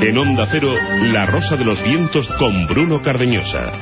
En Onda Cero, La Rosa de los Vientos con Bruno Cardeñosa.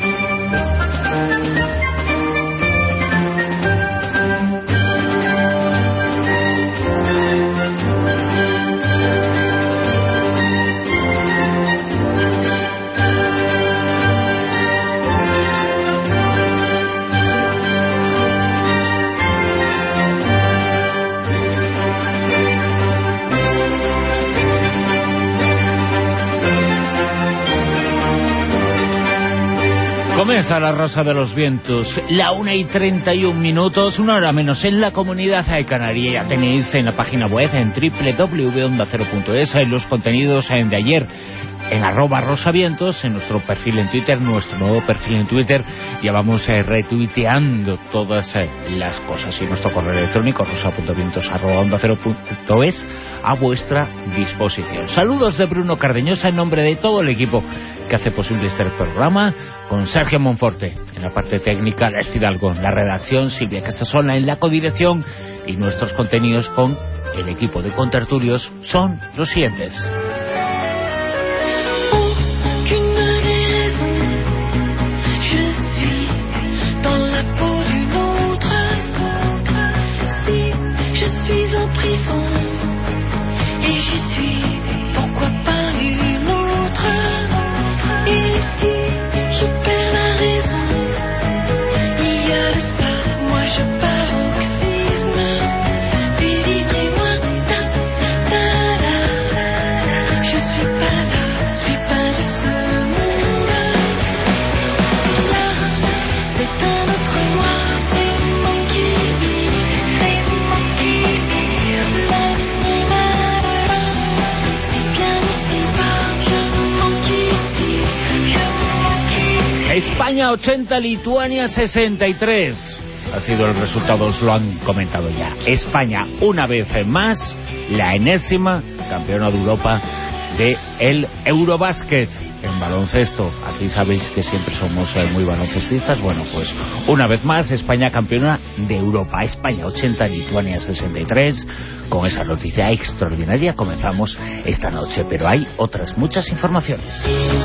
Comienza La Rosa de los Vientos, la 1:31, una hora menos en la Comunidad Canaria. Ya tenéis en la página web en www.ondacero.es los contenidos de ayer en @rosavientos, en nuestro perfil en Twitter, nuestro nuevo perfil en Twitter. Ya vamos retuiteando todas las cosas, y nuestro correo electrónico rosa.vientos@ondacero.es a vuestra disposición. Saludos de Bruno Cardeñosa en nombre de todo el equipo que hace posible este programa, con Sergio Monforte en la parte técnica, Les Fidalgo en la redacción, Silvia Casasola en la codirección, y nuestros contenidos con el equipo de contertulios son los siguientes. España 80, Lituania 63. Ha sido el resultado, os lo han comentado ya. España, una vez más, la enésima campeona de Europa de el Eurobásquet en baloncesto. Aquí sabéis que siempre somos muy baloncestistas. Bueno, pues una vez más, España campeona de Europa. España 80, Lituania 63. Con esa noticia extraordinaria comenzamos esta noche, pero hay otras muchas informaciones.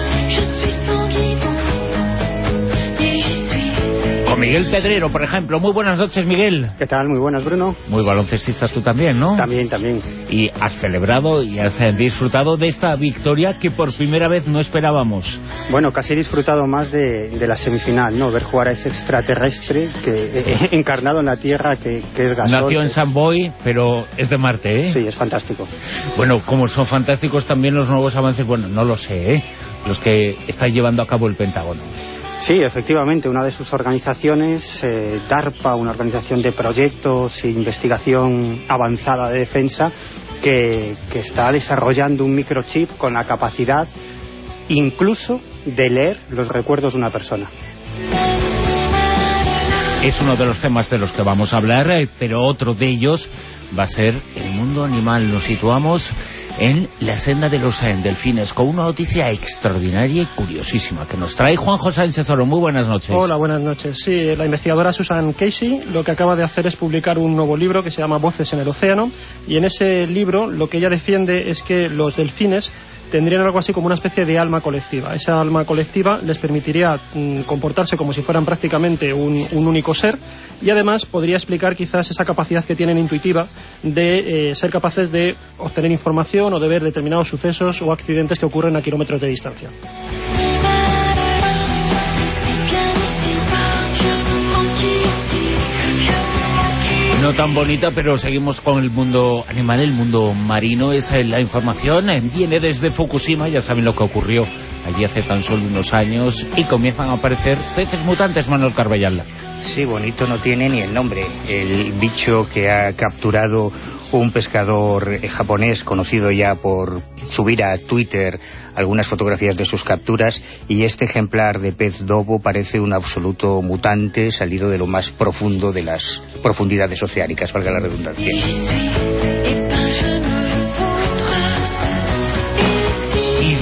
Miguel Pedrero, por ejemplo. Muy buenas noches, Miguel. ¿Qué tal? Muy buenas, Bruno. Muy baloncestista tú también, ¿no? También. Y has celebrado y has disfrutado de esta victoria que por primera vez no esperábamos. Bueno, casi he disfrutado más de la semifinal, ¿no? Ver jugar a ese extraterrestre que encarnado en la Tierra, que es Gasol. Nació en San Boy, pero es de Marte, ¿eh? Sí, es fantástico. Bueno, como son fantásticos también los nuevos avances, bueno, no lo sé, ¿eh? Los que está llevando a cabo el Pentágono. Sí, efectivamente, una de sus organizaciones, DARPA, una organización de proyectos e investigación avanzada de defensa, que está desarrollando un microchip con la capacidad incluso de leer los recuerdos de una persona. Es uno de los temas de los que vamos a hablar, pero otro de ellos va a ser el mundo animal. Nos situamos en la senda de los delfines, con una noticia extraordinaria y curiosísima que nos trae Juanjo Sánchez Oro. Muy buenas noches. Hola, buenas noches. Sí, la investigadora Susan Casey lo que acaba de hacer es publicar un nuevo libro que se llama Voces en el Océano, y en ese libro lo que ella defiende es que los delfines tendrían algo así como una especie de alma colectiva. Esa alma colectiva les permitiría comportarse como si fueran prácticamente un único ser, y además podría explicar quizás esa capacidad que tienen intuitiva de ser capaces de obtener información o de ver determinados sucesos o accidentes que ocurren a kilómetros de distancia. No tan bonita, pero seguimos con el mundo animal, el mundo marino. Es la información, viene desde Fukushima. Ya saben lo que ocurrió allí hace tan solo unos años, y comienzan a aparecer peces mutantes, Manuel Carballal. Sí, bonito no tiene ni el nombre. El bicho que ha capturado un pescador japonés, conocido ya por subir a Twitter algunas fotografías de sus capturas, y este ejemplar de pez dobo parece un absoluto mutante salido de lo más profundo de las profundidades oceánicas, valga la redundancia.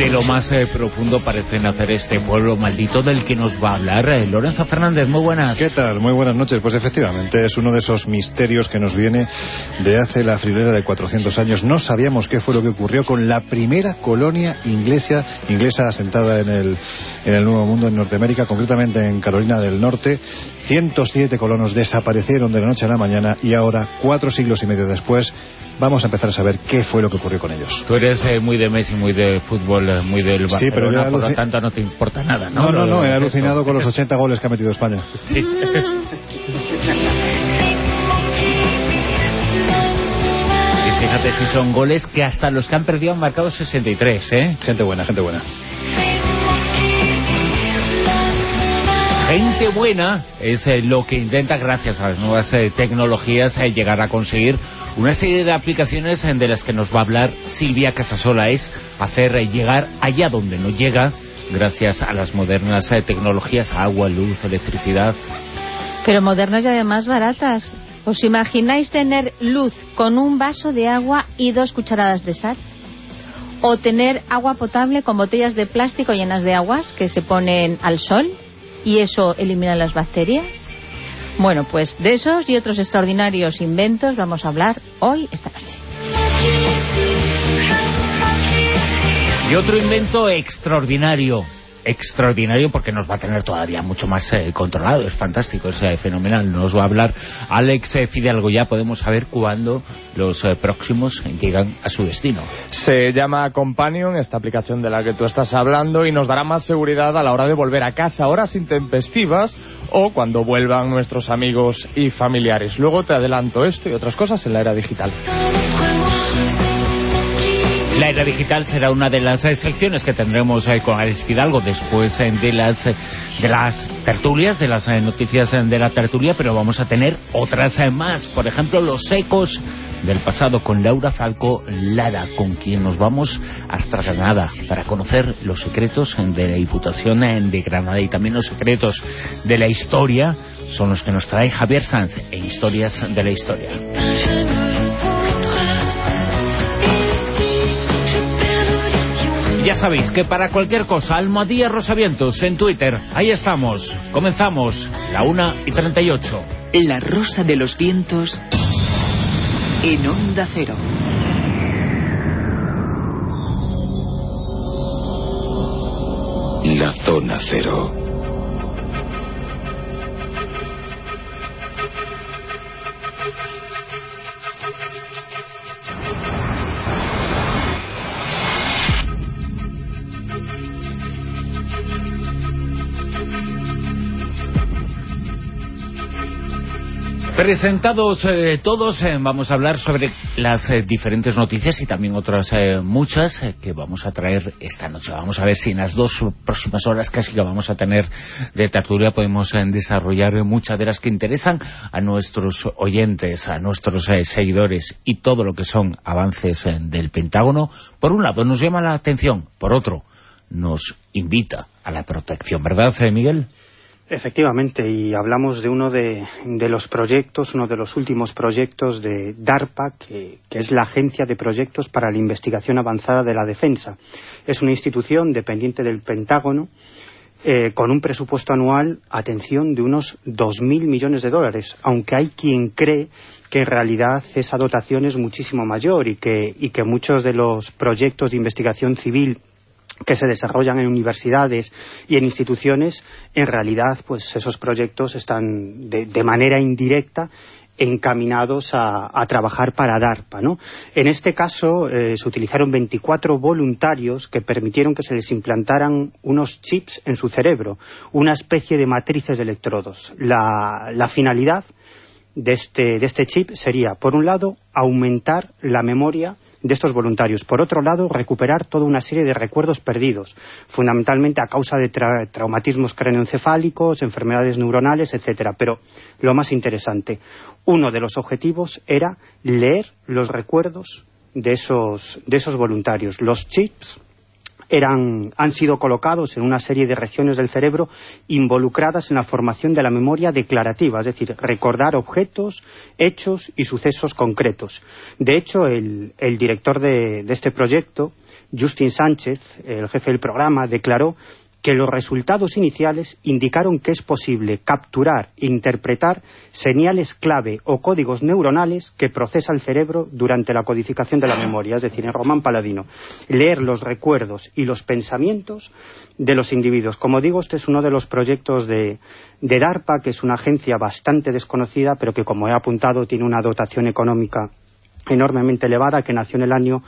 de lo más profundo parece nacer este pueblo maldito del que nos va a hablar Lorenzo Fernández. Muy buenas. ¿Qué tal? Muy buenas noches. Pues efectivamente es uno de esos misterios que nos viene de hace la friolera de 400 años. No sabíamos qué fue lo que ocurrió con la primera colonia inglesa asentada en el Nuevo Mundo, en Norteamérica, concretamente en Carolina del Norte. 107 colonos desaparecieron de la noche a la mañana y ahora, 4 siglos y medio después, vamos a empezar a saber qué fue lo que ocurrió con ellos. Tú eres muy de Messi, muy de fútbol, muy del Barcelona, sí, pero por lo tanto no te importa nada, ¿no? No, he alucinado con los 80 goles que ha metido España. Sí. Y fíjate si son goles que hasta los que han perdido han marcado 63, ¿eh? Gente buena. Gente buena es lo que intenta, gracias a las nuevas tecnologías, llegar a conseguir una serie de aplicaciones de las que nos va a hablar Silvia Casasola. Es hacer llegar allá donde no llega, gracias a las modernas tecnologías, agua, luz, electricidad. Pero modernas y además baratas. ¿Os imagináis tener luz con un vaso de agua y 2 cucharadas de sal? ¿O tener agua potable con botellas de plástico llenas de aguas que se ponen al sol y eso elimina las bacterias? Bueno, pues de esos y otros extraordinarios inventos vamos a hablar hoy, esta noche. Y otro invento extraordinario porque nos va a tener todavía mucho más controlado. Es fantástico, es fenomenal. Nos va a hablar Alex Fidalgo. Ya podemos saber cuándo los próximos llegan a su destino. Se llama Companion, esta aplicación de la que tú estás hablando, y nos dará más seguridad a la hora de volver a casa, horas intempestivas o cuando vuelvan nuestros amigos y familiares. Luego te adelanto esto y otras cosas en la era digital. La era digital será una de las secciones que tendremos con Alex Fidalgo después de las tertulias, de las noticias de la tertulia, pero vamos a tener otras más. Por ejemplo, los ecos del pasado con Laura Falcó Lara, con quien nos vamos hasta Granada para conocer los secretos de la Diputación de Granada, y también los secretos de la historia son los que nos trae Javier Sanz en Historias de la Historia. Ya sabéis que para cualquier cosa, Almohadilla Rosavientos en Twitter, ahí estamos. Comenzamos, la 1:38. La Rosa de los Vientos en Onda Cero. La Zona Cero. Presentados todos, vamos a hablar sobre las diferentes noticias y también otras muchas que vamos a traer esta noche. Vamos a ver si en las 2 próximas horas casi que vamos a tener de tertulia podemos desarrollar muchas de las que interesan a nuestros oyentes, a nuestros seguidores, y todo lo que son avances del Pentágono. Por un lado nos llama la atención, por otro nos invita a la protección, ¿verdad, Miguel? Efectivamente, y hablamos de uno de los proyectos, uno de los últimos proyectos de DARPA, que es la Agencia de Proyectos para la Investigación Avanzada de la Defensa. Es una institución dependiente del Pentágono, con un presupuesto anual, atención, de unos 2.000 millones de dólares, aunque hay quien cree que en realidad esa dotación es muchísimo mayor y que muchos de los proyectos de investigación civil que se desarrollan en universidades y en instituciones, en realidad pues esos proyectos están de manera indirecta encaminados a trabajar para DARPA, ¿no? En este caso se utilizaron 24 voluntarios que permitieron que se les implantaran unos chips en su cerebro, una especie de matrices de electrodos. La finalidad de este chip sería, por un lado, aumentar la memoria de estos voluntarios. Por otro lado, recuperar toda una serie de recuerdos perdidos, fundamentalmente a causa de traumatismos craneoencefálicos, enfermedades neuronales, etcétera. Pero lo más interesante, uno de los objetivos era leer los recuerdos de esos voluntarios. Los chips han sido colocados en una serie de regiones del cerebro involucradas en la formación de la memoria declarativa, es decir, recordar objetos, hechos y sucesos concretos. De hecho, el director de este proyecto Justin Sánchez, el jefe del programa, declaró que los resultados iniciales indicaron que es posible capturar e interpretar señales clave o códigos neuronales que procesa el cerebro durante la codificación de la memoria, es decir, en Román Paladino, leer los recuerdos y los pensamientos de los individuos. Como digo, este es uno de los proyectos de DARPA, que es una agencia bastante desconocida, pero que, como he apuntado, tiene una dotación económica enormemente elevada, que nació en el año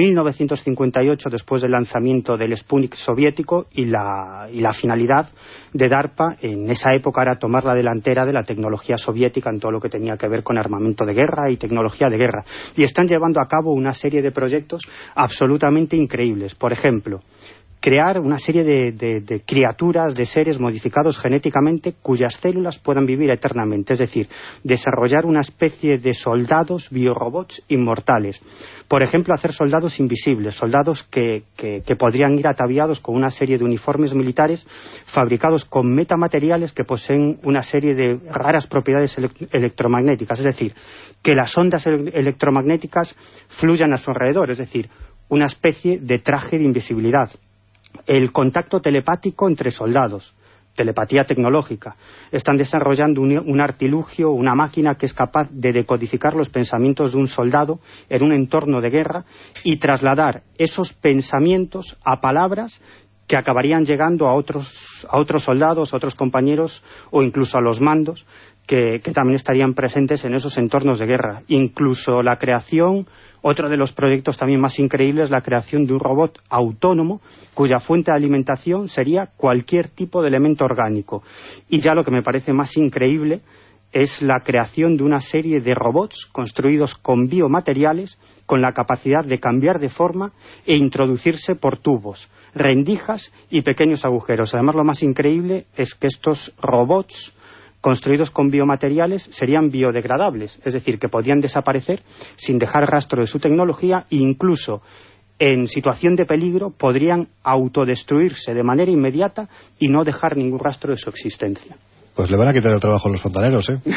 1958 después del lanzamiento del Sputnik soviético, y la finalidad de DARPA en esa época era tomar la delantera de la tecnología soviética en todo lo que tenía que ver con armamento de guerra y tecnología de guerra, y están llevando a cabo una serie de proyectos absolutamente increíbles. Por ejemplo, crear una serie de criaturas, de seres modificados genéticamente cuyas células puedan vivir eternamente, es decir, desarrollar una especie de soldados biorobots inmortales. Por ejemplo, hacer soldados invisibles, soldados que podrían ir ataviados con una serie de uniformes militares fabricados con metamateriales que poseen una serie de raras propiedades electromagnéticas, es decir, que las ondas electromagnéticas fluyan a su alrededor, es decir, una especie de traje de invisibilidad. El contacto telepático entre soldados, telepatía tecnológica. Están desarrollando un artilugio, una máquina que es capaz de decodificar los pensamientos de un soldado en un entorno de guerra y trasladar esos pensamientos a palabras que acabarían llegando a otros soldados, a otros compañeros o incluso a los mandos que también estarían presentes en esos entornos de guerra. Incluso la creación, otro de los proyectos también más increíbles, la creación de un robot autónomo cuya fuente de alimentación sería cualquier tipo de elemento orgánico. Y ya lo que me parece más increíble es la creación de una serie de robots construidos con biomateriales con la capacidad de cambiar de forma e introducirse por tubos, rendijas y pequeños agujeros. Además, lo más increíble es que estos robots construidos con biomateriales serían biodegradables, es decir, que podían desaparecer sin dejar rastro de su tecnología e incluso en situación de peligro podrían autodestruirse de manera inmediata y no dejar ningún rastro de su existencia. Pues le van a quitar el trabajo a los fontaneros, ¿eh?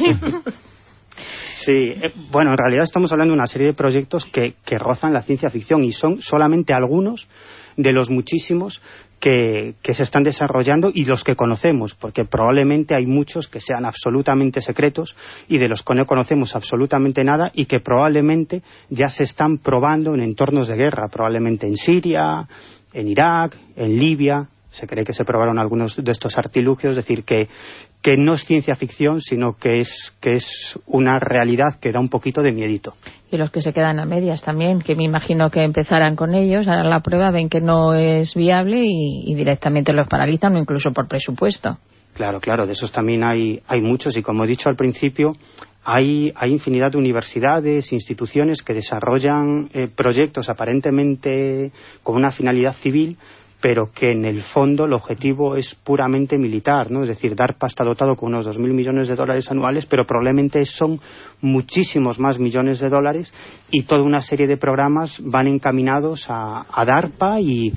Sí, bueno, en realidad estamos hablando de una serie de proyectos que rozan la ciencia ficción y son solamente algunos de los muchísimos que se están desarrollando y los que conocemos, porque probablemente hay muchos que sean absolutamente secretos y de los que no conocemos absolutamente nada y que probablemente ya se están probando en entornos de guerra, probablemente en Siria, en Irak, en Libia. Se cree que se probaron algunos de estos artilugios, es decir, que no es ciencia ficción, sino que es una realidad que da un poquito de miedito. Y los que se quedan a medias también, que me imagino que empezarán con ellos, harán la prueba, ven que no es viable y directamente los paralizan o incluso por presupuesto. Claro, de esos también hay muchos y como he dicho al principio, hay infinidad de universidades, instituciones que desarrollan proyectos aparentemente con una finalidad civil, pero que en el fondo el objetivo es puramente militar, ¿no? Es decir, DARPA está dotado con unos 2.000 millones de dólares anuales, pero probablemente son muchísimos más millones de dólares y toda una serie de programas van encaminados a DARPA y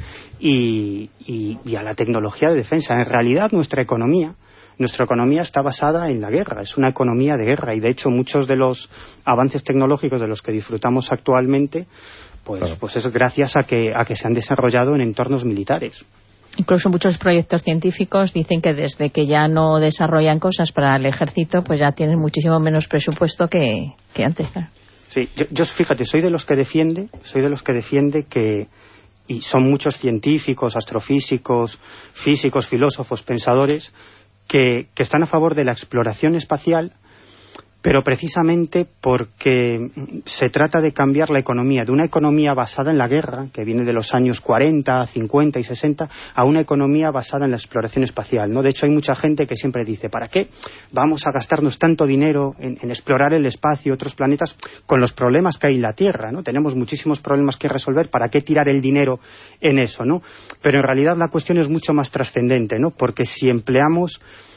a la tecnología de defensa. En realidad nuestra economía está basada en la guerra, es una economía de guerra y de hecho muchos de los avances tecnológicos de los que disfrutamos actualmente pues es gracias a que se han desarrollado en entornos militares. Incluso muchos proyectos científicos dicen que desde que ya no desarrollan cosas para el ejército, pues ya tienen muchísimo menos presupuesto que antes. Claro. Sí, yo fíjate, soy de los que defiende que, y son muchos científicos, astrofísicos, físicos, filósofos, pensadores, que están a favor de la exploración espacial, pero precisamente porque se trata de cambiar la economía, de una economía basada en la guerra, que viene de los años 40, 50 y 60, a una economía basada en la exploración espacial, ¿no? De hecho, hay mucha gente que siempre dice, ¿para qué vamos a gastarnos tanto dinero en explorar el espacio y otros planetas con los problemas que hay en la Tierra, ¿no? Tenemos muchísimos problemas que resolver, ¿para qué tirar el dinero en eso, ¿no? Pero en realidad la cuestión es mucho más trascendente, ¿no? Porque si empleamos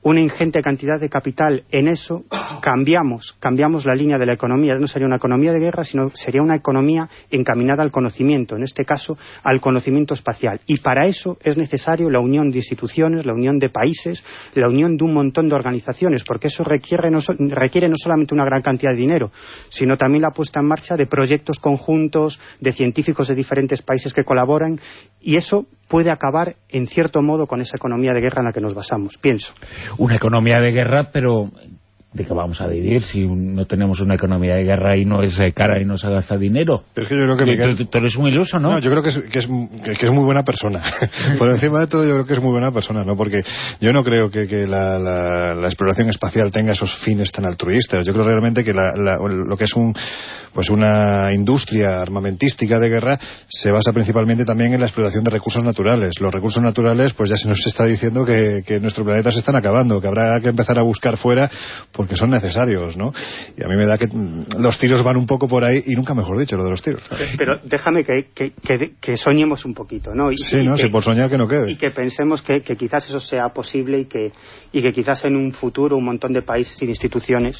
una ingente cantidad de capital en eso, cambiamos la línea de la economía. No sería una economía de guerra, sino sería una economía encaminada al conocimiento, en este caso al conocimiento espacial. Y para eso es necesario la unión de instituciones, la unión de países, la unión de un montón de organizaciones, porque eso requiere no solamente una gran cantidad de dinero, sino también la puesta en marcha de proyectos conjuntos, de científicos de diferentes países que colaboran, y eso puede acabar, en cierto modo, con esa economía de guerra en la que nos basamos, pienso. Una economía de guerra, pero ¿de qué vamos a vivir si no tenemos una economía de guerra y no es cara y no se gasta dinero? Pero es que yo creo que Miguel... Tú eres un iluso, ¿no? No, yo creo que es muy buena persona. Por encima de todo, yo creo que es muy buena persona, ¿no? Porque yo no creo que la exploración espacial tenga esos fines tan altruistas. Yo creo realmente que lo que es una industria armamentística de guerra se basa principalmente también en la exploración de recursos naturales. Los recursos naturales, pues ya se nos está diciendo que nuestro planeta se están acabando, que habrá que empezar a buscar fuera porque son necesarios, ¿no? Y a mí me da que los tiros van un poco por ahí, y nunca mejor dicho, lo de los tiros. Pero déjame que soñemos un poquito, ¿no? Sí, por soñar que no quede. Y que pensemos que quizás eso sea posible y que quizás en un futuro un montón de países y de instituciones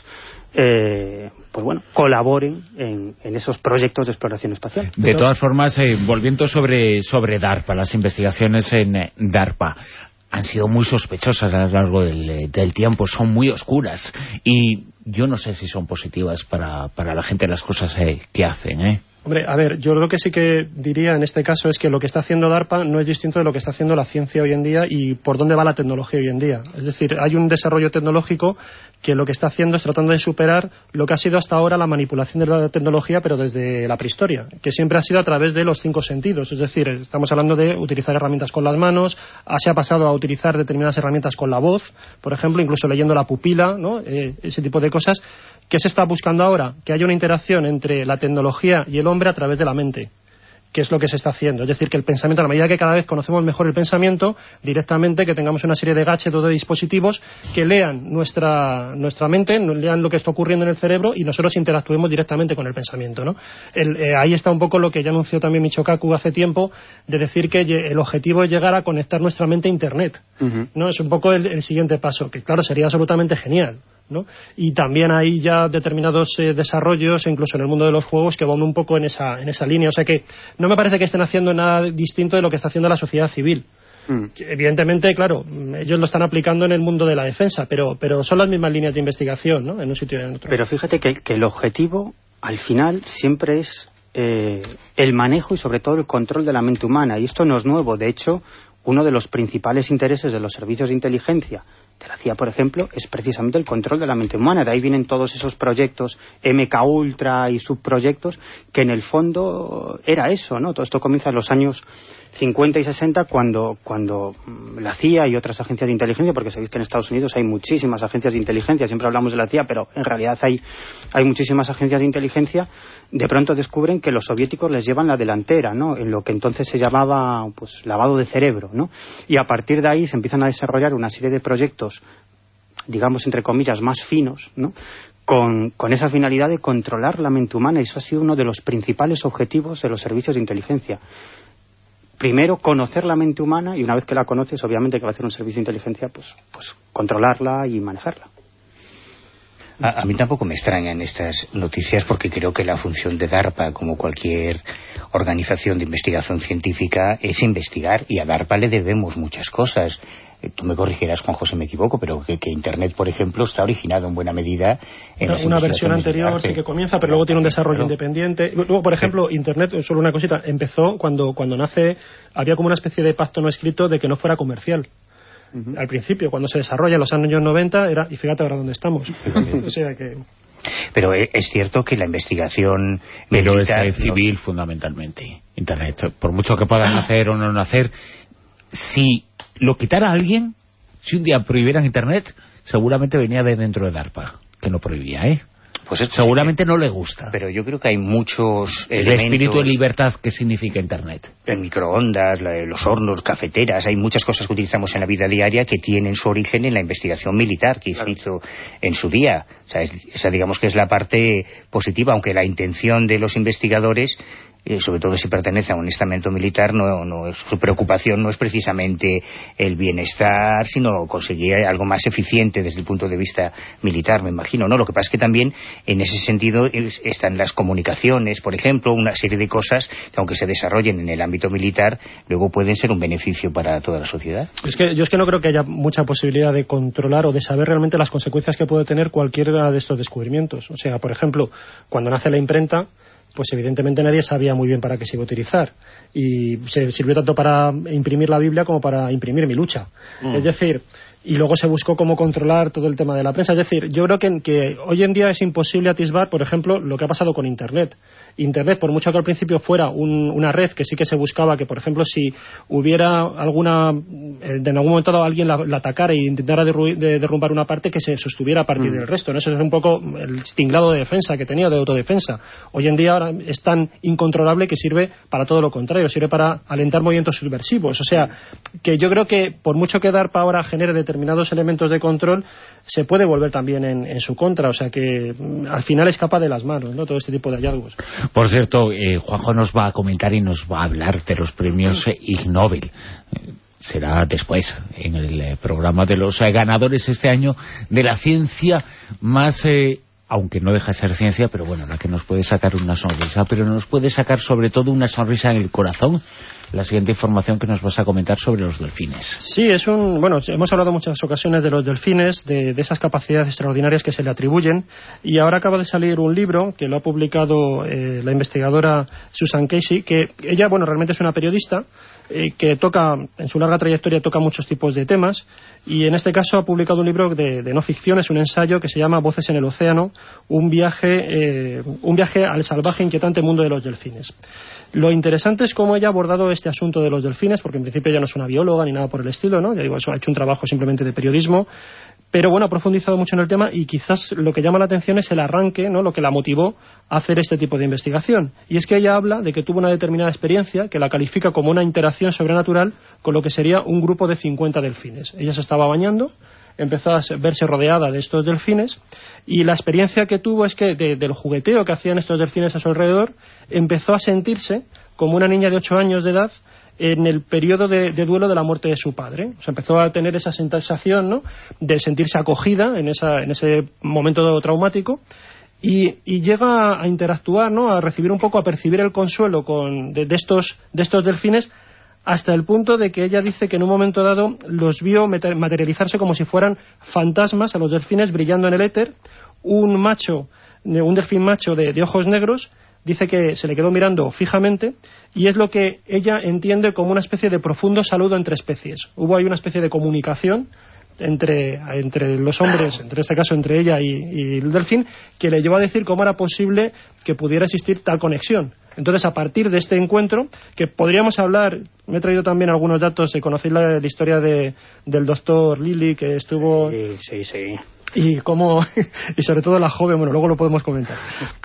colaboren en esos proyectos de exploración espacial. De todas formas, volviendo sobre DARPA, las investigaciones en DARPA han sido muy sospechosas a lo largo del tiempo, son muy oscuras, y yo no sé si son positivas para la gente las cosas que hacen, Hombre, a ver, yo lo que sí que diría en este caso es que lo que está haciendo DARPA no es distinto de lo que está haciendo la ciencia hoy en día y por dónde va la tecnología hoy en día. Es decir, hay un desarrollo tecnológico que lo que está haciendo es tratando de superar lo que ha sido hasta ahora la manipulación de la tecnología, pero desde la prehistoria, que siempre ha sido a través de los 5 sentidos. Es decir, estamos hablando de utilizar herramientas con las manos, se ha pasado a utilizar determinadas herramientas con la voz, por ejemplo, incluso leyendo la pupila, ¿no? Ese tipo de cosas. ¿Qué se está buscando ahora? Que haya una interacción entre la tecnología y el hombre a través de la mente, que es lo que se está haciendo. Es decir, que el pensamiento, a la medida que cada vez conocemos mejor el pensamiento, directamente que tengamos una serie de gadgets o de dispositivos que lean nuestra mente, lean lo que está ocurriendo en el cerebro y nosotros interactuemos directamente con el pensamiento, ¿no? Ahí está un poco lo que ya anunció también Michio Kaku hace tiempo, de decir que el objetivo es llegar a conectar nuestra mente a Internet, ¿no? Es un poco el siguiente paso, que claro, sería absolutamente genial, ¿no? Y también hay ya determinados desarrollos, incluso en el mundo de los juegos, que van un poco en esa línea. O sea que no me parece que estén haciendo nada distinto de lo que está haciendo la sociedad civil. Evidentemente, claro, ellos lo están aplicando en el mundo de la defensa, pero son las mismas líneas de investigación, ¿no? En un sitio y en otro. Pero fíjate que el objetivo, al final, siempre es el manejo y sobre todo el control de la mente humana. Y esto no es nuevo. De hecho, uno de los principales intereses de los servicios de inteligencia de la CIA, por ejemplo, es precisamente el control de la mente humana. De ahí vienen todos esos proyectos MKUltra y subproyectos, que en el fondo era eso, ¿no? Todo esto comienza en los años 50 y 60 cuando la CIA y otras agencias de inteligencia, porque sabéis que en Estados Unidos hay muchísimas agencias de inteligencia, siempre hablamos de la CIA, pero en realidad hay muchísimas agencias de inteligencia, de pronto descubren que los soviéticos les llevan la delantera, ¿no? En lo que entonces se llamaba lavado de cerebro, ¿no? Y a partir de ahí se empiezan a desarrollar una serie de proyectos, digamos entre comillas, más finos, ¿no? Con esa finalidad de controlar la mente humana, y eso ha sido uno de los principales objetivos de los servicios de inteligencia. Primero, conocer la mente humana, y una vez que la conoces, obviamente que va a hacer un servicio de inteligencia, pues controlarla y manejarla. A mí tampoco me extrañan estas noticias, porque creo que la función de DARPA, como cualquier organización de investigación científica, es investigar, y a DARPA le debemos muchas cosas. Tú me corregirás, Juanjo, si me equivoco, pero que Internet, por ejemplo, está originado en buena medida en una versión anterior sí que comienza, pero luego tiene un desarrollo independiente. Luego, por ejemplo, Internet, solo una cosita, empezó cuando nace, había como una especie de pacto no escrito de que no fuera comercial. Al principio, cuando se desarrolla en los años 90, y fíjate ahora dónde estamos. O sea que... Pero es cierto que la investigación... Pero es civil, fundamentalmente, Internet. Por mucho que puedan hacer o no hacer, si lo quitara alguien, si un día prohibieran Internet, seguramente venía de dentro de DARPA, que no prohibía, Pues seguramente no le gusta. Pero yo creo que hay muchos elementos... El espíritu de libertad que significa Internet. El microondas, los hornos, cafeteras, hay muchas cosas que utilizamos en la vida diaria que tienen su origen en la investigación militar que se hizo en su día. O sea, esa digamos que es la parte positiva, aunque la intención de los investigadores sobre todo si pertenece a un estamento militar, su preocupación no es precisamente el bienestar, sino conseguir algo más eficiente desde el punto de vista militar, me imagino, ¿no? Lo que pasa es que también en ese sentido están las comunicaciones, por ejemplo, una serie de cosas que aunque se desarrollen en el ámbito militar, luego pueden ser un beneficio para toda la sociedad. Yo es que no creo que haya mucha posibilidad de controlar o de saber realmente las consecuencias que puede tener cualquiera de estos descubrimientos. O sea, por ejemplo, cuando nace la imprenta, pues evidentemente nadie sabía muy bien para qué se iba a utilizar, y se sirvió tanto para imprimir la Biblia como para imprimir Mi Lucha. Es decir, y luego se buscó cómo controlar todo el tema de la prensa. Es decir, yo creo que hoy en día es imposible atisbar, por ejemplo, lo que ha pasado con Internet. Internet, por mucho que al principio fuera una red que sí que se buscaba, que por ejemplo si hubiera alguna, en algún momento dado alguien la atacara e intentara derrumbar una parte, que se sostuviera a partir del resto, ¿no? Eso es un poco el tinglado de defensa que tenía, de autodefensa. Hoy en día ahora es tan incontrolable que sirve para todo lo contrario, sirve para alentar movimientos subversivos. O sea, que yo creo que por mucho que DARPA ahora genere determinados elementos de control, se puede volver también en su contra. O sea que al final escapa de las manos, ¿no?, todo este tipo de hallazgos. Por cierto, Juanjo nos va a comentar y nos va a hablar de los premios Ig Nobel. Será después, en el programa de los ganadores este año de la ciencia más, aunque no deja de ser ciencia, pero bueno, la que nos puede sacar una sonrisa, pero nos puede sacar sobre todo una sonrisa en el corazón. La siguiente información que nos vas a comentar sobre los delfines. Sí, hemos hablado en muchas ocasiones de los delfines, de esas capacidades extraordinarias que se le atribuyen, y ahora acaba de salir un libro que lo ha publicado la investigadora Susan Casey, que ella, realmente es una periodista que toca, en su larga trayectoria, toca muchos tipos de temas, y en este caso ha publicado un libro de no ficción, es un ensayo que se llama Voces en el océano, un viaje al salvaje e inquietante mundo de los delfines. Lo interesante es cómo ella ha abordado este asunto de los delfines, porque en principio ella no es una bióloga ni nada por el estilo, ¿no? Ya digo, eso, ha hecho un trabajo simplemente de periodismo, pero ha profundizado mucho en el tema, y quizás lo que llama la atención es el arranque, ¿no?, lo que la motivó a hacer este tipo de investigación. Y es que ella habla de que tuvo una determinada experiencia que la califica como una interacción sobrenatural con lo que sería un grupo de 50 delfines. Ella se estaba bañando, empezó a verse rodeada de estos delfines, y la experiencia que tuvo es que del jugueteo que hacían estos delfines a su alrededor, empezó a sentirse como una niña de 8 años de edad en el periodo de duelo de la muerte de su padre. O sea, empezó a tener esa sensación, ¿no?, de sentirse acogida en ese momento traumático, y llega a interactuar, ¿no?, a recibir un poco, a percibir el consuelo de estos delfines, hasta el punto de que ella dice que en un momento dado los vio materializarse como si fueran fantasmas a los delfines brillando en el éter. Un delfín macho de ojos negros, dice que se le quedó mirando fijamente, y es lo que ella entiende como una especie de profundo saludo entre especies. Hubo ahí una especie de comunicación entre los hombres, en este caso entre ella y el delfín, que le llevó a decir cómo era posible que pudiera existir tal conexión. Entonces, a partir de este encuentro, que podríamos hablar, me he traído también algunos datos, conocéis la historia del doctor Lilly, que estuvo... Sí. Y sobre todo la joven, luego lo podemos comentar,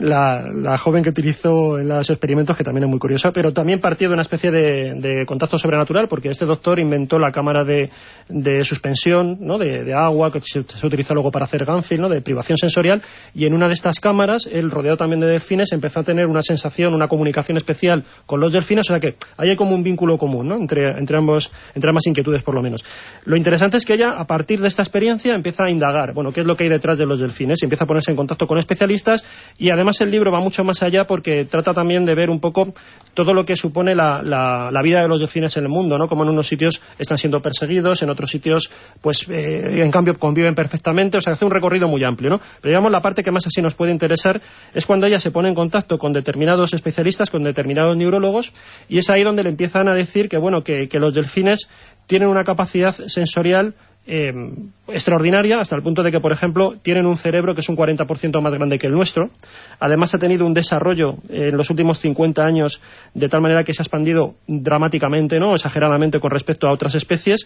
la joven que utilizó en los experimentos, que también es muy curiosa, pero también partió de una especie de contacto sobrenatural, porque este doctor inventó la cámara de suspensión, ¿no?, de agua, que se utilizó luego para hacer Gunfield, ¿no?, de privación sensorial, y en una de estas cámaras, él, rodeado también de delfines, empezó a tener una sensación, una comunicación especial con los delfines. O sea que ahí hay como un vínculo común, ¿no?, entre ambas inquietudes, por lo menos. Lo interesante es que ella, a partir de esta experiencia, empieza a indagar, qué es lo que hay detrás de los delfines, y empieza a ponerse en contacto con especialistas, y además el libro va mucho más allá, porque trata también de ver un poco todo lo que supone la vida de los delfines en el mundo, ¿no?, como en unos sitios están siendo perseguidos, en otros sitios pues en cambio conviven perfectamente. O sea, hace un recorrido muy amplio, ¿no? Pero digamos, la parte que más así nos puede interesar es cuando ella se pone en contacto con determinados especialistas, con determinados neurólogos, y es ahí donde le empiezan a decir que los delfines tienen una capacidad sensorial extraordinaria, hasta el punto de que, por ejemplo, tienen un cerebro que es un 40% más grande que el nuestro. Además, ha tenido un desarrollo en los últimos 50 años de tal manera que se ha expandido dramáticamente, ¿no?, exageradamente con respecto a otras especies.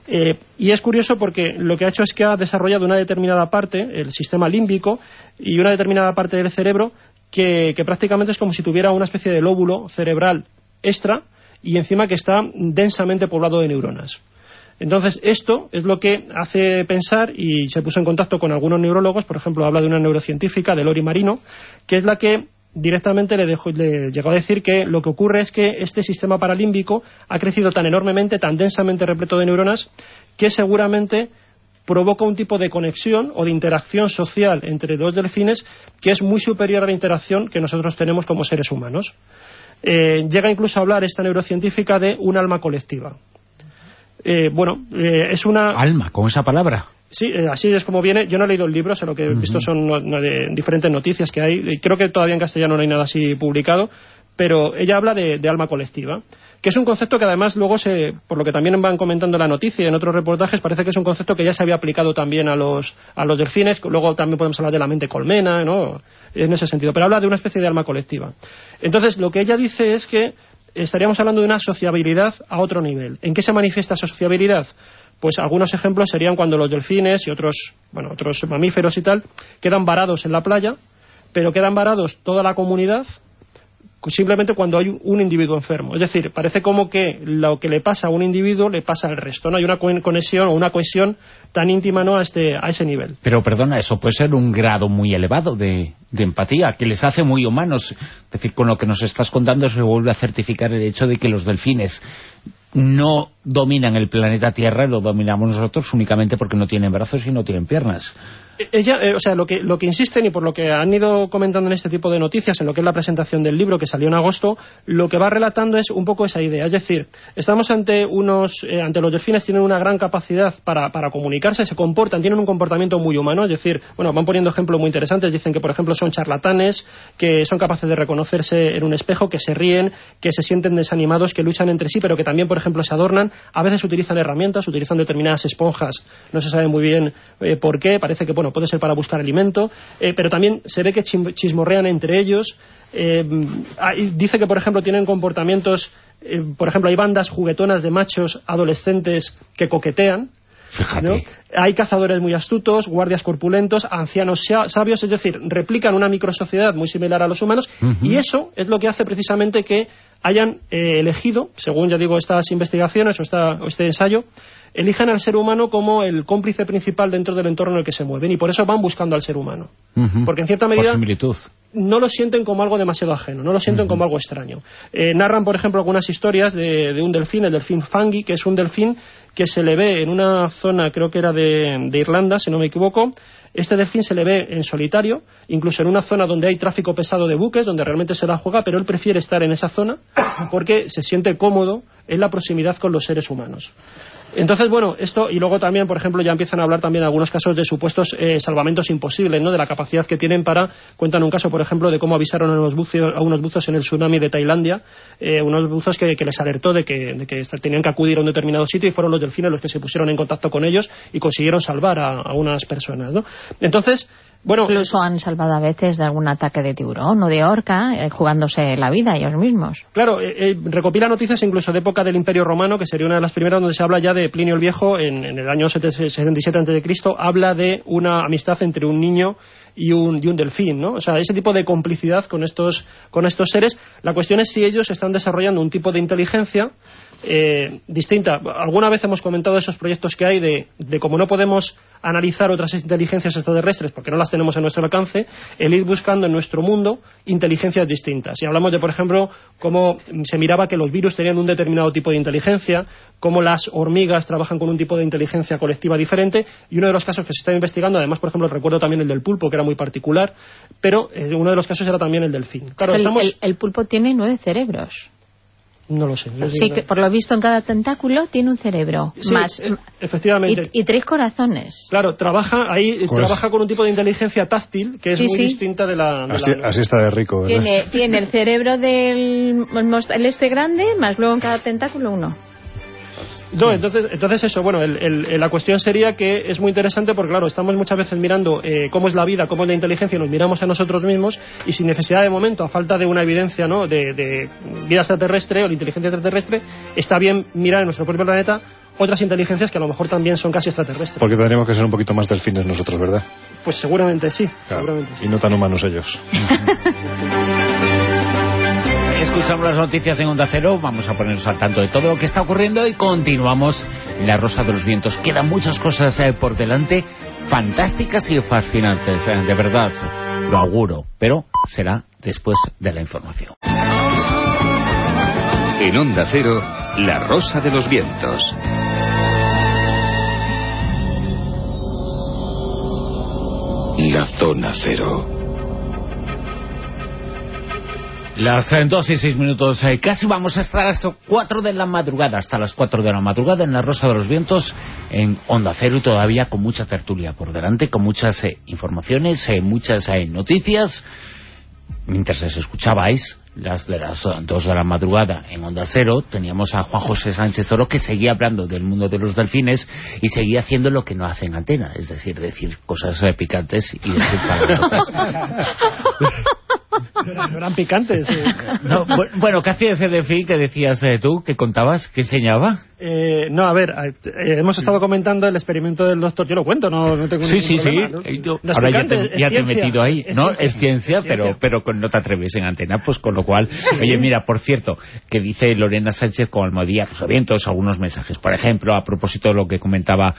Y es curioso porque lo que ha hecho es que ha desarrollado una determinada parte, el sistema límbico, y una determinada parte del cerebro que prácticamente es como si tuviera una especie de lóbulo cerebral extra, y encima que está densamente poblado de neuronas. Entonces, esto es lo que hace pensar, y se puso en contacto con algunos neurólogos. Por ejemplo, habla de una neurocientífica, de Lori Marino, que es la que directamente le llegó a decir que lo que ocurre es que este sistema paralímbico ha crecido tan enormemente, tan densamente repleto de neuronas, que seguramente provoca un tipo de conexión o de interacción social entre los delfines que es muy superior a la interacción que nosotros tenemos como seres humanos. Llega incluso a hablar esta neurocientífica de un alma colectiva. Es una... ¿Alma? ¿Con esa palabra? Sí, así es como viene. Yo no he leído el libro, sé lo que he visto son diferentes noticias que hay. Creo que todavía en castellano no hay nada así publicado, pero ella habla de alma colectiva, que es un concepto que además luego, por lo que también van comentando en la noticia y en otros reportajes, parece que es un concepto que ya se había aplicado también a los delfines. Luego también podemos hablar de la mente colmena, ¿no?, en ese sentido, pero habla de una especie de alma colectiva. Entonces, lo que ella dice es que estaríamos hablando de una sociabilidad a otro nivel. ¿En qué se manifiesta esa sociabilidad? Pues algunos ejemplos serían cuando los delfines y otros mamíferos y tal quedan varados en la playa, pero quedan varados toda la comunidad simplemente cuando hay un individuo enfermo. Es decir, parece como que lo que le pasa a un individuo le pasa al resto. No hay una conexión o una cohesión tan íntima, ¿no?, a ese nivel. Pero perdona, eso puede ser un grado muy elevado de empatía, que les hace muy humanos. Es decir, con lo que nos estás contando se vuelve a certificar el hecho de que los delfines no dominan el planeta Tierra, lo dominamos nosotros únicamente porque no tienen brazos y no tienen piernas. Ella, lo que insisten, y por lo que han ido comentando en este tipo de noticias, en lo que es la presentación del libro que salió en agosto, lo que va relatando es un poco esa idea. Es decir, estamos ante los delfines, tienen una gran capacidad para comunicarse, se comportan, tienen un comportamiento muy humano. Es decir, van poniendo ejemplos muy interesantes. Dicen que, por ejemplo, son charlatanes, que son capaces de reconocerse en un espejo, que se ríen, que se sienten desanimados, que luchan entre sí, pero que también, por ejemplo, se adornan. A veces utilizan herramientas, utilizan determinadas esponjas, no se sabe muy bien por qué. Parece que, puede ser para buscar alimento, pero también se ve que chismorrean entre ellos. Dice que, por ejemplo, tienen comportamientos, por ejemplo, hay bandas juguetonas de machos adolescentes que coquetean. Fíjate. ¿No? Hay cazadores muy astutos, guardias corpulentos, ancianos sabios, es decir, replican una microsociedad muy similar a los humanos, y eso es lo que hace precisamente que hayan elegido, según ya digo estas investigaciones o este ensayo, elijan al ser humano como el cómplice principal dentro del entorno en el que se mueven, y por eso van buscando al ser humano. Porque en cierta medida no lo sienten como algo demasiado ajeno, no lo sienten como algo extraño. Narran, por ejemplo, algunas historias de un delfín, el delfín Fangi, que es un delfín que se le ve en una zona, creo que era de Irlanda, si no me equivoco. Este delfín se le ve en solitario, incluso en una zona donde hay tráfico pesado de buques, donde realmente se la juega, pero él prefiere estar en esa zona porque se siente cómodo en la proximidad con los seres humanos. Entonces, esto, y luego también, por ejemplo, ya empiezan a hablar también en algunos casos de supuestos salvamentos imposibles, ¿no?, de la capacidad que tienen cuentan un caso, por ejemplo, de cómo avisaron a unos buzos en el tsunami de Tailandia, unos buzos que les alertó de que tenían que acudir a un determinado sitio, y fueron los delfines los que se pusieron en contacto con ellos y consiguieron salvar a unas personas, ¿no? Entonces, incluso han salvado a veces de algún ataque de tiburón o de orca, jugándose la vida ellos mismos. Claro, recopila noticias incluso de época del Imperio Romano, que sería una de las primeras donde se habla ya de Plinio el Viejo, en el año 77 a.C., habla de una amistad entre un niño y un delfín, ¿no? O sea, ese tipo de complicidad con estos seres. La cuestión es si ellos están desarrollando un tipo de inteligencia distinta. Alguna vez hemos comentado esos proyectos que hay de cómo no podemos analizar otras inteligencias extraterrestres porque no las tenemos a nuestro alcance, el ir buscando en nuestro mundo inteligencias distintas. Y hablamos de, por ejemplo, cómo se miraba que los virus tenían un determinado tipo de inteligencia, cómo las hormigas trabajan con un tipo de inteligencia colectiva diferente, y uno de los casos que se está investigando, además, por ejemplo, recuerdo también el del pulpo, que era muy particular, pero uno de los casos era también el delfín. Claro, el pulpo tiene 9 cerebros. No lo sé. Sí, que por lo visto en cada tentáculo tiene un cerebro. Sí, más, efectivamente. Y 3 corazones. Claro, trabaja con un tipo de inteligencia táctil que es muy distinta de la... Así está de rico, ¿verdad? Tiene el cerebro del grande, más luego en cada tentáculo uno. No, entonces eso, la cuestión sería que es muy interesante porque, claro, estamos muchas veces mirando cómo es la vida, cómo es la inteligencia, nos miramos a nosotros mismos y sin necesidad de momento, a falta de una evidencia, ¿no?, de vida extraterrestre o de inteligencia extraterrestre, está bien mirar en nuestro propio planeta otras inteligencias que a lo mejor también son casi extraterrestres. Porque tendríamos que ser un poquito más delfines nosotros, ¿verdad? Pues seguramente sí, claro, seguramente sí. Y no tan humanos ellos. Escuchamos las noticias en Onda Cero, vamos a ponernos al tanto de todo lo que está ocurriendo y continuamos en La Rosa de los Vientos. Quedan muchas cosas por delante, fantásticas y fascinantes, de verdad, lo auguro, pero será después de la información. En Onda Cero, La Rosa de los Vientos. La Zona Cero. Las 2 y 6 minutos, casi vamos a estar hasta 4 de la madrugada, hasta las 4 de la madrugada en La Rosa de los Vientos, en Onda Cero, y todavía con mucha tertulia por delante, con muchas informaciones, muchas noticias. Mientras les escuchabais, las de las 2 de la madrugada en Onda Cero, teníamos a Juan José Sánchez Oro, que seguía hablando del mundo de los delfines y seguía haciendo lo que no hace en antena, es decir cosas picantes y decir palabras. No eran picantes. No, bueno, ¿qué hacía ese delfín que decías tú, que contabas, que enseñaba? No, a ver, hemos estado comentando el experimento del doctor. Yo lo cuento, no tengo ningún problema. ¿No? Ahora ya te he metido ahí. Es ciencia, pero no te atreves en antena, pues con lo cual... Sí. Oye, mira, por cierto, que dice Lorena Sánchez con Almohadilla, pues avientos algunos mensajes. Por ejemplo, a propósito de lo que comentaba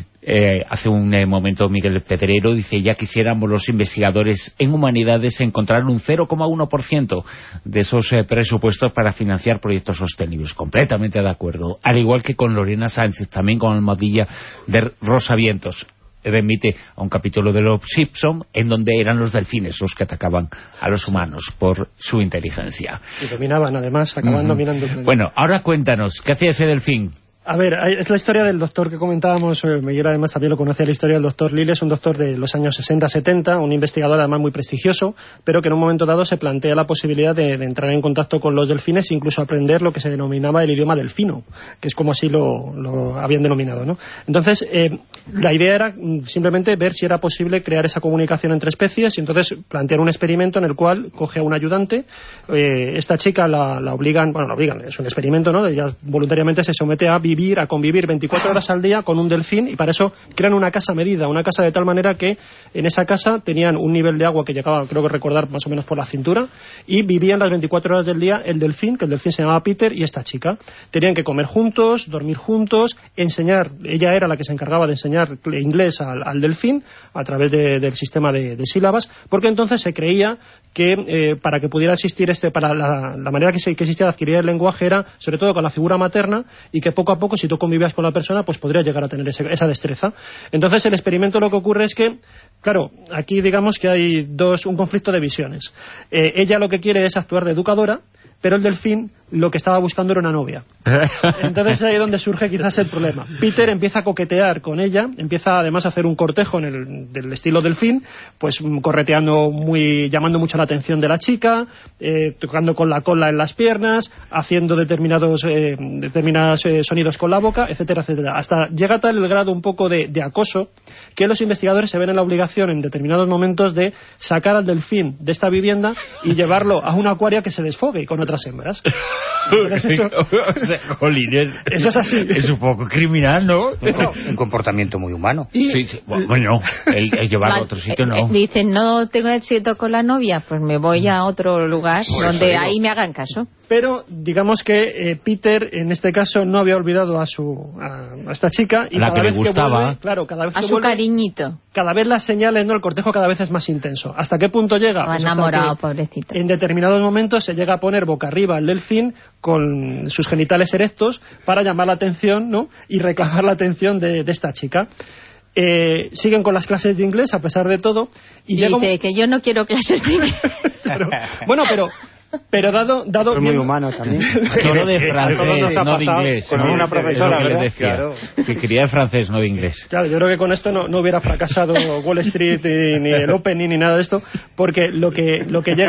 hace un momento Miguel Pedrero, dice: ya quisiéramos los investigadores en humanidades encontrar un 0,1% de esos presupuestos para financiar proyectos sostenibles. Completamente de acuerdo. Al igual que con Lorena Sánchez, también con Almohadilla de Rosa Vientos. Remite a un capítulo de Los Simpson en donde eran los delfines los que atacaban a los humanos por su inteligencia. Y dominaban, además, acaban dominando. Bueno, ahora cuéntanos, ¿qué hacía ese delfín? A ver, es la historia del doctor que comentábamos. Miguel además también lo conocía, la historia del doctor Lille. Es un doctor de los años 60-70, un investigador además muy prestigioso, pero que en un momento dado se plantea la posibilidad de entrar en contacto con los delfines e incluso aprender lo que se denominaba el idioma delfino, que es como así lo habían denominado, ¿no? Entonces, la idea era simplemente ver si era posible crear esa comunicación entre especies y entonces plantear un experimento en el cual coge a un ayudante. Esta chica la obligan, es un experimento, ¿no? Ella voluntariamente se somete a convivir 24 horas al día con un delfín, y para eso crean una casa medida, una casa de tal manera que en esa casa tenían un nivel de agua que llegaba, creo que recordar, más o menos por la cintura, y vivían las 24 horas del día el delfín, que el delfín se llamaba Peter, y esta chica. Tenían que comer juntos, dormir juntos, enseñar, ella era la que se encargaba de enseñar inglés al delfín a través del sistema de sílabas, porque entonces se creía que para que pudiera existir para la manera que existía de adquirir el lenguaje era sobre todo con la figura materna, y que poco a poco, si tú convivías con la persona, pues podrías llegar a tener esa destreza. Entonces el experimento lo que ocurre es que, claro, aquí digamos que hay un conflicto de visiones. Ella lo que quiere es actuar de educadora, pero el delfín lo que estaba buscando era una novia. Entonces ahí es donde surge quizás el problema. Peter empieza a coquetear con ella, empieza además a hacer un cortejo del estilo delfín, pues correteando llamando mucho la atención de la chica, tocando con la cola en las piernas, haciendo determinados sonidos con la boca, etcétera, etcétera. Hasta llega tal el grado un poco de acoso que los investigadores se ven en la obligación en determinados momentos de sacar al delfín de esta vivienda y llevarlo a un acuario que se desfogue con otras hembras. Eso es así. Es un poco criminal, ¿no? Un comportamiento muy humano. Sí. Bueno, el llevarlo a otro sitio no. Dicen, no tengo éxito con la novia, pues me voy a otro lugar donde ahí me hagan caso. Pero digamos que Peter en este caso no había olvidado a esta chica, y la cada que vez le gustaba, que vuelve, claro, cada vez a que su vuelve, cariñito, cada vez las señales, el cortejo cada vez es más intenso. ¿Hasta qué punto llega? Pues enamorado, pobrecito. En determinados momentos se llega a poner boca arriba el delfín con sus genitales erectos para llamar la atención, ¿no? Y reclamar la atención de esta chica. Siguen con las clases de inglés a pesar de todo, y dice que yo no quiero clases de inglés. Pero dado es muy humano también. Quiero de francés, no de inglés. Con una profesora, ¿verdad? Claro. Que quería de francés, no de inglés. Claro, yo creo que con esto no hubiera fracasado Wall Street ni el Opening ni nada de esto, porque lo que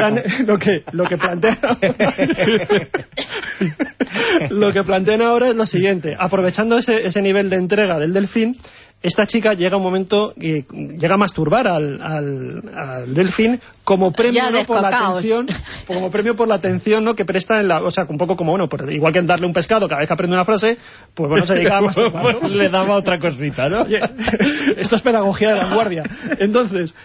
plantean ahora es lo siguiente: aprovechando ese nivel de entrega del delfín, esta chica llega un momento que llega a masturbar al delfín como premio, ¿no? por la atención, ¿no? que presta o sea, un poco como, igual que darle un pescado cada vez que aprende una frase, pues bueno, se dedica a masturbar, ¿no? Le daba otra cosita, ¿no? Oye, esto es pedagogía de vanguardia. Entonces,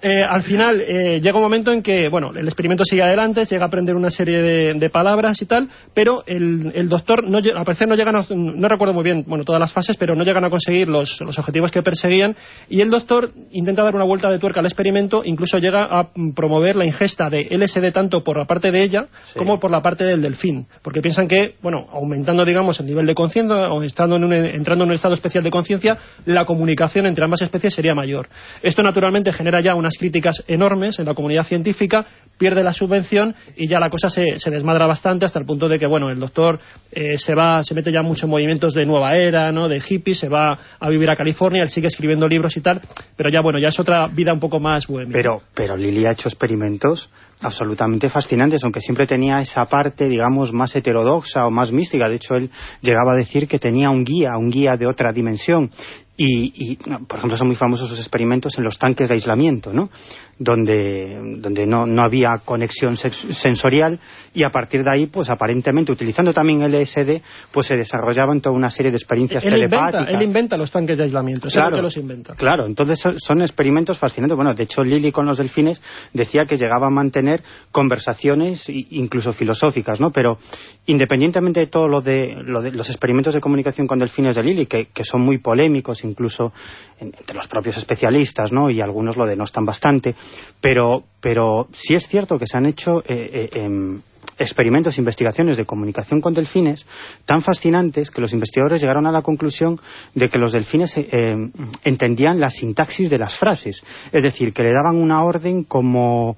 al final llega un momento en que, bueno, el experimento sigue adelante, llega a aprender una serie de palabras y tal, pero el doctor, al parecer no recuerdo muy bien, bueno, todas las fases, pero no llegan a conseguir los objetivos que perseguían, y el doctor intenta dar una vuelta de tuerca al experimento, incluso llega a promover la ingesta de LSD tanto por la parte de ella como por la parte del delfín, porque piensan que, bueno, aumentando, digamos, el nivel de conciencia o entrando en un estado especial de conciencia, la comunicación entre ambas especies sería mayor. Esto naturalmente genera ya unas críticas enormes en la comunidad científica, pierde la subvención y ya la cosa se desmadra bastante, hasta el punto de que, bueno, el doctor se mete ya mucho en movimientos de nueva era, ¿no?, de hippies, se va a vivir a California, él sigue escribiendo libros y tal, pero ya, bueno, ya es otra vida un poco más bohemia. Pero Lilly ha hecho experimentos absolutamente fascinantes, aunque siempre tenía esa parte, digamos, más heterodoxa o más mística. De hecho, él llegaba a decir que tenía un guía de otra dimensión. Y por ejemplo, son muy famosos sus experimentos en los tanques de aislamiento, ¿no?, donde no había conexión sensorial, y a partir de ahí, pues aparentemente, utilizando también LSD, pues se desarrollaban toda una serie de experiencias telepáticas. Él inventa los tanques de aislamiento, claro, es el que los inventa. Claro, entonces son experimentos fascinantes. Bueno, de hecho, Lilly con los delfines decía que llegaba a mantener conversaciones incluso filosóficas, ¿no? Pero independientemente de todo lo de los experimentos de comunicación con delfines de Lilly, que son muy polémicos, incluso entre los propios especialistas, ¿no?, y algunos lo denostan bastante, pero sí es cierto que se han hecho experimentos, investigaciones de comunicación con delfines tan fascinantes que los investigadores llegaron a la conclusión de que los delfines entendían la sintaxis de las frases, es decir, que le daban una orden como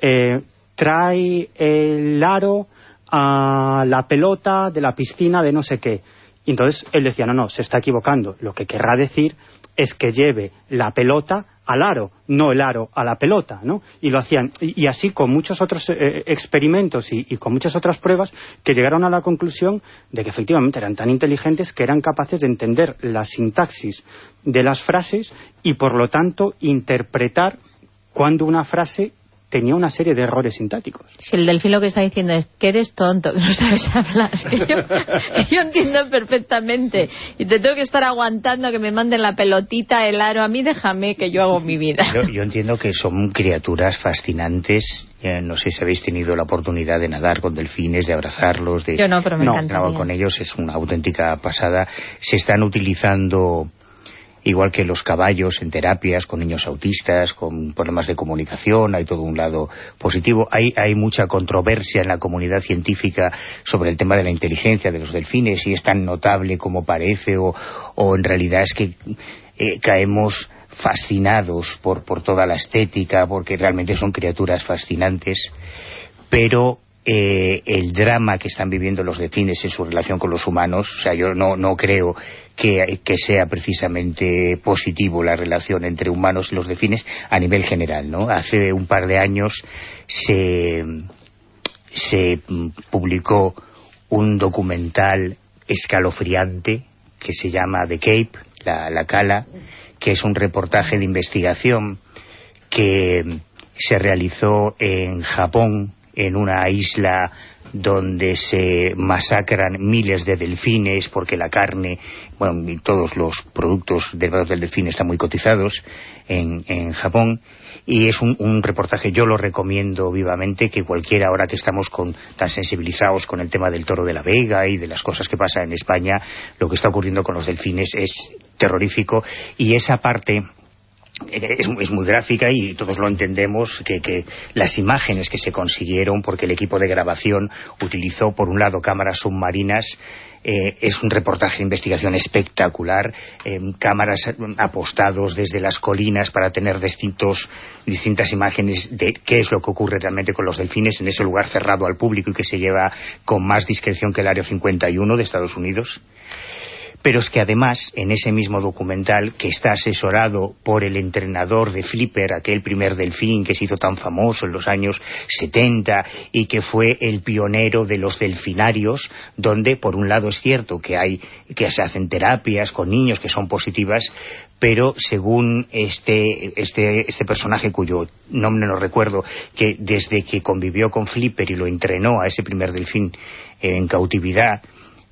trae el aro a la pelota de la piscina de no sé qué. Y entonces él decía, no, se está equivocando. Lo que querrá decir es que lleve la pelota al aro, no el aro a la pelota, ¿no? Y lo hacían, y así con muchos otros experimentos y con muchas otras pruebas, que llegaron a la conclusión de que efectivamente eran tan inteligentes que eran capaces de entender la sintaxis de las frases y por lo tanto interpretar cuando una frase tenía una serie de errores sintácticos. Si el delfín lo que está diciendo es que eres tonto, que no sabes hablar, que yo entiendo perfectamente y te tengo que estar aguantando que me manden la pelotita, el aro, a mí déjame que yo hago mi vida. Yo entiendo que son criaturas fascinantes. No sé si habéis tenido la oportunidad de nadar con delfines, de abrazarlos, yo no, pero me encantaría. Con ellos es una auténtica pasada. Se están utilizando, igual que los caballos, en terapias con niños autistas, con problemas de comunicación. Hay todo un lado positivo. Hay mucha controversia en la comunidad científica sobre el tema de la inteligencia de los delfines, si es tan notable como parece o en realidad es que caemos fascinados por toda la estética, porque realmente son criaturas fascinantes, pero el drama que están viviendo los delfines en su relación con los humanos, o sea, yo no creo que sea precisamente positivo la relación entre humanos y los delfines a nivel general, ¿no? Hace un par de años se publicó un documental escalofriante que se llama The Cape, la cala, que es un reportaje de investigación que se realizó en Japón, en una isla donde se masacran miles de delfines porque la carne, bueno, y todos los productos derivados del delfín están muy cotizados en Japón. Y es un reportaje, yo lo recomiendo vivamente, que cualquiera, ahora que estamos tan sensibilizados con el tema del toro de la Vega y de las cosas que pasan en España, lo que está ocurriendo con los delfines es terrorífico, y esa parte es muy gráfica y todos lo entendemos, que las imágenes que se consiguieron, porque el equipo de grabación utilizó por un lado cámaras submarinas, es un reportaje de investigación espectacular, cámaras apostados desde las colinas para tener distintas imágenes de qué es lo que ocurre realmente con los delfines en ese lugar cerrado al público y que se lleva con más discreción que el Área 51 de Estados Unidos. Pero es que además, en ese mismo documental, que está asesorado por el entrenador de Flipper, aquel primer delfín que se hizo tan famoso en los años 70 y que fue el pionero de los delfinarios, donde por un lado es cierto que se hacen terapias con niños que son positivas, pero según este personaje, cuyo nombre no recuerdo, que desde que convivió con Flipper y lo entrenó a ese primer delfín en cautividad,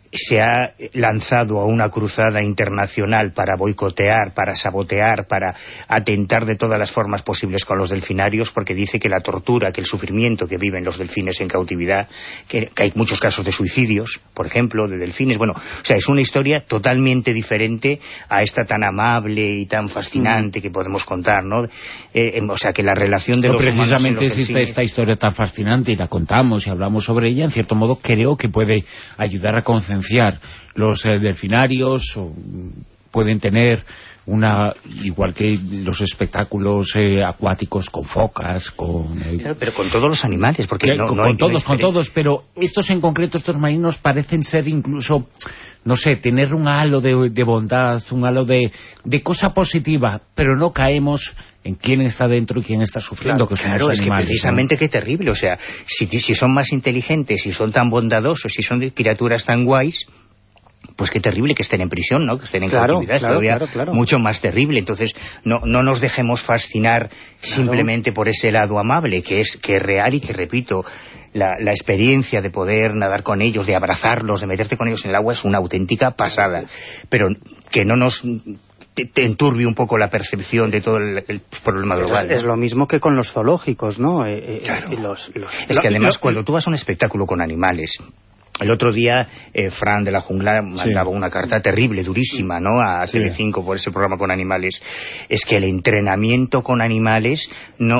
se ha lanzado a una cruzada internacional para boicotear, para sabotear, para atentar de todas las formas posibles con los delfinarios, porque dice que la tortura, que el sufrimiento que viven los delfines en cautividad, que hay muchos casos de suicidios, por ejemplo, de delfines. Bueno, o sea, es una historia totalmente diferente a esta tan amable y tan fascinante que podemos contar, ¿no? O sea, que la relación de los humanos y los delfines... Precisamente esta historia tan fascinante, y la contamos y hablamos sobre ella, en cierto modo creo que puede ayudar a concienciar. Los delfinarios pueden tener igual que los espectáculos acuáticos con focas, Claro, pero con todos los animales, porque con todos, pero estos en concreto, estos marinos, parecen ser incluso, no sé, tener un halo de bondad, un halo de cosa positiva, pero no caemos en quién está dentro y quién está sufriendo, que son los animales. Claro, es que precisamente qué terrible, o sea, si son más inteligentes, si son tan bondadosos, si son criaturas tan guays, pues qué terrible que estén en prisión, ¿no? Que estén en cautividad, claro. Mucho más terrible. Entonces, no nos dejemos fascinar simplemente por ese lado amable, que es real y que, repito, la experiencia de poder nadar con ellos, de abrazarlos, de meterte con ellos en el agua, es una auténtica pasada. Pero que no nos te enturbie un poco la percepción de todo el problema global. Es lo mismo que con los zoológicos, ¿no? Claro. Es que además cuando tú vas a un espectáculo con animales, el otro día Fran de la Jungla mandaba una carta terrible, durísima, ¿no?, a Telecinco por ese programa con animales. Es que el entrenamiento con animales,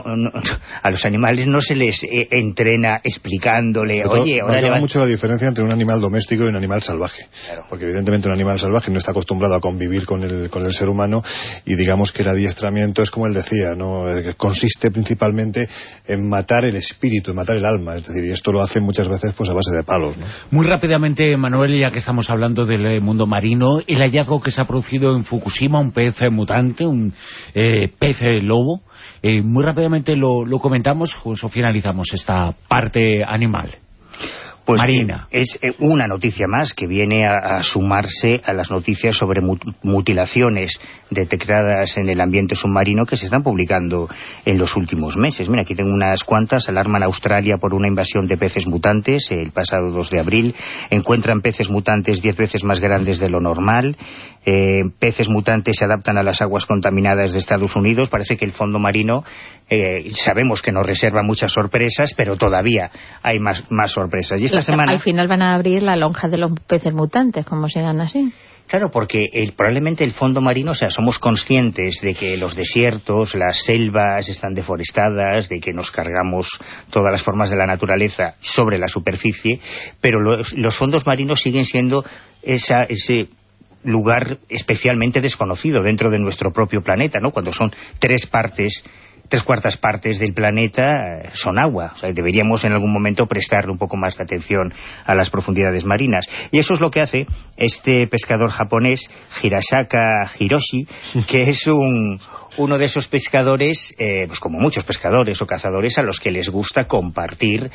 a los animales no se les entrena explicándole, oye... Marca mucho la diferencia entre un animal doméstico y un animal salvaje. Claro. Porque evidentemente un animal salvaje no está acostumbrado a convivir con el ser humano, y digamos que el adiestramiento es como él decía, ¿no?, consiste principalmente en matar el espíritu, en matar el alma. Es decir, y esto lo hacen muchas veces pues a base de palos, ¿no? Muy rápidamente, Manuel, ya que estamos hablando del mundo marino, el hallazgo que se ha producido en Fukushima, un pez mutante, un pez lobo, muy rápidamente lo comentamos, pues, o finalizamos esta parte animal. Pues marina. Es una noticia más que viene a sumarse a las noticias sobre mutilaciones detectadas en el ambiente submarino que se están publicando en los últimos meses. Mira, aquí tengo unas cuantas. Alarman a Australia por una invasión de peces mutantes. El pasado 2 de abril encuentran peces mutantes 10 veces más grandes de lo normal. Peces mutantes se adaptan a las aguas contaminadas de Estados Unidos. Parece que el fondo marino, sabemos que nos reserva muchas sorpresas, pero todavía hay más sorpresas. Y esta semana... Al final van a abrir la lonja de los peces mutantes, como se llama así. Claro, porque probablemente el fondo marino, o sea, somos conscientes de que los desiertos, las selvas están deforestadas, de que nos cargamos todas las formas de la naturaleza sobre la superficie, pero los fondos marinos siguen siendo ese lugar especialmente desconocido dentro de nuestro propio planeta, ¿no? Cuando son 3/4 partes del planeta son agua. O sea, deberíamos en algún momento prestarle un poco más de atención a las profundidades marinas. Y eso es lo que hace este pescador japonés, Hirashaka Hiroshi, que es uno de esos pescadores, pues como muchos pescadores o cazadores, a los que les gusta compartir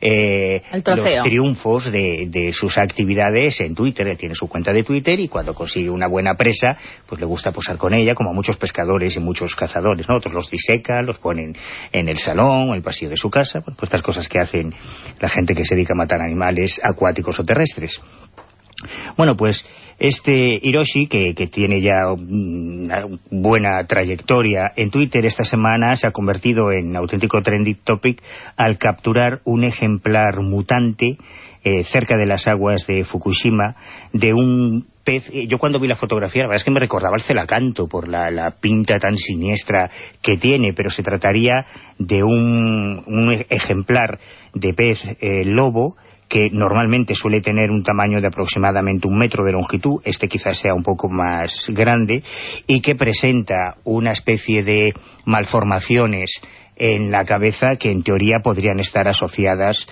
los triunfos de sus actividades en Twitter. Él tiene su cuenta de Twitter y cuando consigue una buena presa, pues le gusta posar con ella, como a muchos pescadores y muchos cazadores, ¿no? Otros los disecan, los ponen en el salón o en el pasillo de su casa, pues estas cosas que hacen la gente que se dedica a matar animales acuáticos o terrestres. Bueno, pues este Hiroshi, que tiene ya una buena trayectoria en Twitter, esta semana se ha convertido en auténtico trending topic al capturar un ejemplar mutante cerca de las aguas de Fukushima de un pez. Yo cuando vi la fotografía, la verdad es que me recordaba el celacanto por la pinta tan siniestra que tiene, pero se trataría de un ejemplar de pez lobo que normalmente suele tener un tamaño de aproximadamente 1 metro de longitud, este quizás sea un poco más grande, y que presenta una especie de malformaciones en la cabeza que en teoría podrían estar asociadas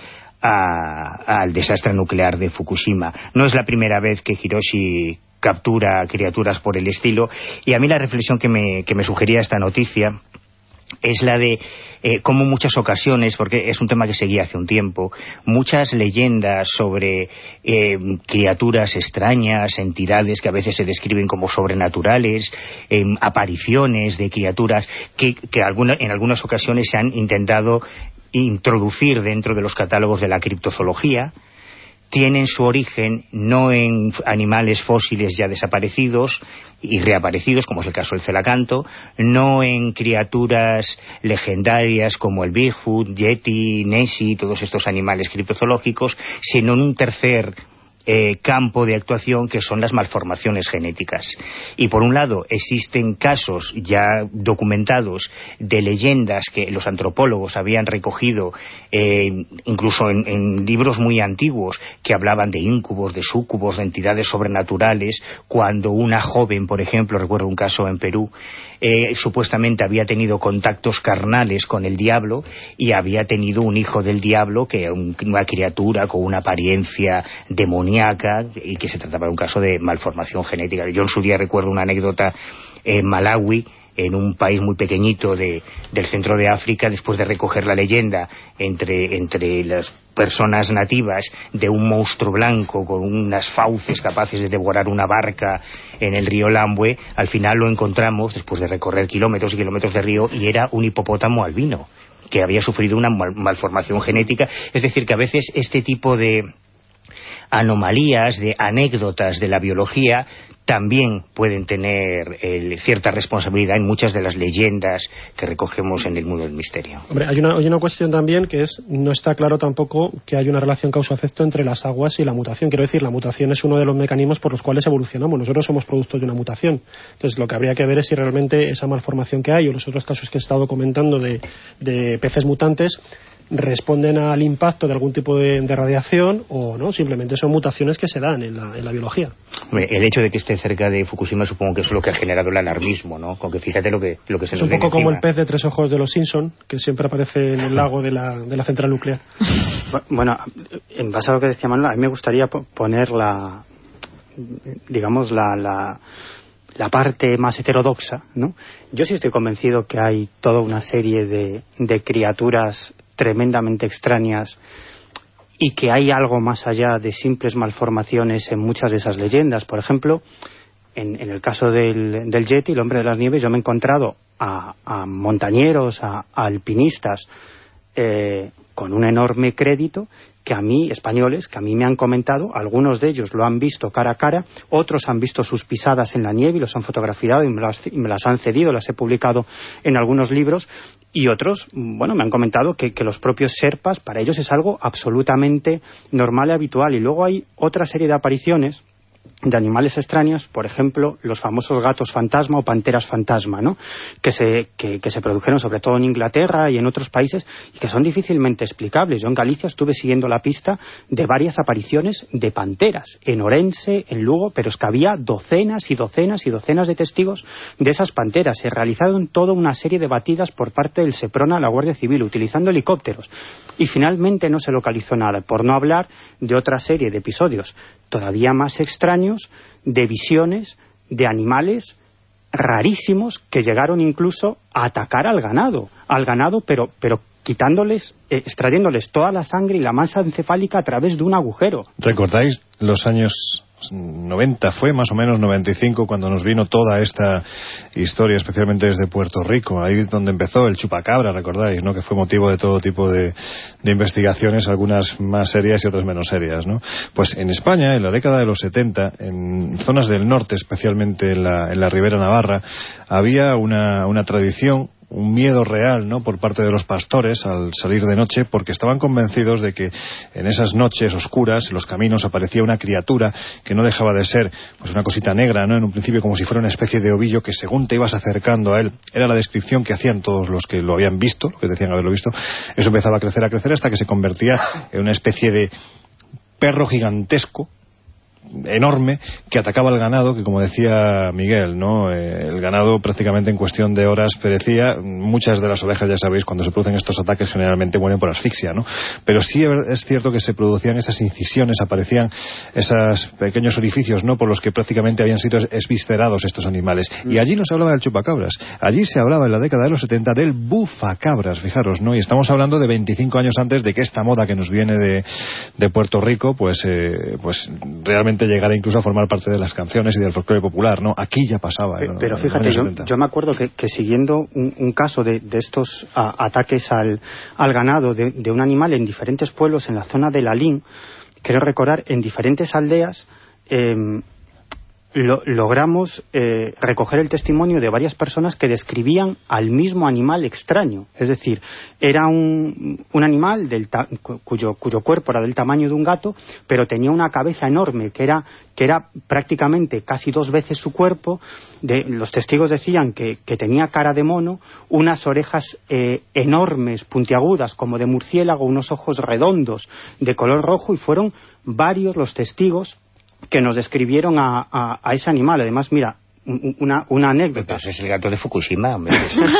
al desastre nuclear de Fukushima. No es la primera vez que Hiroshi captura criaturas por el estilo, y a mí la reflexión que me sugería esta noticia es la de cómo muchas ocasiones, porque es un tema que seguía hace un tiempo, muchas leyendas sobre criaturas extrañas, entidades que a veces se describen como sobrenaturales, apariciones de criaturas que en algunas ocasiones se han intentado introducir dentro de los catálogos de la criptozoología, tienen su origen no en animales fósiles ya desaparecidos y reaparecidos, como es el caso del celacanto, no en criaturas legendarias como el Bigfoot, Yeti, Nessie, todos estos animales criptozoológicos, sino en un tercer campo de actuación, que son las malformaciones genéticas. Y por un lado existen casos ya documentados de leyendas que los antropólogos habían recogido incluso en libros muy antiguos, que hablaban de íncubos, de súcubos, de entidades sobrenaturales, cuando una joven, por ejemplo, recuerdo un caso en Perú, supuestamente había tenido contactos carnales con el diablo y había tenido un hijo del diablo, que era una criatura con una apariencia demoníaca, y que se trataba de un caso de malformación genética. Yo en su día recuerdo una anécdota en Malawi, en un país muy pequeñito del centro de África, después de recoger la leyenda entre las personas nativas de un monstruo blanco con unas fauces capaces de devorar una barca en el río Lambwe, al final lo encontramos después de recorrer kilómetros y kilómetros de río, y era un hipopótamo albino que había sufrido una malformación genética. Es decir, que a veces este tipo de anomalías, de anécdotas de la biología, también pueden tener cierta responsabilidad en muchas de las leyendas que recogemos en el mundo del misterio. Hombre, hay una cuestión también, que es, no está claro tampoco que hay una relación causa-efecto entre las aguas y la mutación. Quiero decir, la mutación es uno de los mecanismos por los cuales evolucionamos. Nosotros somos productos de una mutación. Entonces, lo que habría que ver es si realmente esa malformación que hay, o los otros casos que he estado comentando de peces mutantes, responden al impacto de algún tipo de radiación, o no, simplemente son mutaciones que se dan en la biología. El hecho de que esté cerca de Fukushima supongo que es lo que ha generado el alarmismo, ¿no? Con que fíjate lo que se nos viene. Es un poco como el pez de 3 ojos de los Simpson, que siempre aparece en el lago de la central nuclear. Bueno, en base a lo que decía Manuel, a mí me gustaría poner la parte más heterodoxa, ¿no? Yo sí estoy convencido que hay toda una serie de criaturas tremendamente extrañas y que hay algo más allá de simples malformaciones en muchas de esas leyendas. Por ejemplo, en el caso del Yeti, el hombre de las nieves, yo me he encontrado a montañeros, a alpinistas con un enorme crédito, que a mí, españoles, que a mí me han comentado, algunos de ellos lo han visto cara a cara, otros han visto sus pisadas en la nieve y los han fotografiado y me las han cedido, las he publicado en algunos libros, y otros, bueno, me han comentado que los propios sherpas, para ellos es algo absolutamente normal y habitual. Y luego hay otra serie de apariciones de animales extraños, por ejemplo, los famosos gatos fantasma o panteras fantasma, ¿no? que se produjeron sobre todo en Inglaterra y en otros países, y que son difícilmente explicables. Yo en Galicia estuve siguiendo la pista de varias apariciones de panteras, en Orense, en Lugo, pero es que había docenas y docenas y docenas de testigos de esas panteras. Se realizaron toda una serie de batidas por parte del Seprona a la Guardia Civil, utilizando helicópteros, y finalmente no se localizó nada, por no hablar de otra serie de episodios todavía más extraños, de visiones de animales rarísimos que llegaron incluso a atacar al ganado, pero quitándoles, extrayéndoles toda la sangre y la masa encefálica a través de un agujero. ¿Recordáis los años 90, fue más o menos 95, cuando nos vino toda esta historia, especialmente desde Puerto Rico? Ahí donde empezó el chupacabra, recordáis, ¿no? Que fue motivo de todo tipo de investigaciones, algunas más serias y otras menos serias, ¿no? Pues en España, en la década de los 70, en zonas del norte, especialmente en la Ribera Navarra, había una tradición, un miedo real, ¿no?, por parte de los pastores al salir de noche, porque estaban convencidos de que en esas noches oscuras, en los caminos, aparecía una criatura que no dejaba de ser pues una cosita negra, ¿no?, en un principio como si fuera una especie de ovillo, que según te ibas acercando a él, era la descripción que hacían todos los que lo habían visto, lo que decían haberlo visto. Eso empezaba a crecer hasta que se convertía en una especie de perro gigantesco, enorme, que atacaba al ganado, que como decía Miguel, ¿no?, el ganado prácticamente en cuestión de horas perecía. Muchas de las ovejas, ya sabéis, cuando se producen estos ataques generalmente mueren por asfixia, ¿no? Pero sí es cierto que se producían esas incisiones, aparecían esos pequeños orificios, ¿no?, por los que prácticamente habían sido esviscerados estos animales. Y allí no se hablaba del chupacabras, allí se hablaba en la década de los 70 del bufacabras, fijaros, ¿no? Y estamos hablando de 25 años antes de que esta moda que nos viene de Puerto Rico, pues realmente llegara incluso a formar parte de las canciones y del folclore popular, ¿no? Aquí ya pasaba. Pero fíjate, yo me acuerdo que siguiendo un caso de estos ataques al ganado de un animal en diferentes pueblos en la zona de Lalín, creo recordar, en diferentes aldeas logramos recoger el testimonio de varias personas que describían al mismo animal extraño. Es decir, era un animal cuyo cuerpo era del tamaño de un gato, pero tenía una cabeza enorme que era prácticamente casi 2 veces su cuerpo. Los testigos decían que tenía cara de mono, unas orejas enormes, puntiagudas, como de murciélago, unos ojos redondos de color rojo, y fueron varios los testigos que nos describieron a ese animal. Además, mira, una anécdota. Entonces es el gato de Fukushima, hombre.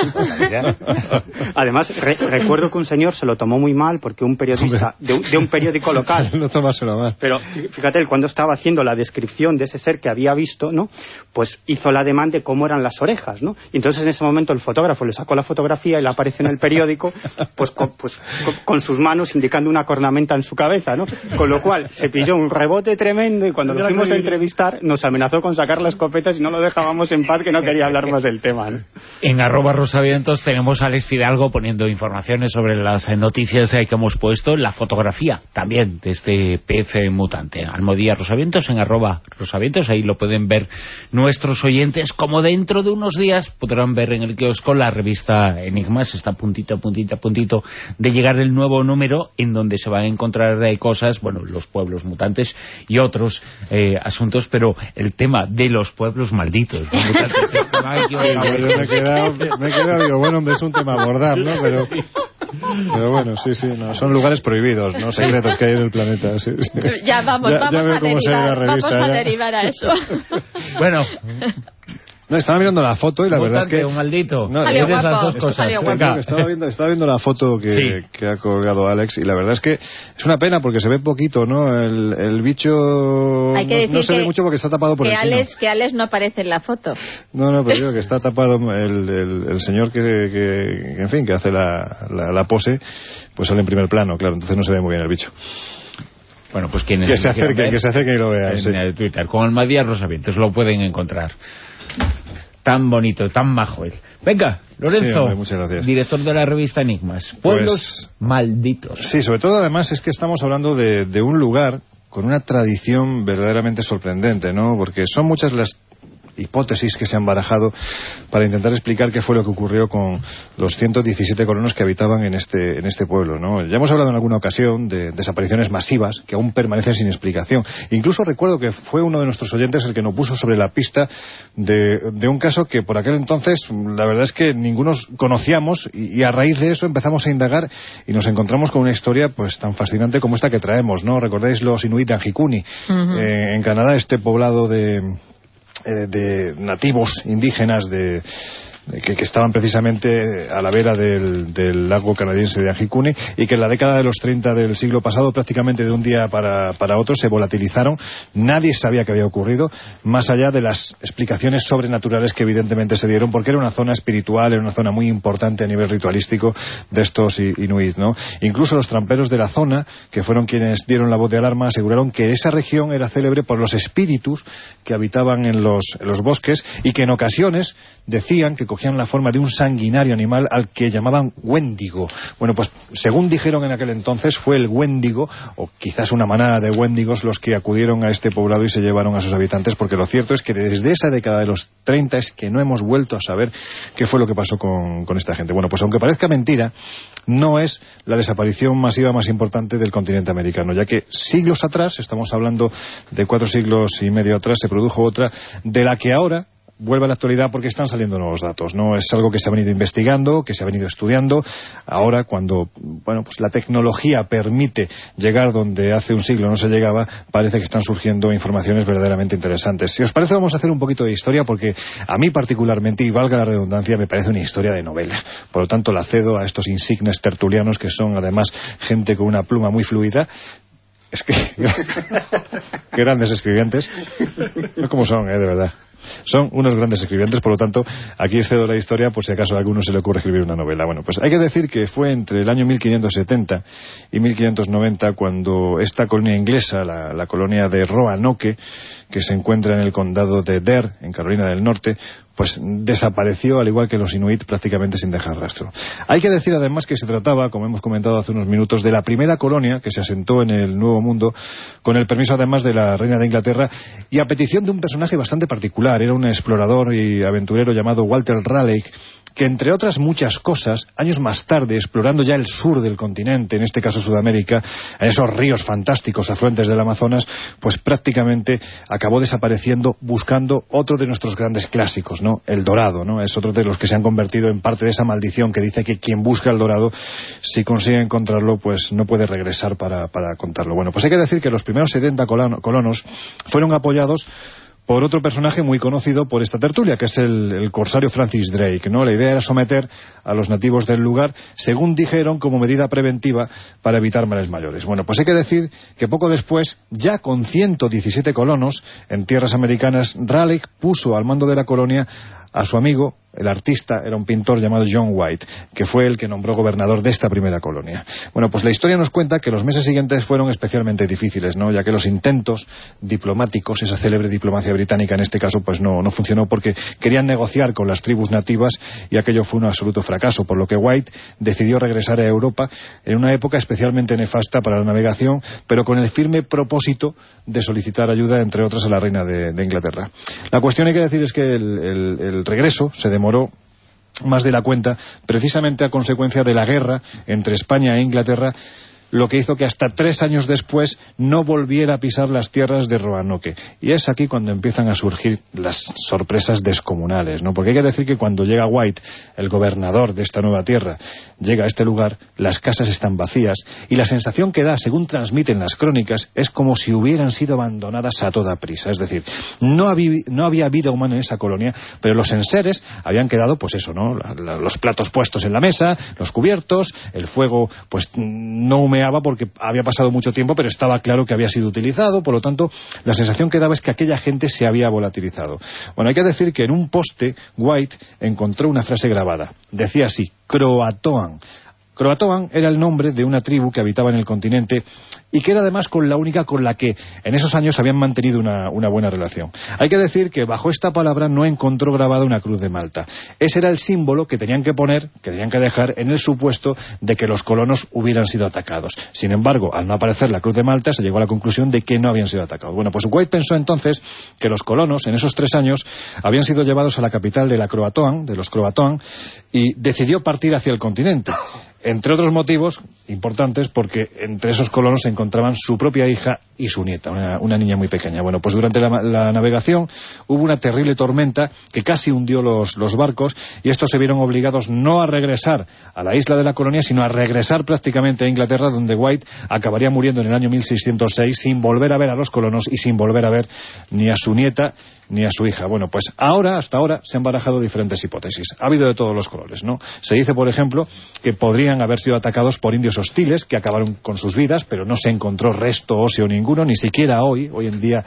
Además, recuerdo que un señor se lo tomó muy mal porque un periodista de un periódico local... No tomárselo mal. Pero fíjate, él cuando estaba haciendo la descripción de ese ser que había visto, ¿no?, pues hizo el ademán de cómo eran las orejas, ¿no? Y entonces en ese momento el fotógrafo le sacó la fotografía y la aparece en el periódico pues con sus manos indicando una cornamenta en su cabeza, ¿no? Con lo cual se pilló un rebote tremendo, y cuando lo fuimos a entrevistar nos amenazó con sacar la escopeta si no lo dejábamos en paz, que no quería hablar más del tema, ¿no? En @rosavientos tenemos a Alex Fidalgo poniendo informaciones sobre las noticias que hemos puesto, la fotografía también de este pez mutante. Almohadilla Rosavientos en @rosavientos, ahí lo pueden ver nuestros oyentes, como dentro de unos días podrán ver en el kiosco la revista Enigmas. Está a puntito de llegar el nuevo número, en donde se van a encontrar cosas, bueno, los pueblos mutantes y otros asuntos, pero el tema de los pueblos malditos, ¿no? Me he quedado, digo, bueno, hombre, es un tema a abordar, ¿no? Pero bueno, sí, no, son lugares prohibidos, ¿no? Secretos que hay en el planeta. Sí. Ya vamos a derivar a eso. Bueno. No, estaba mirando la foto y la verdad es que... un maldito. No, esas dos cosas. Estaba viendo la foto que ha colgado Alex, y la verdad es que es una pena porque se ve poquito, ¿no? El bicho no se ve mucho porque está tapado por el seno. Que Alex no aparece en la foto. No, pero digo que está tapado el señor que en fin, que hace la pose, pues sale en primer plano, claro, entonces no se ve muy bien el bicho. Bueno, pues quienes que se acerquen y lo vean. En Twitter, con Almohadilla Rosavientos lo pueden encontrar. Tan bonito, tan majo él. Venga, Lorenzo, sí, hombre, muchas gracias. Director de la revista Enigmas. Pueblos malditos. Sí, sobre todo además es que estamos hablando de un lugar con una tradición verdaderamente sorprendente, ¿no? Porque son muchas las hipótesis que se han barajado para intentar explicar qué fue lo que ocurrió con los 117 colonos que habitaban en este pueblo, ¿no? Ya hemos hablado en alguna ocasión de desapariciones masivas que aún permanecen sin explicación. Incluso recuerdo que fue uno de nuestros oyentes el que nos puso sobre la pista de un caso que por aquel entonces la verdad es que ninguno conocíamos, y a raíz de eso empezamos a indagar y nos encontramos con una historia pues tan fascinante como esta que traemos, ¿no? ¿Recordáis los Inuit de Anjikuni? En Canadá, este poblado de nativos indígenas que estaban precisamente a la vera del lago canadiense de Anjikuni, y que en la década de los 30 del siglo pasado, prácticamente de un día para otro, se volatilizaron. Nadie sabía qué había ocurrido, más allá de las explicaciones sobrenaturales que evidentemente se dieron, porque era una zona espiritual, era una zona muy importante a nivel ritualístico de estos inuit, ¿no? Incluso los tramperos de la zona, que fueron quienes dieron la voz de alarma, aseguraron que esa región era célebre por los espíritus que habitaban en los bosques, y que en ocasiones decían que cogían la forma de un sanguinario animal al que llamaban Wendigo. Bueno, pues según dijeron en aquel entonces, fue el Wendigo, o quizás una manada de Wendigos, los que acudieron a este poblado y se llevaron a sus habitantes, porque lo cierto es que desde esa década de los 30 es que no hemos vuelto a saber qué fue lo que pasó con esta gente. Bueno, pues aunque parezca mentira, no es la desaparición masiva más importante del continente americano, ya que siglos atrás, estamos hablando de 4 siglos y medio atrás, se produjo otra de la que ahora vuelve a la actualidad porque están saliendo nuevos datos, ¿no? Es algo que se ha venido investigando, que se ha venido estudiando. Ahora, cuando pues la tecnología permite llegar donde hace un siglo no se llegaba, parece que están surgiendo informaciones verdaderamente interesantes. Si os parece, vamos a hacer un poquito de historia, porque a mí particularmente, y valga la redundancia, me parece una historia de novela. Por lo tanto, la cedo a estos insignes tertulianos, que son además gente con una pluma muy fluida. Es que grandes escribientes. No como son, de verdad. Son unos grandes escribientes, por lo tanto, aquí excedo la historia por si acaso a alguno se le ocurre escribir una novela. Bueno, pues hay que decir que fue entre el año 1570 y 1590 cuando esta colonia inglesa, la colonia de Roanoke, que se encuentra en el condado de Dare, en Carolina del Norte, pues desapareció, al igual que los inuit, prácticamente sin dejar rastro. Hay que decir además que se trataba, como hemos comentado hace unos minutos, de la primera colonia que se asentó en el Nuevo Mundo, con el permiso además de la reina de Inglaterra, y a petición de un personaje bastante particular. Era un explorador y aventurero llamado Walter Raleigh, que entre otras muchas cosas, años más tarde, explorando ya el sur del continente, en este caso Sudamérica, en esos ríos fantásticos afluentes del Amazonas, pues prácticamente acabó desapareciendo buscando otro de nuestros grandes clásicos, ¿no? El dorado, ¿no? Es otro de los que se han convertido en parte de esa maldición que dice que quien busca el dorado, si consigue encontrarlo, pues no puede regresar para contarlo. Bueno, pues hay que decir que los primeros 70 colonos fueron apoyados por otro personaje muy conocido por esta tertulia, que es el corsario Francis Drake, ¿no? La idea era someter a los nativos del lugar, según dijeron, como medida preventiva para evitar males mayores. Bueno, pues hay que decir que poco después, ya con 117 colonos en tierras americanas, Raleigh puso al mando de la colonia a su amigo, el artista, era un pintor llamado John White, que fue el que nombró gobernador de esta primera colonia. Bueno, pues la historia nos cuenta que los meses siguientes fueron especialmente difíciles, ¿no? Ya que los intentos diplomáticos, esa célebre diplomacia británica en este caso, pues no funcionó, porque querían negociar con las tribus nativas y aquello fue un absoluto fracaso, por lo que White decidió regresar a Europa en una época especialmente nefasta para la navegación, pero con el firme propósito de solicitar ayuda, entre otras, a la reina de Inglaterra. La cuestión, hay que decir, es que el regreso se demoró más de la cuenta, precisamente a consecuencia de la guerra entre España e Inglaterra, lo que hizo que hasta 3 años después no volviera a pisar las tierras de Roanoke. Y es aquí cuando empiezan a surgir las sorpresas descomunales, ¿no? Porque hay que decir que cuando llega White, el gobernador de esta nueva tierra, llega a este lugar, las casas están vacías, y la sensación que da, según transmiten las crónicas, es como si hubieran sido abandonadas a toda prisa. Es decir, no había vida humana en esa colonia, pero los enseres habían quedado, pues eso, ¿no? Los platos puestos en la mesa, los cubiertos, el fuego, pues no humeaba porque había pasado mucho tiempo, pero estaba claro que había sido utilizado. Por lo tanto, la sensación que daba es que aquella gente se había volatilizado. Bueno, hay que decir que en un poste White encontró una frase grabada. Decía así: Croatoan. Croatoan era el nombre de una tribu que habitaba en el continente y que era además la única con la que en esos años habían mantenido una buena relación. Hay que decir que bajo esta palabra no encontró grabada una cruz de Malta. Ese era el símbolo que tenían que poner, que tenían que dejar en el supuesto de que los colonos hubieran sido atacados. Sin embargo, al no aparecer la cruz de Malta, se llegó a la conclusión de que no habían sido atacados. Bueno, pues White pensó entonces que los colonos, en esos 3 años, habían sido llevados a la capital de los Croatoan, y decidió partir hacia el continente. Entre otros motivos importantes, porque entre esos colonos se encontraban su propia hija y su nieta, una niña muy pequeña. Bueno, pues durante la navegación hubo una terrible tormenta que casi hundió los barcos, y estos se vieron obligados no a regresar a la isla de la colonia, sino a regresar prácticamente a Inglaterra, donde White acabaría muriendo en el año 1606 sin volver a ver a los colonos y sin volver a ver ni a su nieta ni a su hija. Bueno, pues hasta ahora se han barajado diferentes hipótesis. Ha habido de todos los colores, ¿no? Se dice, por ejemplo, que podrían haber sido atacados por indios hostiles que acabaron con sus vidas, pero no se encontró resto óseo ninguno, ni siquiera hoy en día,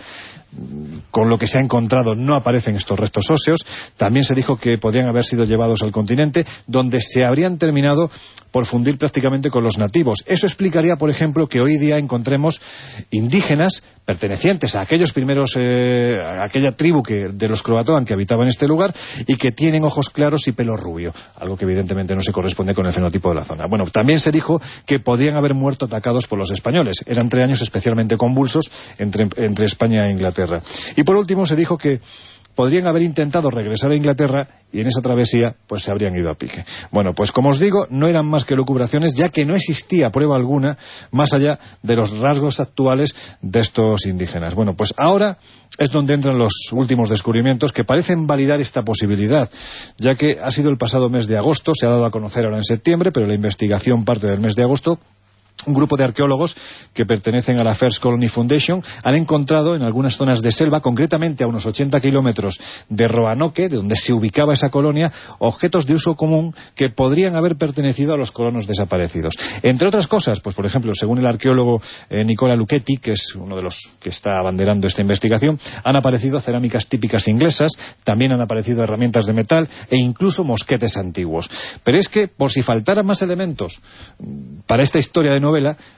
con lo que se ha encontrado, no aparecen estos restos óseos. También se dijo que podrían haber sido llevados al continente, donde se habrían terminado por fundir prácticamente con los nativos. Eso explicaría, por ejemplo, que hoy día encontremos indígenas pertenecientes a aquellos primeros, a aquella tribu de los Croatoan que habitaban en este lugar y que tienen ojos claros y pelo rubio, algo que evidentemente no se corresponde con el fenotipo de la zona. Bueno, también se dijo que podrían haber muerto atacados por los españoles. Eran 3 años especialmente convulsos entre España e Inglaterra. Y por último se dijo que podrían haber intentado regresar a Inglaterra y en esa travesía pues se habrían ido a pique. Bueno, pues como os digo, no eran más que lucubraciones, ya que no existía prueba alguna más allá de los rasgos actuales de estos indígenas. Bueno, pues ahora es donde entran los últimos descubrimientos que parecen validar esta posibilidad, ya que ha sido el pasado mes de agosto, se ha dado a conocer ahora en septiembre, pero la investigación parte del mes de agosto. Un grupo de arqueólogos que pertenecen a la First Colony Foundation han encontrado en algunas zonas de selva, concretamente a unos 80 kilómetros de Roanoke, de donde se ubicaba esa colonia, objetos de uso común que podrían haber pertenecido a los colonos desaparecidos. Entre otras cosas, pues por ejemplo, según el arqueólogo Nicola Lucchetti, que es uno de los que está abanderando esta investigación, han aparecido cerámicas típicas inglesas, también han aparecido herramientas de metal e incluso mosquetes antiguos. Pero es que, por si faltaran más elementos para esta historia de novela,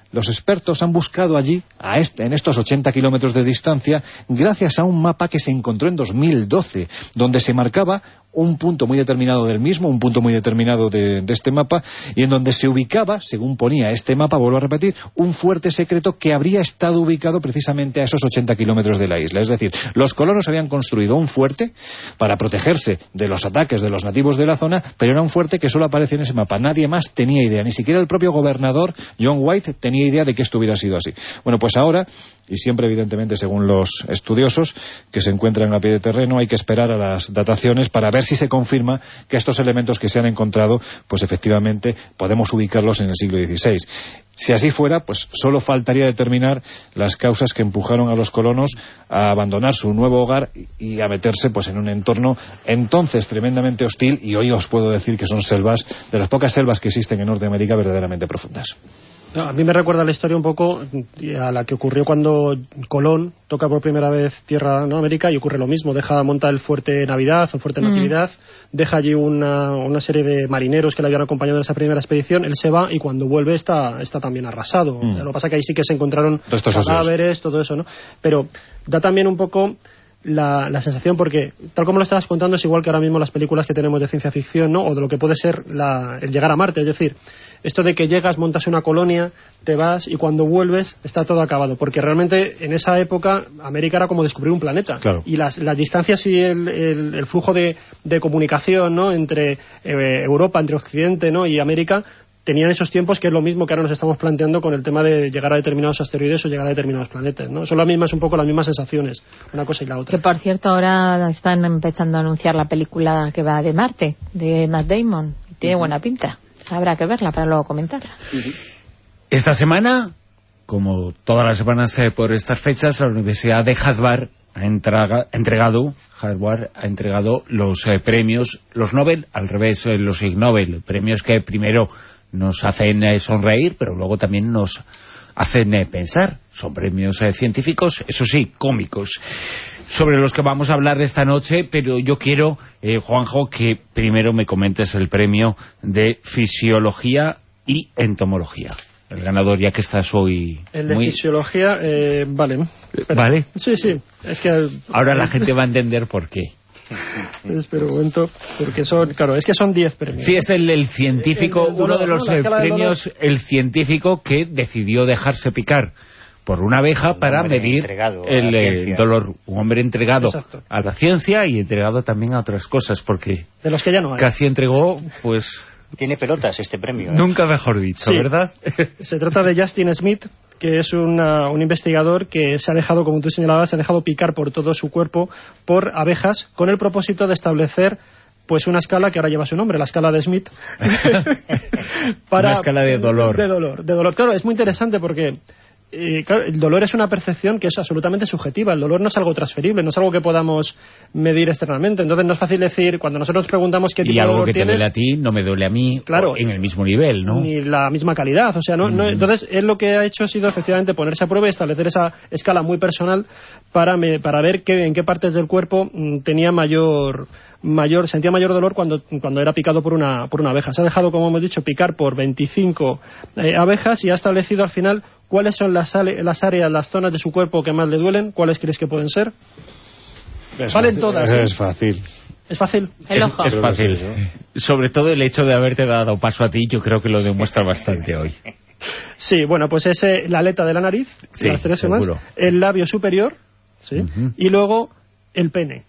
los expertos han buscado allí, en estos 80 kilómetros de distancia, gracias a un mapa que se encontró en 2012, donde se marcaba un punto muy determinado del mismo, un punto muy determinado de este mapa, y en donde se ubicaba, según ponía este mapa, vuelvo a repetir, un fuerte secreto que habría estado ubicado precisamente a esos 80 kilómetros de la isla. Es decir, los colonos habían construido un fuerte para protegerse de los ataques de los nativos de la zona, pero era un fuerte que solo aparece en ese mapa. Nadie más tenía idea, ni siquiera el propio gobernador John White tenía idea de que esto hubiera sido así. Bueno, pues ahora, y siempre evidentemente según los estudiosos que se encuentran a pie de terreno, hay que esperar a las dataciones para ver si se confirma que estos elementos que se han encontrado, pues efectivamente podemos ubicarlos en el siglo XVI. Si así fuera, pues solo faltaría determinar las causas que empujaron a los colonos a abandonar su nuevo hogar y a meterse pues en un entorno entonces tremendamente hostil, y hoy os puedo decir que son selvas, de las pocas selvas que existen en Norteamérica, verdaderamente profundas. A mí me recuerda la historia un poco a la que ocurrió cuando Colón toca por primera vez tierra en América, y ocurre lo mismo. Monta el fuerte Navidad o fuerte Natividad, deja allí una serie de marineros que le habían acompañado en esa primera expedición, él se va y cuando vuelve está también arrasado. Lo que pasa es que ahí sí que se encontraron cadáveres, todo eso, ¿no? Pero da también un poco la sensación, porque tal como lo estabas contando, es igual que ahora mismo las películas que tenemos de ciencia ficción, ¿no? O de lo que puede ser el llegar a Marte, es decir, esto de que llegas, montas una colonia, te vas y cuando vuelves está todo acabado, porque realmente en esa época América era como descubrir un planeta, claro. Y las distancias y el flujo de comunicación, ¿no? Entre Europa, entre Occidente, ¿no? y América, tenían esos tiempos, que es lo mismo que ahora nos estamos planteando con el tema de llegar a determinados asteroides o llegar a determinados planetas, ¿no? Son las mismas, un poco las mismas sensaciones, una cosa y la otra. Que por cierto ahora están empezando a anunciar la película que va de Marte, de Matt Damon, tiene buena pinta. Habrá que verla para luego comentarla. Esta semana, como todas las semanas por estas fechas, la Universidad de Harvard ha entregado los premios, los Nobel, al revés, los Ig Nobel, premios que primero nos hacen sonreír, pero luego también nos hacen pensar. Son premios científicos, eso sí, cómicos, sobre los que vamos a hablar esta noche, pero yo quiero, Juanjo, que primero me comentes el premio de Fisiología y Entomología. El ganador, ya que estás hoy... El de Fisiología, vale. ¿Vale? Sí, es que... Ahora la gente va a entender por qué. Espera un momento, porque es que son 10 premios. Sí, es el científico, uno de los premios, el científico que decidió dejarse picar por una abeja para medir el dolor. Un hombre entregado a la ciencia y entregado también a otras cosas, porque de los que ya no hay. Casi entregó, pues... Tiene pelotas este premio, ¿eh? Nunca mejor dicho, sí. ¿Verdad? Se trata de Justin Smith, que es un investigador que se ha dejado, como tú señalabas, se ha dejado picar por todo su cuerpo por abejas con el propósito de establecer pues una escala que ahora lleva su nombre, la escala de Smith. Una escala de dolor. De dolor. Claro, es muy interesante porque... claro, el dolor es una percepción que es absolutamente subjetiva. El dolor no es algo transferible, no es algo que podamos medir externamente. Entonces no es fácil decir, cuando nosotros preguntamos qué tipo de dolor tienes... Y algo que te duele a ti no me duele a mí, claro, en el mismo nivel, ¿no? Ni la misma calidad, o sea, no, entonces él lo que ha hecho ha sido efectivamente ponerse a prueba y establecer esa escala muy personal para ver en qué partes del cuerpo sentía mayor dolor cuando era picado por una abeja. Se ha dejado, como hemos dicho, picar por 25 abejas y ha establecido al final cuáles son las áreas, las zonas de su cuerpo que más le duelen. ¿Cuáles crees que pueden ser? Valen todas. Es fácil. ¿Es fácil? El ojo. Es fácil. Sobre todo el hecho de haberte dado paso a ti, yo creo que lo demuestra bastante hoy. Sí, bueno, pues es la aleta de la nariz, sí, las tres seguro. Más, el labio superior, ¿sí? Y luego el pene.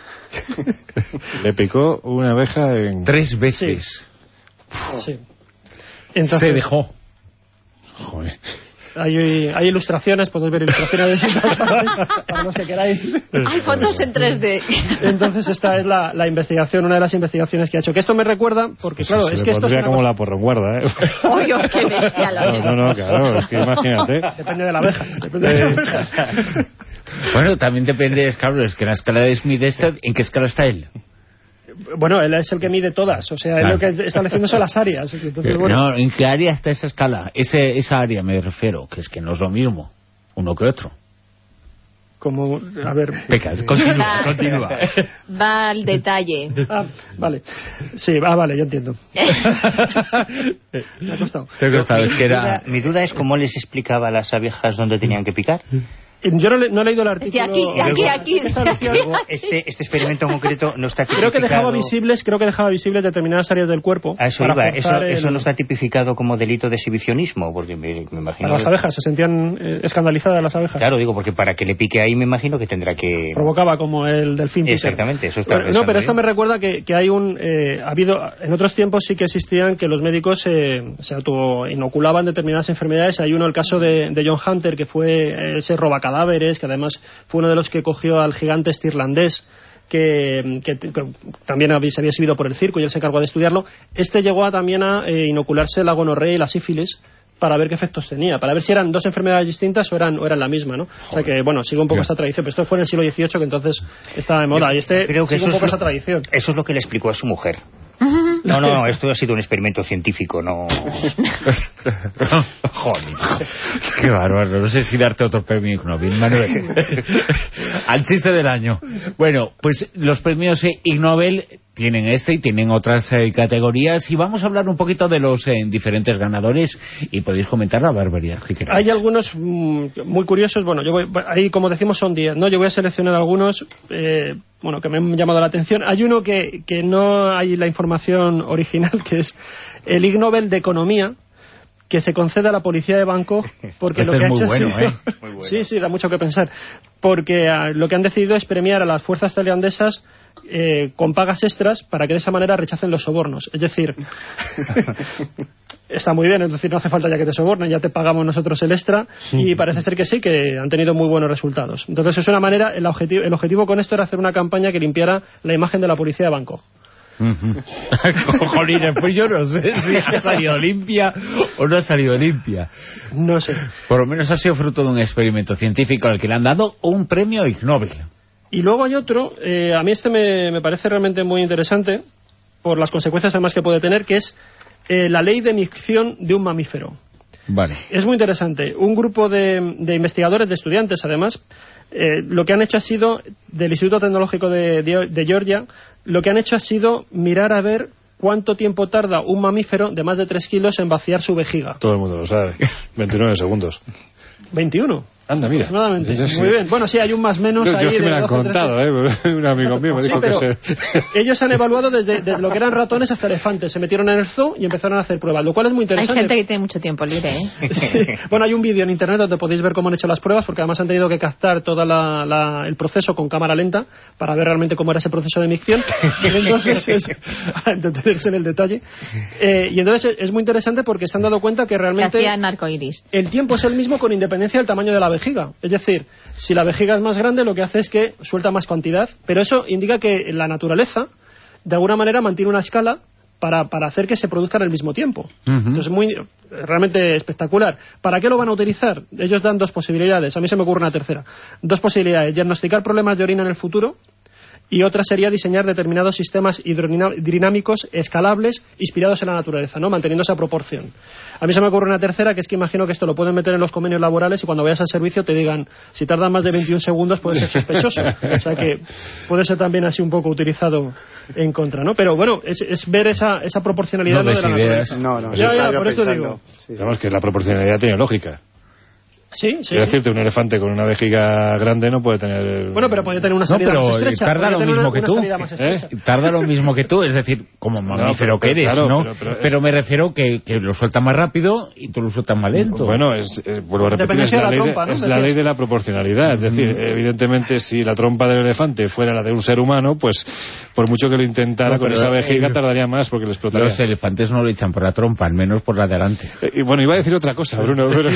Le picó una abeja 3 veces. Sí. Entonces, se dejó. Joder. Hay ilustraciones, podéis ver ilustraciones para los que queráis. Hay fotos en 3D. Entonces esta es la investigación, una de las investigaciones que ha hecho. Que esto me recuerda, porque pues claro, es que esto es como la porrenguarda, ¿eh? Oye, qué bestia la No, claro, es que imagínate. Depende de la abeja. Bueno, también depende, claro, es que en la escala de Smith, ¿en qué escala está él? Bueno, él es el que mide todas, o sea, claro. Él lo que estableciendo son las áreas. Entonces, bueno. No, ¿en qué área está esa escala? Esa área me refiero, que es que no es lo mismo uno que otro. como, a ver... Pecas, continúa. Va al detalle. Vale. Sí, vale, ya entiendo. Me ha costado. Es que era... Mi duda es cómo les explicaba a las abejas dónde tenían que picar. Yo no he leído el artículo. Aquí. Este experimento en concreto no está tipificado. Creo que dejaba visibles determinadas áreas del cuerpo. A eso iba. Eso no está tipificado como delito de exhibicionismo, porque me imagino... A las abejas, se sentían escandalizadas las abejas. Claro, digo, porque para que le pique ahí me imagino que tendrá que... Provocaba como el delfín. Exactamente, eso está... No, pero esto me recuerda que hay ha habido... En otros tiempos sí que existían que los médicos se autoinoculaban determinadas enfermedades. Hay el caso de John Hunter, que fue ese robacadáveres, que además fue uno de los que cogió al gigante irlandés, que también se había exhibido por el circo y él se encargó de estudiarlo. Llegó también a inocularse la gonorrea y la sífilis para ver qué efectos tenía, para ver si eran dos enfermedades distintas o eran la misma, ¿no? O sea que, sigue un poco esta tradición, pero esto fue en el siglo XVIII, que entonces estaba de moda, creo que sigue un poco esa tradición. Eso es lo que le explicó a su mujer. No, esto ha sido un experimento científico, no... Joder, qué bárbaro, no sé si darte otro premio Ig Nobel, Manuel. Al chiste del año. Bueno, pues los premios Ig Nobel tienen y tienen otras categorías, y vamos a hablar un poquito de los diferentes ganadores, y podéis comentar la barbaridad que queráis. Hay algunos muy curiosos, ahí como decimos son 10, ¿no? Yo voy a seleccionar algunos que me han llamado la atención. Hay uno que no hay la información original, que es el Ig Nobel de Economía, que se concede a la policía de Bangkok, porque lo que ha hecho muy bueno. Sí, da mucho que pensar, porque lo que han decidido es premiar a las fuerzas tailandesas con pagas extras para que de esa manera rechacen los sobornos. Es decir, está muy bien, es decir, no hace falta ya que te sobornen, ya te pagamos nosotros el extra, y parece ser que sí, que han tenido muy buenos resultados. Entonces es una manera, el objetivo con esto era hacer una campaña que limpiara la imagen de la policía de Bangkok. Jolines, pues yo no sé si ha salido limpia o no ha salido limpia. No sé. Por lo menos ha sido fruto de un experimento científico al que le han dado un premio Ig Nobel. Y luego hay otro, a mí me parece realmente muy interesante, por las consecuencias además que puede tener, que es la ley de micción de un mamífero. Vale. Es muy interesante. Un grupo de investigadores, de estudiantes además, lo que han hecho ha sido, del Instituto Tecnológico de Georgia, lo que han hecho ha sido mirar a ver cuánto tiempo tarda un mamífero de más de 3 kilos en vaciar su vejiga. Todo el mundo lo sabe. 29 segundos. 21. Anda, mira. Aproximadamente. Muy bien. Bueno, sí, hay un más menos ahí. Yo que me lo han contado, un amigo mío me dijo que ellos han evaluado desde lo que eran ratones hasta elefantes. Se metieron en el zoo y empezaron a hacer pruebas, lo cual es muy interesante. Hay gente que tiene mucho tiempo libre, ¿eh? Sí. Bueno, hay un vídeo en internet donde podéis ver cómo han hecho las pruebas, porque además han tenido que captar todo el proceso con cámara lenta para ver realmente cómo era ese proceso de micción. Entonces, para entretenerse en el detalle. Y entonces es muy interesante porque se han dado cuenta que realmente el tiempo es el mismo con independencia del tamaño de la vejiga. Es decir, si la vejiga es más grande, lo que hace es que suelta más cantidad, pero eso indica que la naturaleza de alguna manera mantiene una escala para hacer que se produzcan al mismo tiempo. Entonces realmente espectacular. ¿Para qué lo van a utilizar? Ellos dan 2 posibilidades, a mí se me ocurre una tercera. 2 posibilidades: diagnosticar problemas de orina en el futuro, y otra sería diseñar determinados sistemas hidrodinámicos escalables inspirados en la naturaleza, ¿no? Manteniendo esa proporción. A mí se me ocurre una tercera, que es que imagino que esto lo pueden meter en los convenios laborales y cuando vayas al servicio te digan, si tarda más de 21 segundos puede ser sospechoso. O sea que puede ser también así un poco utilizado en contra, ¿no? Pero bueno, es ver esa proporcionalidad de la naturaleza. No, ya, por eso digo. Digamos que la proporcionalidad tiene lógica. Sí. Es decirte, un elefante con una vejiga grande no puede tener... Bueno, pero puede tener una salida más estrecha. Tarda lo mismo que tú. Tarda lo mismo que tú, es decir, como mamífero que eres, claro, ¿no? Pero me refiero que lo suelta más rápido y tú lo sueltas más lento. Bueno, vuelvo a repetir, es la ley de la proporcionalidad. Es decir, evidentemente, si la trompa del elefante fuera la de un ser humano, pues por mucho que lo intentara con esa vejiga tardaría más porque le explotaría. Los elefantes no lo echan por la trompa, al menos por la de adelante. Y bueno, iba a decir otra cosa, Bruno, pero...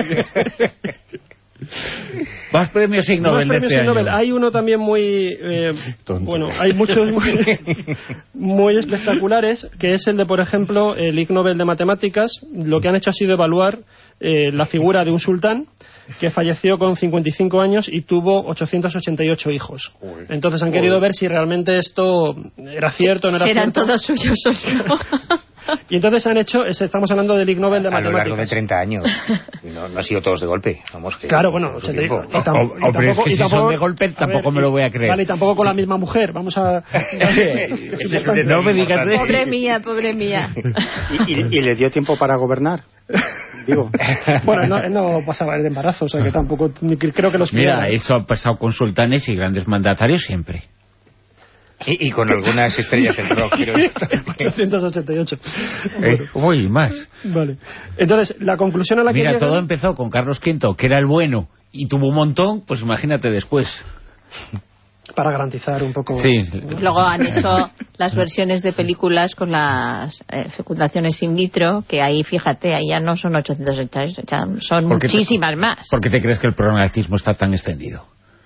Más premios Ig Nobel de este año. Hay uno también muy hay muchos muy espectaculares, que es el de, por ejemplo, el Ig Nobel de Matemáticas. Lo que han hecho ha sido evaluar la figura de un sultán que falleció con 55 años y tuvo 888 hijos. Entonces han querido ver si realmente esto era cierto o no era cierto. Eran todos suyos o no. Y entonces han hecho, estamos hablando del Ig Nobel de a lo Matemáticas. largo de 30 años. No ha sido todos de golpe. Vamos, que claro, bueno, hombre, es que si son de golpe tampoco me lo voy a creer. Vale, y tampoco con la misma mujer. Vamos a... No me digas eso. Pobre mía. ¿Y le dio tiempo para gobernar? Digo. Bueno, él no pasaba el embarazo, o sea que tampoco creo que los... Mira, eso ha pasado con sultanes y grandes mandatarios siempre. Y con algunas estrellas del rock, creo. 888. Uy, más. Vale. Entonces, la conclusión a la que Mira, llegan... todo empezó con Carlos V, que era el bueno, y tuvo un montón, pues imagínate después. Para garantizar un poco... Sí. Luego han hecho las versiones de películas con las fecundaciones in vitro, que ahí, fíjate, ahí ya no son 888, son muchísimas más. ¿Por qué te crees que el prognatismo está tan extendido?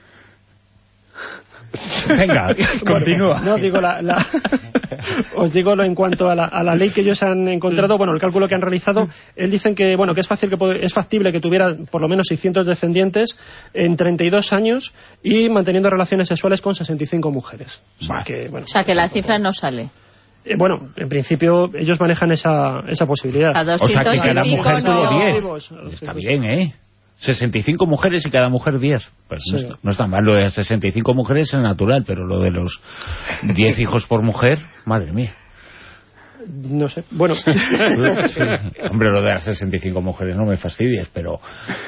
Venga, continúa. No, digo, os digo en cuanto a la ley que ellos han encontrado, bueno, el cálculo que han realizado, él dicen que es factible que tuviera por lo menos 600 descendientes en 32 años y manteniendo relaciones sexuales con 65 mujeres. O sea que la cifra no sale. Bueno, en principio ellos manejan esa posibilidad. O sea que cada mujer tuvo 10. Está bien, ¿eh? 65 mujeres y cada mujer 10. Pues sí. No está mal. Lo de 65 mujeres es natural, pero lo de los 10 hijos por mujer, madre mía. No sé. Bueno. Hombre, lo de las 65 mujeres no me fastidies, pero...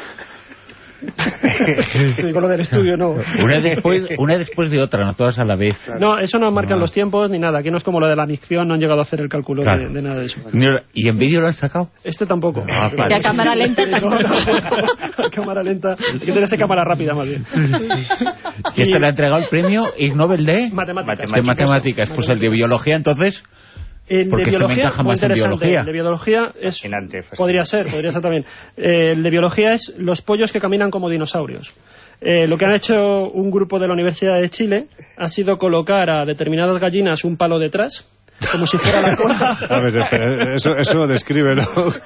Con lo del estudio, no. Una después de otra, no todas a la vez. No, eso no marcan los tiempos ni nada. Aquí no es como lo de la micción, no han llegado a hacer el cálculo de nada de eso. ¿Y en vídeo lo han sacado? Este tampoco. Y a cámara lenta tampoco. A cámara lenta. Hay que tener cámara rápida, más bien. ¿Y este le ha entregado el premio Ig Nobel de Matemáticas? Pues el de biología, entonces... Porque se me encaja más en biología. El de biología es... Podría ser también. El de biología es los pollos que caminan como dinosaurios. Lo que han hecho un grupo de la Universidad de Chile ha sido colocar a determinadas gallinas un palo detrás, como si fuera la cola. A ver, espera, eso descríbelo.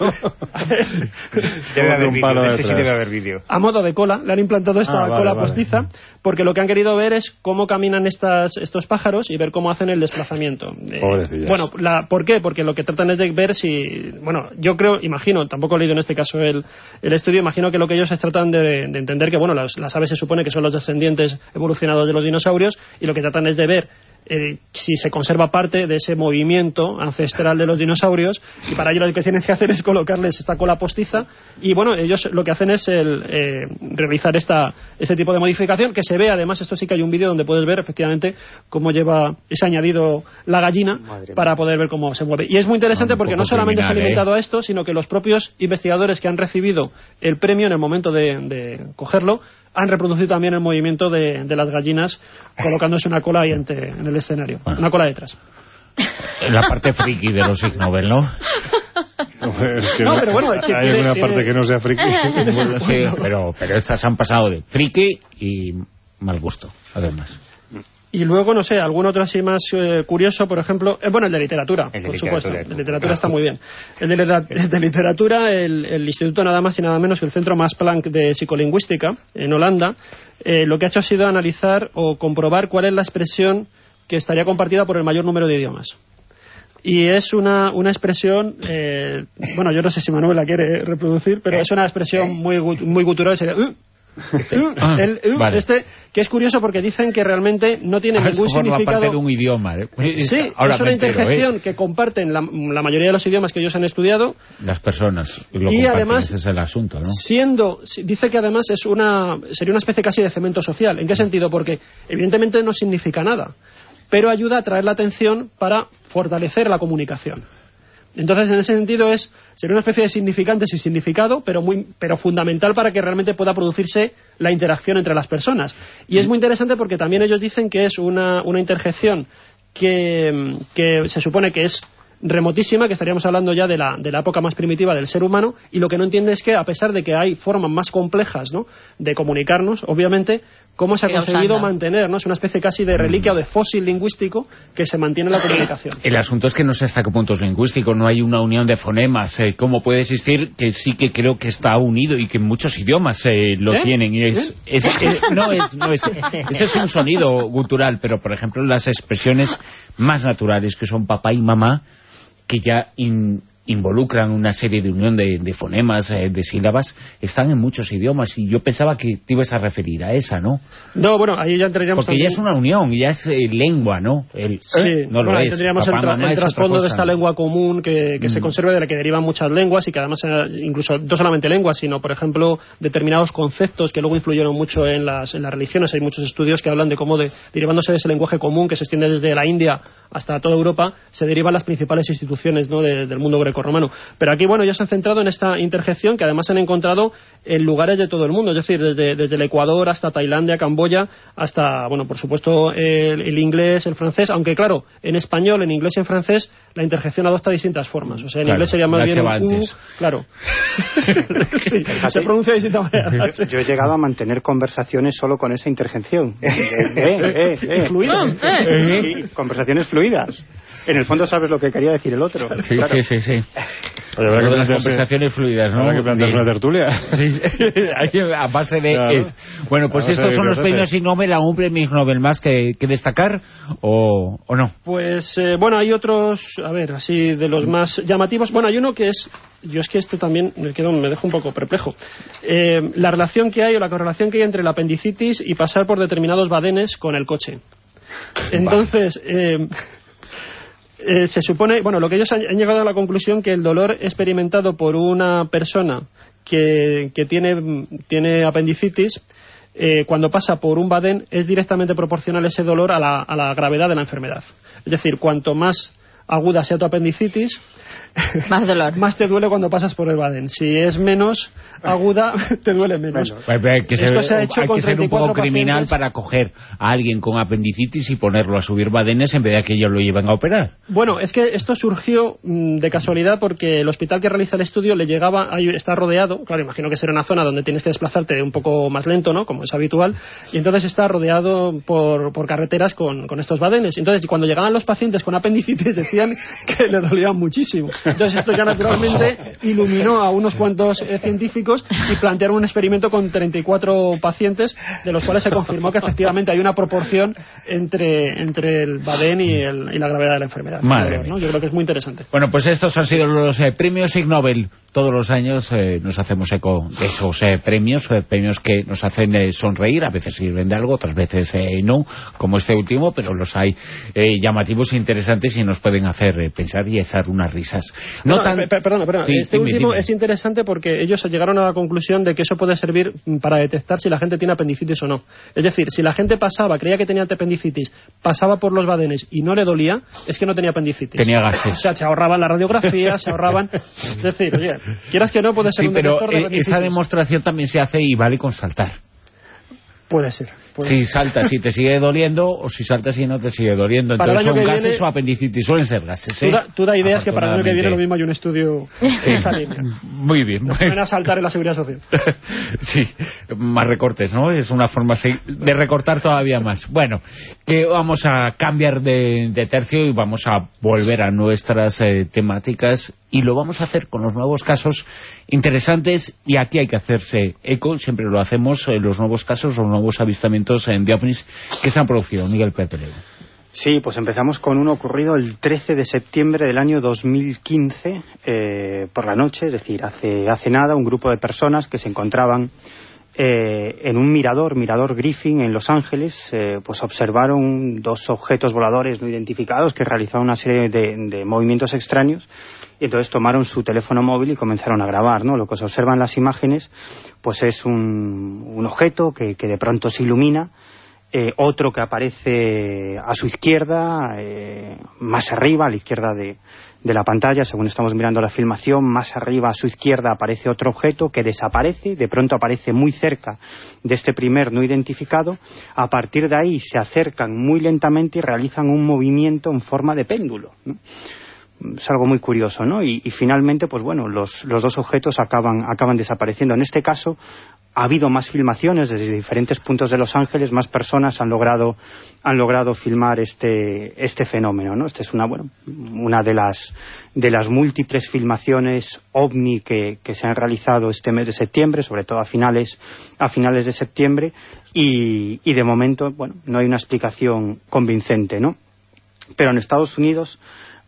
Debe haber vídeo. A modo de cola, le han implantado esta cola postiza, porque lo que han querido ver es cómo caminan estos pájaros y ver cómo hacen el desplazamiento. Bueno, ¿por qué? Porque lo que tratan es de ver si... Bueno, yo imagino, tampoco he leído en este caso el estudio, imagino que lo que ellos tratan de entender que, bueno, las aves se supone que son los descendientes evolucionados de los dinosaurios, y lo que tratan es de ver si se conserva parte de ese movimiento ancestral de los dinosaurios, y para ello lo que tienes que hacer es colocarles esta cola postiza, y bueno, ellos lo que hacen es realizar este tipo de modificación, que se ve, además, esto sí que hay un vídeo donde puedes ver efectivamente cómo lleva ese añadido la gallina para poder ver cómo se mueve. Y es muy interesante porque no solamente se ha alimentado a esto, sino que los propios investigadores que han recibido el premio en el momento de cogerlo han reproducido también el movimiento de las gallinas colocándose una cola ahí en el escenario, una cola detrás. En la parte friki de los Ig Nobel, ¿no? No, pero bueno, hay alguna parte que no sea friki. Sí, pero estas han pasado de friki y mal gusto, además. Y luego, no sé, algún otro así más curioso, por ejemplo... bueno, el de literatura, por supuesto. El de literatura está muy bien. El de literatura, el instituto nada más y nada menos que el Centro Max Planck de Psicolingüística, en Holanda, lo que ha hecho ha sido analizar o comprobar cuál es la expresión que estaría compartida por el mayor número de idiomas. Y es una expresión... bueno, yo no sé si Manuel la quiere reproducir, pero es una expresión muy gutural, sería... que es curioso porque dicen que realmente no tiene ningún significado. Parte de un idioma. Sí, es una interjección que comparten la mayoría de los idiomas que ellos han estudiado. Las personas. Y además, ese es el asunto, ¿no? Dice que además sería una especie casi de cemento social. ¿En qué sentido? Porque evidentemente no significa nada, pero ayuda a atraer la atención para fortalecer la comunicación. Entonces, en ese sentido, sería una especie de significante sin significado, pero fundamental para que realmente pueda producirse la interacción entre las personas. Y es muy interesante porque también ellos dicen que es una interjección que se supone que es remotísima, que estaríamos hablando ya de la época más primitiva del ser humano, y lo que no entiende es que, a pesar de que hay formas más complejas, ¿no?, de comunicarnos, obviamente, cómo se ha conseguido mantener, ¿no? Es una especie casi de reliquia o de fósil lingüístico que se mantiene en la comunicación. El asunto es que no sé hasta qué punto es lingüístico, no hay una unión de fonemas, cómo puede existir, que sí que creo que está unido y que en muchos idiomas lo tienen. Y ese es un sonido gutural, pero por ejemplo las expresiones más naturales, que son papá y mamá, que ya involucran una serie de unión de fonemas, de sílabas, están en muchos idiomas, y yo pensaba que te ibas a referir a esa, ¿no? No, bueno, ahí ya entraríamos porque también... ya es una unión, ya es lengua, ¿no? Sí, no bueno, lo ahí es. tendríamos el trasfondo de esta lengua común que se conserva, de la que derivan muchas lenguas, y que además, incluso no solamente lenguas, sino, por ejemplo, determinados conceptos que luego influyeron mucho en las religiones. Hay muchos estudios que hablan de cómo, derivándose de ese lenguaje común que se extiende desde la India hasta toda Europa, se derivan las principales instituciones, ¿no?, del mundo grecorromano. Pero aquí, bueno, ya se han centrado en esta interjección, que además se han encontrado en lugares de todo el mundo, es decir, desde el Ecuador hasta Tailandia, Camboya, hasta, bueno, por supuesto, el inglés, el francés, aunque claro, en español, en inglés y en francés, la interjección adopta distintas formas. O sea, en inglés sería más bien claro. Sí, se pronuncia de distinta manera. Yo he llegado a mantener conversaciones solo con esa interjección. Fluidas. Y conversaciones fluidas. En el fondo sabes lo que quería decir el otro. Sí, claro. sí. Oye, habrá de las conversaciones fluidas, ¿no? Habrá que plantearse una tertulia. Sí, a base de... Claro. Bueno, pues estos son los premios Ig Nobel. ¿Algún premio Ig Nobel más que destacar o no? Pues, bueno, hay otros, a ver, así de los más llamativos. Bueno, hay uno que es... Yo es que esto también me dejo un poco perplejo. La relación que hay, o la correlación que hay entre la apendicitis y pasar por determinados badenes con el coche. Entonces... se supone, bueno, lo que ellos han llegado a la conclusión que el dolor experimentado por una persona que tiene apendicitis, cuando pasa por un badén, es directamente proporcional ese dolor a la gravedad de la enfermedad. Es decir, cuanto más aguda sea tu apendicitis, más dolor. Más te duele cuando pasas por el badén. Si es menos aguda, te duele menos. Bueno, hay que ser un poco criminal para coger a alguien con apendicitis y ponerlo a subir badenes en vez de que ellos lo lleven a operar. Bueno, es que esto surgió de casualidad porque el hospital que realiza el estudio le llegaba, ahí está rodeado, claro, imagino que será una zona donde tienes que desplazarte un poco más lento, ¿no?, como es habitual, y entonces está rodeado por carreteras con estos badenes. Entonces, cuando llegaban los pacientes con apendicitis decían que le dolían muchísimo. Entonces esto ya naturalmente iluminó a unos cuantos científicos y plantearon un experimento con 34 pacientes, de los cuales se confirmó que efectivamente hay una proporción entre el badén y la gravedad de la enfermedad. Madre ¿no? Yo creo que es muy interesante. Bueno, pues estos han sido los premios Ig Nobel. Todos los años nos hacemos eco de esos premios que nos hacen sonreír. A veces sirven de algo, otras veces no, como este último, pero los hay llamativos e interesantes y nos pueden hacer pensar y echar unas risas. Perdona. Sí, este último es interesante porque ellos llegaron a la conclusión de que eso puede servir para detectar si la gente tiene apendicitis o no. Es decir, si la gente creía que tenía apendicitis, pasaba por los badenes y no le dolía, es que no tenía apendicitis. Tenía gases. O sea, se ahorraban la radiografía, se ahorraban... Es decir, oye, quieras que no, puede ser un detector de apendicitis. Esa demostración también se hace y vale con saltar. Puede ser. Si saltas y te sigue doliendo, o si saltas y no te sigue doliendo. Entonces son gases o apendicitis, suelen ser gases. Tú da ideas que para el año que viene lo mismo hay un estudio en esa línea. Muy bien. Van a saltar en la Seguridad Social. Sí, más recortes, ¿no? Es una forma de recortar todavía más. Bueno, que vamos a cambiar de tercio y vamos a volver a nuestras temáticas, y lo vamos a hacer con los nuevos casos interesantes, y aquí hay que hacerse eco, siempre lo hacemos, los nuevos casos, los nuevos avistamientos de ovnis que se han producido. Miguel Pérez. Sí, pues empezamos con uno ocurrido el 13 de septiembre del año 2015, por la noche, es decir, hace nada, un grupo de personas que se encontraban en un mirador Griffin en Los Ángeles, pues observaron dos objetos voladores no identificados que realizaban una serie de movimientos extraños, y entonces tomaron su teléfono móvil y comenzaron a grabar, ¿no? Lo que se observa en las imágenes pues es un objeto que de pronto se ilumina, otro que aparece a su izquierda, más arriba, a la izquierda de la pantalla, según estamos mirando la filmación, más arriba a su izquierda aparece otro objeto que desaparece, de pronto aparece muy cerca de este primer no identificado. A partir de ahí se acercan muy lentamente y realizan un movimiento en forma de péndulo, ¿no? Es algo muy curioso, ¿no? Y finalmente, pues bueno, los dos objetos acaban desapareciendo. En este caso ha habido más filmaciones desde diferentes puntos de Los Ángeles, más personas han logrado filmar este fenómeno, ¿no? Esta es una de las múltiples filmaciones OVNI que se han realizado este mes de septiembre, sobre todo a finales de septiembre, y de momento, bueno, no hay una explicación convincente, ¿no? Pero en Estados Unidos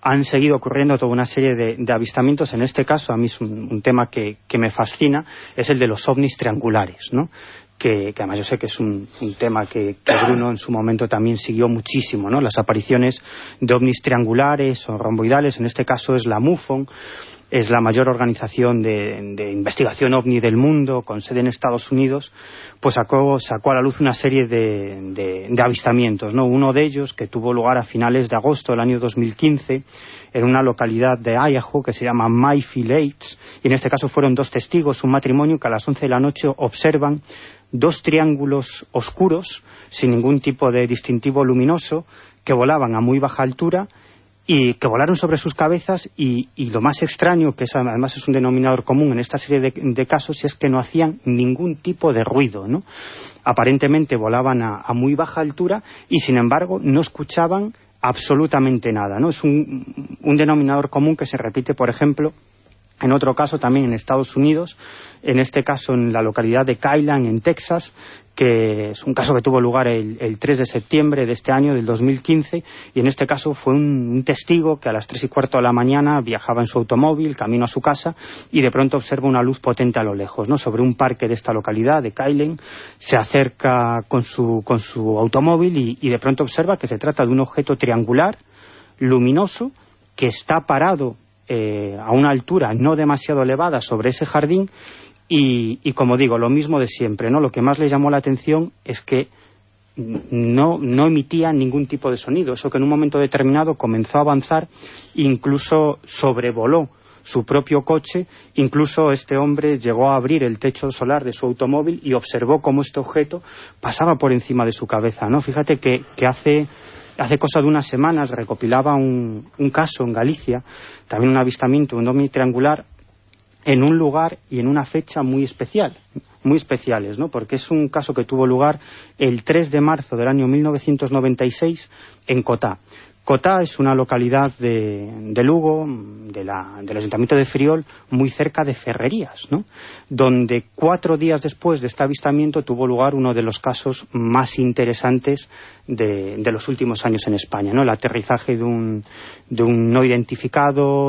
han seguido ocurriendo toda una serie de avistamientos. En este caso, a mí es un tema que me fascina, es el de los ovnis triangulares, ¿no? Que además yo sé que es un tema que Bruno en su momento también siguió muchísimo, ¿no? Las apariciones de ovnis triangulares o romboidales, en este caso es la MUFON, es la mayor organización de investigación ovni del mundo, con sede en Estados Unidos, pues sacó a la luz una serie de avistamientos, ¿no? Uno de ellos, que tuvo lugar a finales de agosto del año 2015, en una localidad de Idaho que se llama Mayfield Heights, y en este caso fueron 2 testigos, un matrimonio que a las 11 de la noche observan 2 triángulos oscuros, sin ningún tipo de distintivo luminoso, que volaban a muy baja altura, y que volaron sobre sus cabezas, y lo más extraño, que además es un denominador común en esta serie de casos, es que no hacían ningún tipo de ruido, ¿no? Aparentemente volaban a muy baja altura y sin embargo no escuchaban absolutamente nada, ¿no? Es un denominador común que se repite, por ejemplo, en otro caso también en Estados Unidos, en este caso en la localidad de Kylan, en Texas, que es un caso que tuvo lugar el 3 de septiembre de este año, del 2015, y en este caso fue un testigo que a las 3:15 de la mañana viajaba en su automóvil, camino a su casa, y de pronto observa una luz potente a lo lejos, ¿no? Sobre un parque de esta localidad, de Kylan, se acerca con su automóvil y de pronto observa que se trata de un objeto triangular, luminoso, que está parado a una altura no demasiado elevada sobre ese jardín, y como digo, lo mismo de siempre, ¿no? Lo que más le llamó la atención es que no emitía ningún tipo de sonido. Eso que en un momento determinado comenzó a avanzar, incluso sobrevoló su propio coche, incluso este hombre llegó a abrir el techo solar de su automóvil y observó cómo este objeto pasaba por encima de su cabeza, ¿no? Fíjate que hace cosa de unas semanas recopilaba un caso en Galicia, también un avistamiento, un ovni triangular, en un lugar y en una fecha muy especiales, ¿no? Porque es un caso que tuvo lugar el 3 de marzo del año 1996 en Cotá. Cotá es una localidad de Lugo, del ayuntamiento de Friol, muy cerca de Ferrerías, ¿no? Donde 4 días después de este avistamiento tuvo lugar uno de los casos más interesantes de los últimos años en España, ¿no? El aterrizaje de un no identificado,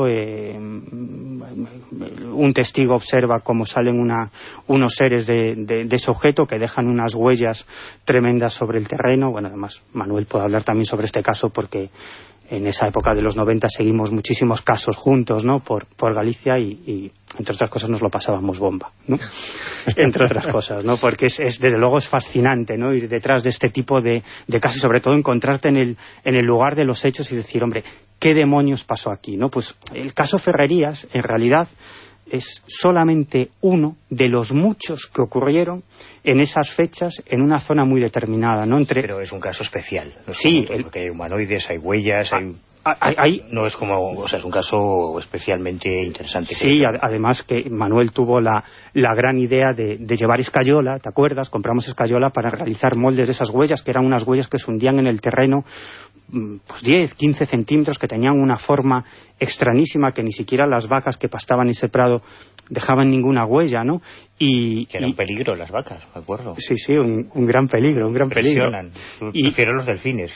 un testigo observa cómo salen unos seres de ese objeto que dejan unas huellas tremendas sobre el terreno. Bueno, además Manuel puede hablar también sobre este caso porque en esa época de los 90 seguimos muchísimos casos juntos, ¿no? Por Galicia y entre otras cosas nos lo pasábamos bomba, ¿no? Entre otras cosas, ¿no? Porque desde luego es fascinante, ¿no? Ir detrás de este tipo de casos, sobre todo encontrarte en el lugar de los hechos y decir, hombre, ¿qué demonios pasó aquí, no? Pues el caso Ferrerías en realidad es solamente uno de los muchos que ocurrieron en esas fechas en una zona muy determinada, ¿no? Pero es un caso especial, ¿no? Sí, porque hay humanoides, hay huellas, no es como, o sea, es un caso especialmente interesante. Sí, además que Manuel tuvo la gran idea de llevar escayola, ¿te acuerdas? Compramos escayola para realizar moldes de esas huellas, que eran unas huellas que se hundían en el terreno, pues 10, 15 centímetros, que tenían una forma extrañísima, que ni siquiera las vacas que pastaban ese prado dejaban ninguna huella, ¿no? Y que era un peligro las vacas, me acuerdo. Sí, un gran peligro, Prefiero los delfines.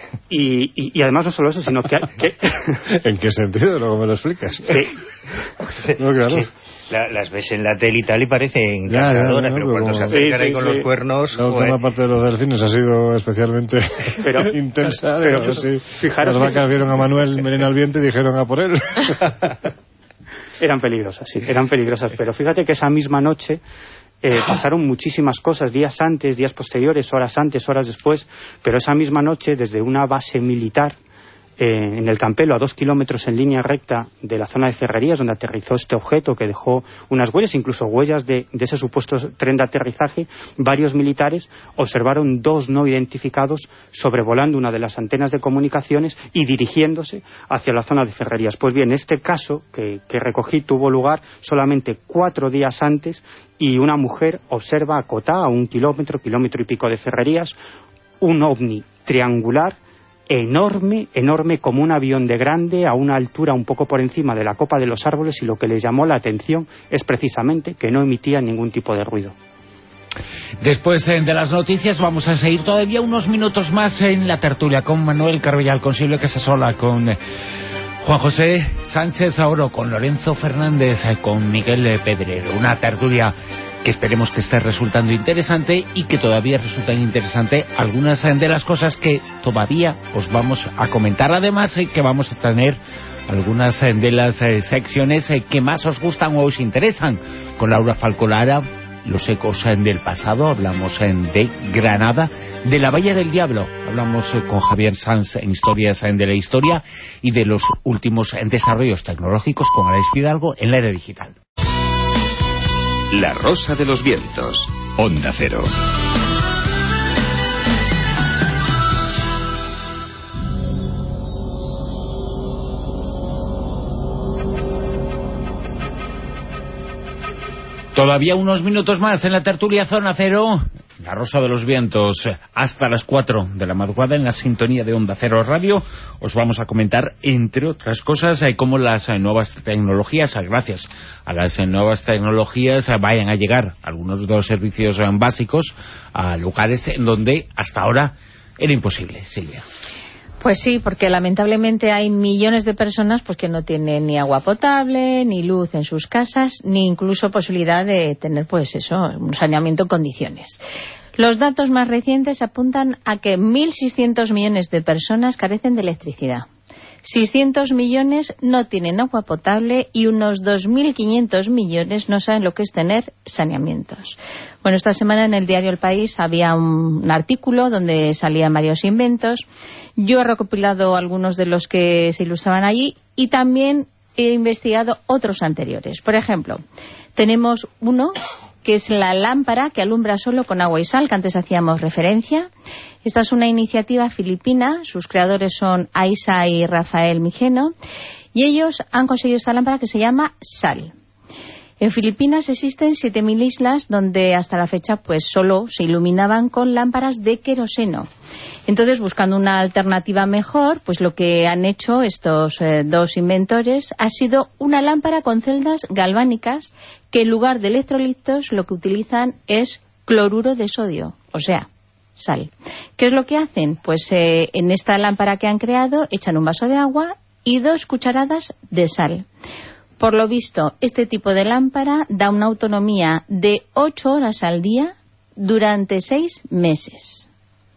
Y además no solo eso, sino que... ¿En qué sentido? Luego me lo explicas. No, claro. Las ves en la tele y tal y parecen encantadoras, pero cuando se acercan ahí con los cuernos... La última parte de los delfines ha sido especialmente intensa. Pero sí, las vacas vieron a Manuel melena al viento y dijeron a por él. Eran peligrosas, sí, eran peligrosas, pero fíjate que esa misma noche pasaron muchísimas cosas, días antes, días posteriores, horas antes, horas después, pero esa misma noche desde una base militar en el Campelo, a 2 kilómetros en línea recta de la zona de Ferrerías, donde aterrizó este objeto que dejó unas huellas, incluso huellas de ese supuesto tren de aterrizaje, varios militares observaron 2 no identificados sobrevolando una de las antenas de comunicaciones y dirigiéndose hacia la zona de Ferrerías. Pues bien, este caso que recogí tuvo lugar solamente 4 días antes, y una mujer observa a Cotá, a 1 kilómetro y pico de Ferrerías, un ovni triangular enorme como un avión de grande, a una altura un poco por encima de la copa de los árboles, y lo que le llamó la atención es precisamente que no emitía ningún tipo de ruido. Después de las noticias vamos a seguir todavía unos minutos más en la tertulia con Manuel Carbellal, con Silvia Casasola, con Juan José Sánchez Oro con Lorenzo Fernández, con Miguel Pedrero. Una tertulia que esperemos que esté resultando interesante y que todavía resultan interesantes algunas de las cosas que todavía os vamos a comentar. Además, que vamos a tener algunas de las secciones que más os gustan o os interesan. Con Laura Falcolara, los ecos del pasado, hablamos de Granada, de la Valle del Diablo, hablamos con Javier Sanz en Historias de la Historia y de los últimos desarrollos tecnológicos con Alex Fidalgo en la era digital. La Rosa de los Vientos, Onda Cero. Todavía unos minutos más en la tertulia Zona Cero, La Rosa de los Vientos, hasta las 4 de la madrugada en la sintonía de Onda Cero Radio. Os vamos a comentar, entre otras cosas, cómo las nuevas tecnologías, gracias a las nuevas tecnologías, vayan a llegar algunos de los servicios básicos a lugares en donde hasta ahora era imposible. Silvia. Pues sí, porque lamentablemente hay millones de personas pues que no tienen ni agua potable, ni luz en sus casas, ni incluso posibilidad de tener pues eso, un saneamiento en condiciones. Los datos más recientes apuntan a que 1.600 millones de personas carecen de electricidad. 600 millones no tienen agua potable y unos 2.500 millones no saben lo que es tener saneamientos. Bueno, esta semana en el diario El País había un artículo donde salían varios inventos. Yo he recopilado algunos de los que se ilustraban allí y también he investigado otros anteriores. Por ejemplo, tenemos uno que es la lámpara que alumbra solo con agua y sal, que antes hacíamos referencia. Esta es una iniciativa filipina, sus creadores son Aisa y Rafael Mijeno, y ellos han conseguido esta lámpara que se llama Sal. En Filipinas existen 7.000 islas donde hasta la fecha pues solo se iluminaban con lámparas de queroseno. Entonces, buscando una alternativa mejor, pues lo que han hecho estos dos inventores ha sido una lámpara con celdas galvánicas que en lugar de electrolitos lo que utilizan es cloruro de sodio, o sea, sal. ¿Qué es lo que hacen? Pues en esta lámpara que han creado echan un vaso de agua y 2 cucharadas de sal. Por lo visto, este tipo de lámpara da una autonomía de 8 horas al día durante 6 meses.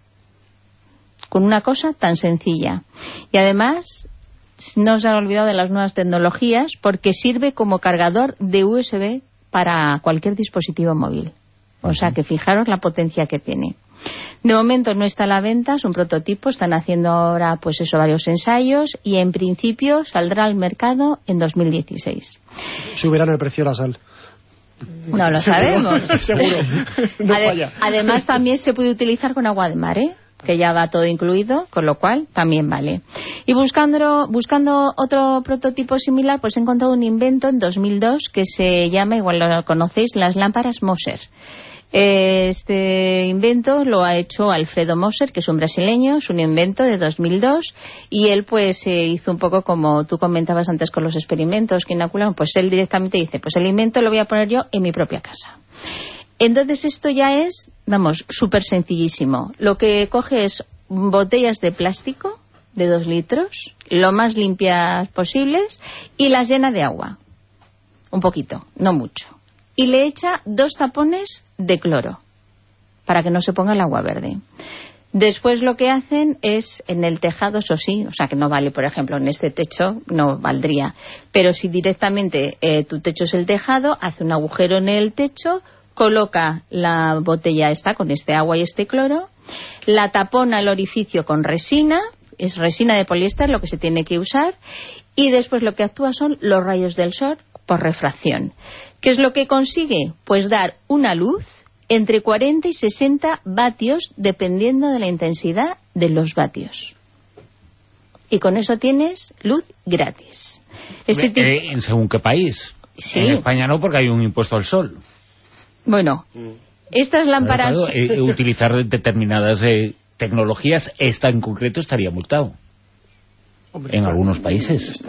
Con una cosa tan sencilla. Y además, no se han olvidado de las nuevas tecnologías porque sirve como cargador de USB para cualquier dispositivo móvil. O sea que fijaros la potencia que tiene. De momento no está a la venta, es un prototipo, están haciendo ahora pues eso, varios ensayos y en principio saldrá al mercado en 2016. Subirán el precio de la sal. No lo sabemos. Seguro. No falla. Además también se puede utilizar con agua de mar, que ya va todo incluido, con lo cual también vale. Y buscando otro prototipo similar, pues he encontrado un invento en 2002 que se llama, igual lo conocéis, las lámparas Moser. Este invento lo ha hecho Alfredo Moser, que es un brasileño, es un invento de 2002 y él pues hizo un poco como tú comentabas antes con los experimentos que inocularon, pues él directamente dice, pues el invento lo voy a poner yo en mi propia casa. Entonces esto ya es, vamos, súper sencillísimo. Lo que coge es botellas de plástico de 2 litros, lo más limpias posibles, y las llena de agua. Un poquito, no mucho. Y le echa 2 tapones de cloro para que no se ponga el agua verde. Después lo que hacen es en el tejado, eso sí, o sea que no vale, por ejemplo, en este techo no valdría, pero si directamente tu techo es el tejado, hace un agujero en el techo, coloca la botella esta con este agua y este cloro, la tapona el orificio con resina, es resina de poliéster lo que se tiene que usar, y después lo que actúa son los rayos del sol por refracción. ¿Qué es lo que consigue? Pues dar una luz entre 40 y 60 vatios dependiendo de la intensidad de los vatios. Y con eso tienes luz gratis. ¿En según qué país? Sí. En España no, porque hay un impuesto al sol. Bueno, estas lámparas... Claro, utilizar determinadas tecnologías, esta en concreto estaría multado. Hombre, en algunos países.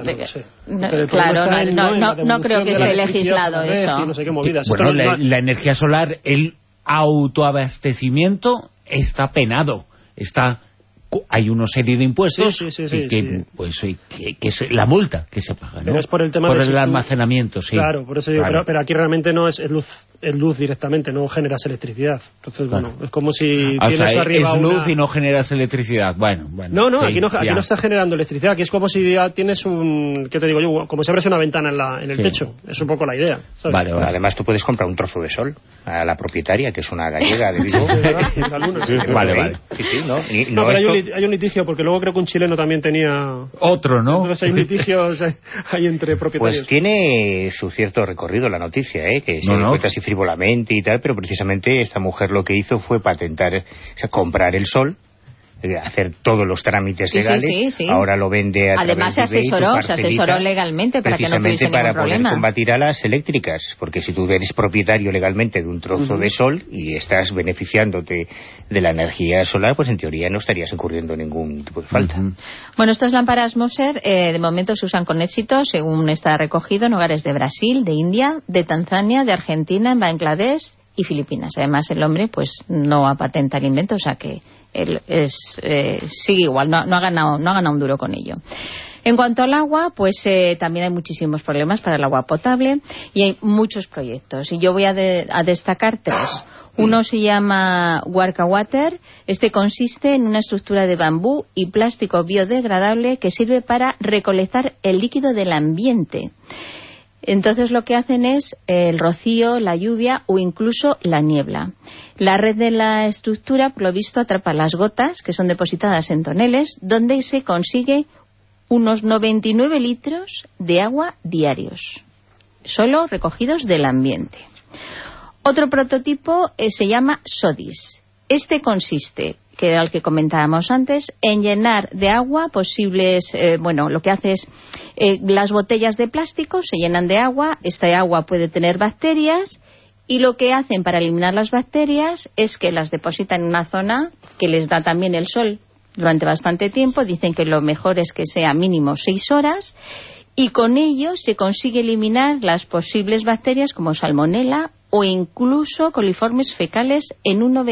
No creo que esté legislado eso. No sé qué movidas. Bueno, la energía solar, el autoabastecimiento está penado, está hay una serie de impuestos pues, que es la multa que se paga, ¿no? Pero es por el tema por de el almacenamiento, sí. Claro, por eso digo, pero aquí realmente no es luz directamente, no generas electricidad. Entonces, bueno, es como si tienes arriba es luz y no generas electricidad. Bueno. No, aquí no estás generando electricidad, aquí es como si ya tienes ¿qué te digo yo? Como si abres una ventana en el techo. Es un poco la idea, ¿sabes? Vale. Además, tú puedes comprar un trozo de sol a la propietaria, que es una gallega de Vigo. Vale. Hay un litigio, porque luego creo que un chileno también tenía... Otro, ¿no? Entonces hay litigios ahí entre propietarios. Pues tiene su cierto recorrido la noticia, que se encuentra así frívolamente y tal, pero precisamente esta mujer lo que hizo fue patentar, o sea, comprar el sol, hacer todos los trámites legales. Sí. Ahora lo vende a Además se asesoró legalmente para que no tuviese ningún problema. Poder combatir a las eléctricas, porque si tú eres propietario legalmente de un trozo de sol y estás beneficiándote de la energía solar, pues en teoría no estarías incurriendo en ningún tipo de falta. Bueno, estas lámparas Moser de momento se usan con éxito, según está recogido, en hogares de Brasil, de India, de Tanzania, de Argentina, en Bangladesh y Filipinas. Además, el hombre pues no ha patentado el invento, o sea que él sigue igual, no ha ganado un duro con ello. En cuanto al agua, pues también hay muchísimos problemas para el agua potable y hay muchos proyectos. Y yo voy a destacar 3. Uno se llama Warka Water. Este consiste en una estructura de bambú y plástico biodegradable que sirve para recolectar el líquido del ambiente. Entonces lo que hacen es el rocío, la lluvia o incluso la niebla. La red de la estructura, por lo visto, atrapa las gotas que son depositadas en toneles, donde se consigue unos 99 litros de agua diarios, solo recogidos del ambiente. Otro prototipo se llama SODIS. Este consiste, que era el que comentábamos antes, en llenar de agua posibles, lo que hace es las botellas de plástico se llenan de agua, esta agua puede tener bacterias y lo que hacen para eliminar las bacterias es que las depositan en una zona que les da también el sol durante bastante tiempo. Dicen que lo mejor es que sea mínimo 6 horas y con ello se consigue eliminar las posibles bacterias como salmonela o incluso coliformes fecales en un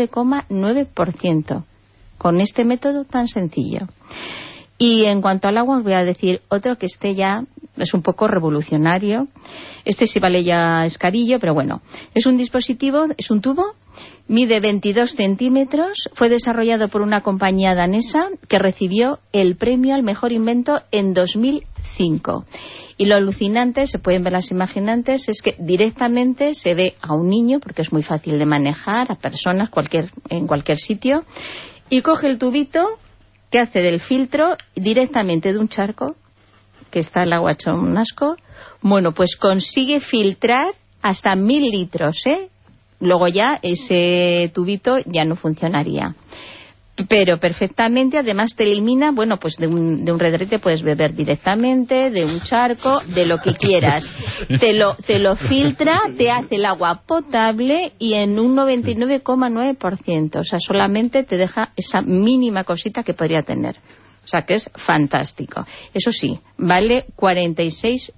99,9%, con este método tan sencillo. Y en cuanto al agua, os voy a decir otro que ya es un poco revolucionario. Este sí vale ya escarillo, pero bueno, es un dispositivo, es un tubo, mide 22 centímetros, fue desarrollado por una compañía danesa que recibió el premio al mejor invento en 2005. Y lo alucinante, se pueden ver las imaginantes, es que directamente se ve a un niño, porque es muy fácil de manejar, a personas en cualquier sitio, y coge el tubito que hace del filtro directamente de un charco, que está el agua hecho un asco, pues consigue filtrar hasta 1000 litros, Luego ya ese tubito ya no funcionaría. Pero perfectamente, además te elimina, de un redrete puedes beber directamente, de un charco, de lo que quieras. Te lo filtra, te hace el agua potable y en un 99,9%. O sea, solamente te deja esa mínima cosita que podría tener. O sea, que es fantástico. Eso sí, vale $46.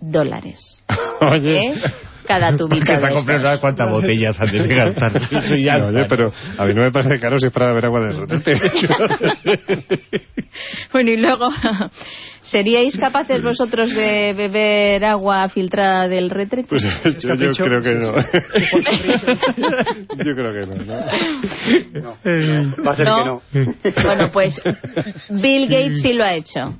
Oye... Cada tubito. Que se ha comprado cuántas botellas antes de gastar. Oye, pero a mí no me parece caro si es para beber agua de retrete. Bueno, y luego, ¿seríais capaces vosotros de beber agua filtrada del retrete? Pues yo creo que no. Yo creo que no. No, va a ser que no. Bueno, pues Bill Gates sí lo ha hecho.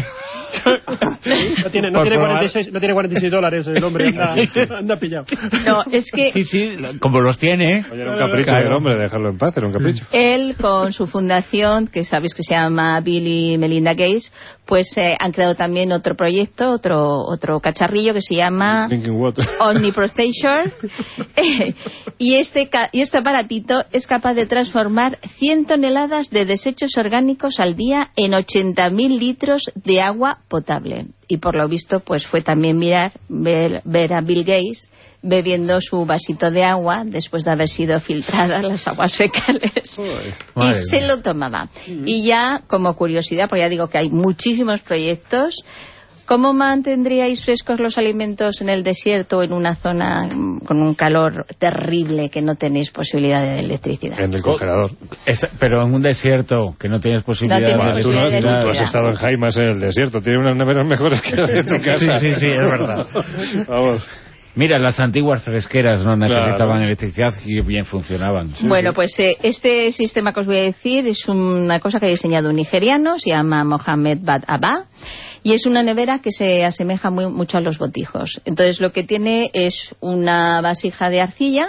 No tiene $46 el hombre, anda pillado. No, es que... Sí, como los tiene. Oye, era un capricho del hombre, dejarlo en paz, era un capricho. Él, con su fundación, que sabéis que se llama Bill y Melinda Gates, pues han creado también otro proyecto, otro cacharrillo que se llama Omniprostation. Y este aparatito es capaz de transformar 100 toneladas de desechos orgánicos al día en 80.000 litros de agua potable. Y por lo visto pues fue también ver a Bill Gates bebiendo su vasito de agua después de haber sido filtradas las aguas fecales. Y se lo tomaba. Y ya como curiosidad, porque ya digo que hay muchísimos proyectos, ¿Cómo mantendríais frescos los alimentos en el desierto o en una zona con un calor terrible que no tenéis posibilidad de electricidad? En el congelador. Pero en un desierto que no tienes posibilidad de electricidad. Tú has estado en Jaimas en el desierto, tiene unas neveras mejores que las de tu casa. Sí, es verdad. Vamos. Mira, las antiguas fresqueras no necesitaban electricidad y bien funcionaban. Bueno, pues este sistema que os voy a decir es una cosa que ha diseñado un nigeriano, se llama Mohamed Bad Abba, y es una nevera que se asemeja mucho a los botijos. Entonces lo que tiene es una vasija de arcilla,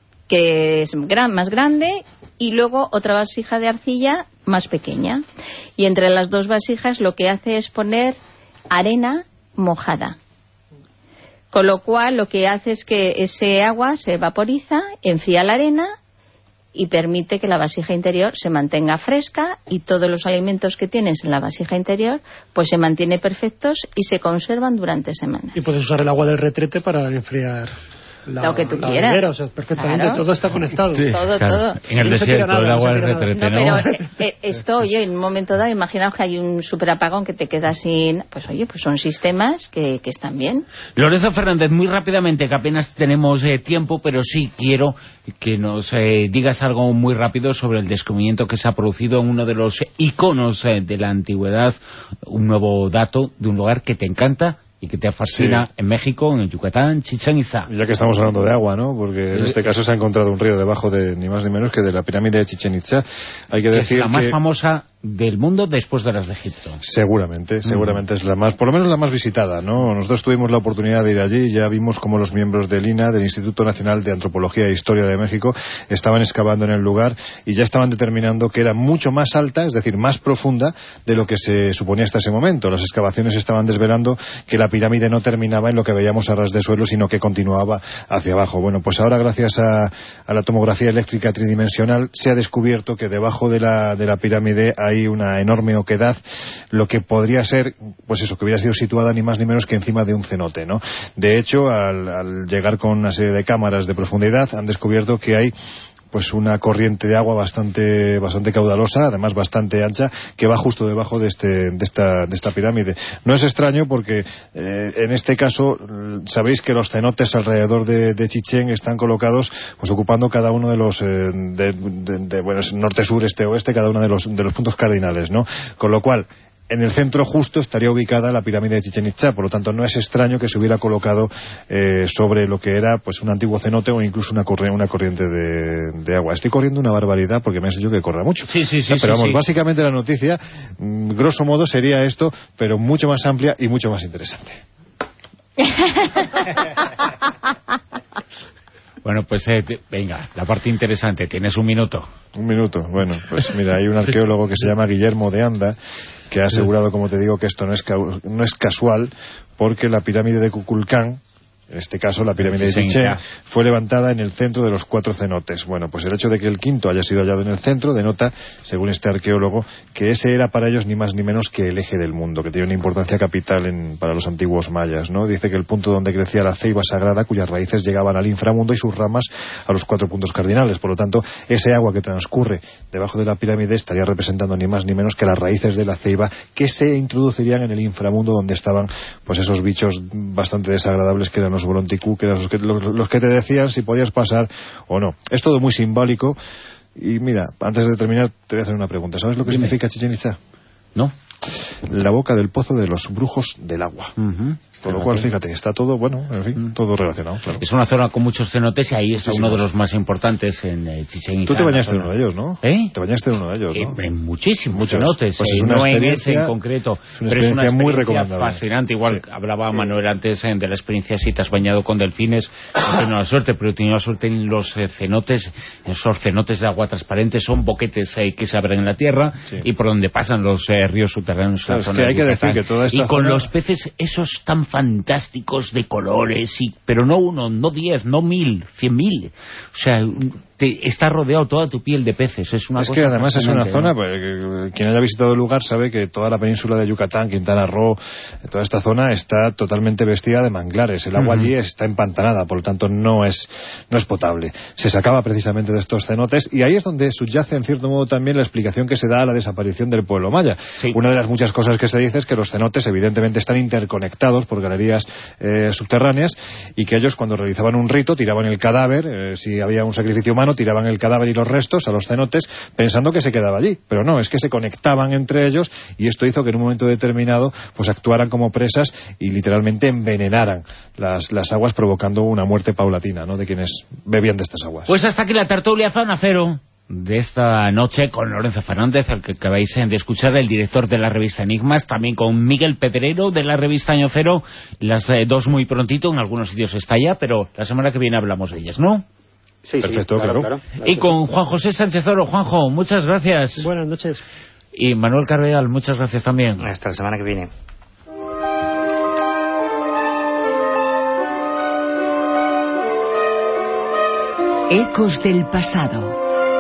que es más grande, y luego otra vasija de arcilla más pequeña. Y entre las dos vasijas lo que hace es poner arena mojada. Con lo cual lo que hace es que ese agua se vaporiza, enfría la arena y permite que la vasija interior se mantenga fresca, y todos los alimentos que tienes en la vasija interior pues se mantienen perfectos y se conservan durante semanas. Y puedes usar el agua del retrete para enfriar lo que tú quieras. Nevera, o sea, perfectamente, claro. Todo está conectado. Sí, todo. En el desierto, el agua del retrete, ¿no? Pero esto, oye, en un momento dado, imaginaos que hay un superapagón que te queda sin... Pues oye, pues son sistemas que están bien. Lorenzo Fernández, muy rápidamente, que apenas tenemos tiempo, pero sí quiero que nos digas algo muy rápido sobre el descubrimiento que se ha producido en uno de los iconos de la antigüedad, un nuevo dato de un lugar que te encanta y que te fascina en México, en el Yucatán, Chichén Itzá. Ya que estamos hablando de agua, ¿no? Porque en este caso se ha encontrado un río debajo de ni más ni menos que de la pirámide de Chichén Itzá. Hay que decir es la más famosa del mundo después de las de Egipto. Seguramente es la más, por lo menos la más visitada, ¿no? Nosotros tuvimos la oportunidad de ir allí y ya vimos cómo los miembros del INAH, del Instituto Nacional de Antropología e Historia de México, estaban excavando en el lugar y ya estaban determinando que era mucho más alta, es decir, más profunda de lo que se suponía hasta ese momento. Las excavaciones estaban desvelando que la pirámide no terminaba en lo que veíamos a ras de suelo, sino que continuaba hacia abajo. Bueno, pues ahora gracias a la tomografía eléctrica tridimensional se ha descubierto que debajo de la pirámide hay una enorme oquedad, lo que podría ser, pues eso, que hubiera sido situada ni más ni menos que encima de un cenote, ¿no? De hecho, al llegar con una serie de cámaras de profundidad, han descubierto que hay pues una corriente de agua bastante caudalosa, además bastante ancha, que va justo debajo de esta pirámide. No es extraño porque en este caso sabéis que los cenotes alrededor de Chichén están colocados pues ocupando cada uno de los bueno, norte, sur, este, oeste, cada uno de los puntos cardinales, ¿no? Con lo cual en el centro justo estaría ubicada la pirámide de Chichén Itzá, por lo tanto no es extraño que se hubiera colocado sobre lo que era pues un antiguo cenote o incluso una corriente de agua. Estoy corriendo una barbaridad porque me has dicho que corra mucho. Sí, pero vamos, básicamente la noticia, grosso modo, sería esto, pero mucho más amplia y mucho más interesante. Bueno, pues venga, la parte interesante, tienes un minuto. Un minuto, bueno, pues mira, hay un arqueólogo que se llama Guillermo de Anda, que ha asegurado, como te digo, que esto no es casual, porque la pirámide de Kukulcán, en este caso la pirámide de Chichén, fue levantada en el centro de los 4 cenotes. Bueno, pues el hecho de que el quinto haya sido hallado en el centro denota, según este arqueólogo, que ese era para ellos ni más ni menos que el eje del mundo, que tiene una importancia capital para los antiguos mayas, ¿no? Dice que el punto donde crecía la ceiba sagrada, cuyas raíces llegaban al inframundo y sus ramas a los 4 puntos cardinales. Por lo tanto, ese agua que transcurre debajo de la pirámide estaría representando ni más ni menos que las raíces de la ceiba que se introducirían en el inframundo, donde estaban pues esos bichos bastante desagradables que eran los Bolonticú, que eran los que te decían si podías pasar o no. Es todo muy simbólico y mira, antes de terminar te voy a hacer una pregunta. ¿Sabes lo que significa Chichén Itzá? No. La boca del pozo de los brujos del agua. Por lo cual, fíjate, está todo, bueno, en fin, todo relacionado. Claro. Es una zona con muchos cenotes y ahí es uno de los más importantes en Chichén Itzá. Tú te bañaste en uno de ellos, ¿no? ¿Eh? Te bañaste en uno de ellos, ¿no? En muchísimos cenotes, pues no en ese en concreto. Pero es una experiencia muy recomendable. Fascinante. Igual hablaba Manuel antes de la experiencia si te has bañado con delfines. No he tenido la suerte, pero he tenido la suerte en los cenotes. Esos cenotes de agua transparente son boquetes que se abren en la tierra y por donde pasan los ríos subterráneos. Claro, es que hay que decir que toda esta y con zona... los peces esos tan fantásticos de colores, pero no 1, no 10, no 1000, 100.000. O sea, está rodeado toda tu piel de peces. Es una cosa que además es una zona, ¿no? Pues, quien haya visitado el lugar sabe que toda la península de Yucatán, Quintana Roo, toda esta zona está totalmente vestida de manglares. El agua allí está empantanada, por lo tanto no es potable. Se sacaba precisamente de estos cenotes y ahí es donde subyace en cierto modo también la explicación que se da a la desaparición del pueblo maya. Una de las muchas cosas que se dice es que los cenotes evidentemente están interconectados por galerías subterráneas, y que ellos, cuando realizaban un rito, tiraban el cadáver, si había un sacrificio humano, tiraban el cadáver y los restos a los cenotes pensando que se quedaba allí, pero no, es que se conectaban entre ellos, y esto hizo que en un momento determinado pues actuaran como presas y literalmente envenenaran las aguas, provocando una muerte paulatina, ¿no?, de quienes bebían de estas aguas. Pues hasta aquí la tertulia Zona Cero de esta noche con Lorenzo Fernández, al que acabáis de escuchar, el director de la revista Enigmas, también con Miguel Pedrero de la revista Año Cero, las dos muy prontito, en algunos sitios está ya, pero la semana que viene hablamos de ellas, ¿no? Sí, perfecto, sí, claro. Y con Juan José Sánchez Oro. Juanjo, muchas gracias. Buenas noches. Y Manuel Carvellal, muchas gracias también. Hasta la semana que viene. Ecos del pasado.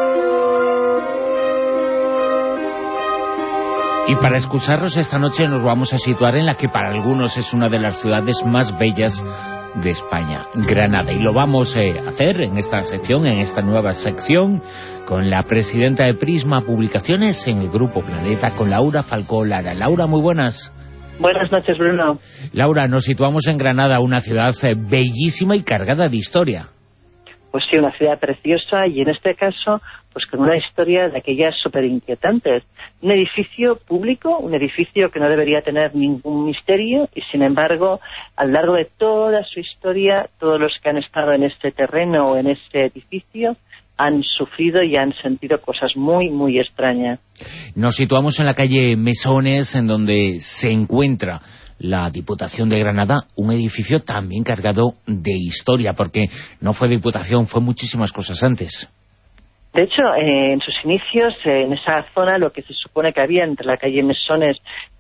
Y para escucharlos esta noche nos vamos a situar en la que para algunos es una de las ciudades más bellas de España, Granada. Y lo vamos a hacer en esta sección, en esta nueva sección, con la presidenta de Prisma Publicaciones en el Grupo Planeta, con Laura Falcó Lara. Laura, muy buenas. Buenas noches, Bruno. Laura, nos situamos en Granada, una ciudad bellísima y cargada de historia. Pues sí, una ciudad preciosa, y en este caso, pues con una historia de aquellas súper inquietantes. Un edificio público, un edificio que no debería tener ningún misterio, y sin embargo, a lo largo de toda su historia, todos los que han estado en este terreno o en este edificio han sufrido y han sentido cosas muy, muy extrañas. Nos situamos en la calle Mesones, en donde se encuentra la Diputación de Granada, un edificio también cargado de historia, porque no fue Diputación, fue muchísimas cosas antes. De hecho, en sus inicios, en esa zona, lo que se supone que había entre la calle Mesones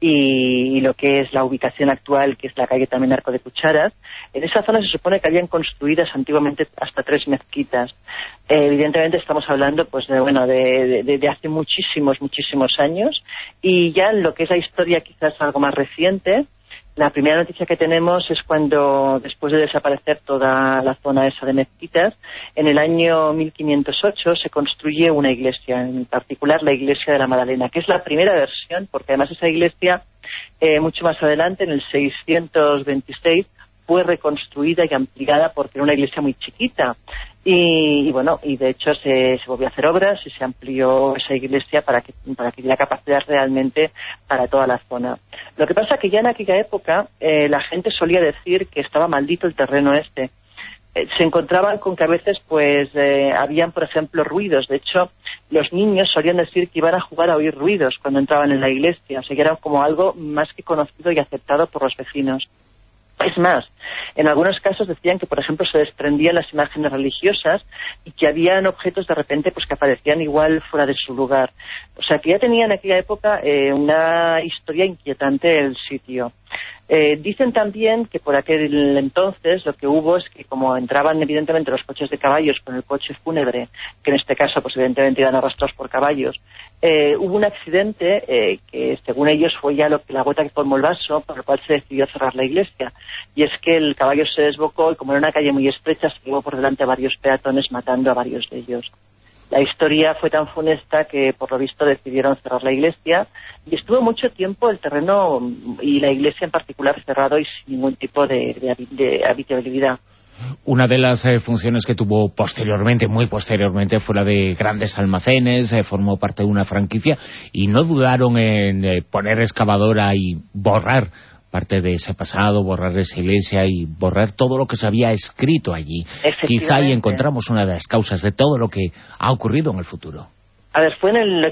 y lo que es la ubicación actual, que es la calle también Arco de Cucharas, en esa zona se supone que habían construidas antiguamente hasta 3 mezquitas. Evidentemente estamos hablando pues de hace muchísimos años, y ya en lo que es la historia quizás algo más reciente. La primera noticia que tenemos es cuando, después de desaparecer toda la zona esa de mezquitas, en el año 1508 se construye una iglesia, en particular la iglesia de la Madalena, que es la primera versión, porque además esa iglesia, mucho más adelante, en el 626, fue reconstruida y ampliada porque era una iglesia muy chiquita. Y de hecho se volvió a hacer obras y se amplió esa iglesia para que diera capacidad realmente para toda la zona. Lo que pasa es que ya en aquella época la gente solía decir que estaba maldito el terreno este. Se encontraban con que a veces habían, por ejemplo, ruidos. De hecho, los niños solían decir que iban a jugar a oír ruidos cuando entraban en la iglesia. O sea, que era como algo más que conocido y aceptado por los vecinos. Es más, en algunos casos decían que, por ejemplo, se desprendían las imágenes religiosas y que habían objetos de repente que aparecían igual fuera de su lugar. O sea, que ya tenía en aquella época una historia inquietante el sitio. Dicen también que por aquel entonces lo que hubo es que, como entraban evidentemente los coches de caballos con el coche fúnebre, que en este caso pues evidentemente iban arrastrados por caballos, hubo un accidente que según ellos fue ya la gota que colmó el vaso, por lo cual se decidió cerrar la iglesia. Y es que el caballo se desbocó y, como era una calle muy estrecha, se llevó por delante a varios peatones, matando a varios de ellos. La historia fue tan funesta que, por lo visto, decidieron cerrar la iglesia, y estuvo mucho tiempo el terreno y la iglesia en particular cerrado y sin ningún tipo de habitabilidad. Una de las funciones que tuvo posteriormente, muy posteriormente, fue la de grandes almacenes, formó parte de una franquicia, y no dudaron en poner excavadora y borrar parte de ese pasado, borrar esa iglesia y borrar todo lo que se había escrito allí. Quizá ahí encontramos una de las causas de todo lo que ha ocurrido en el futuro. A ver, fue en el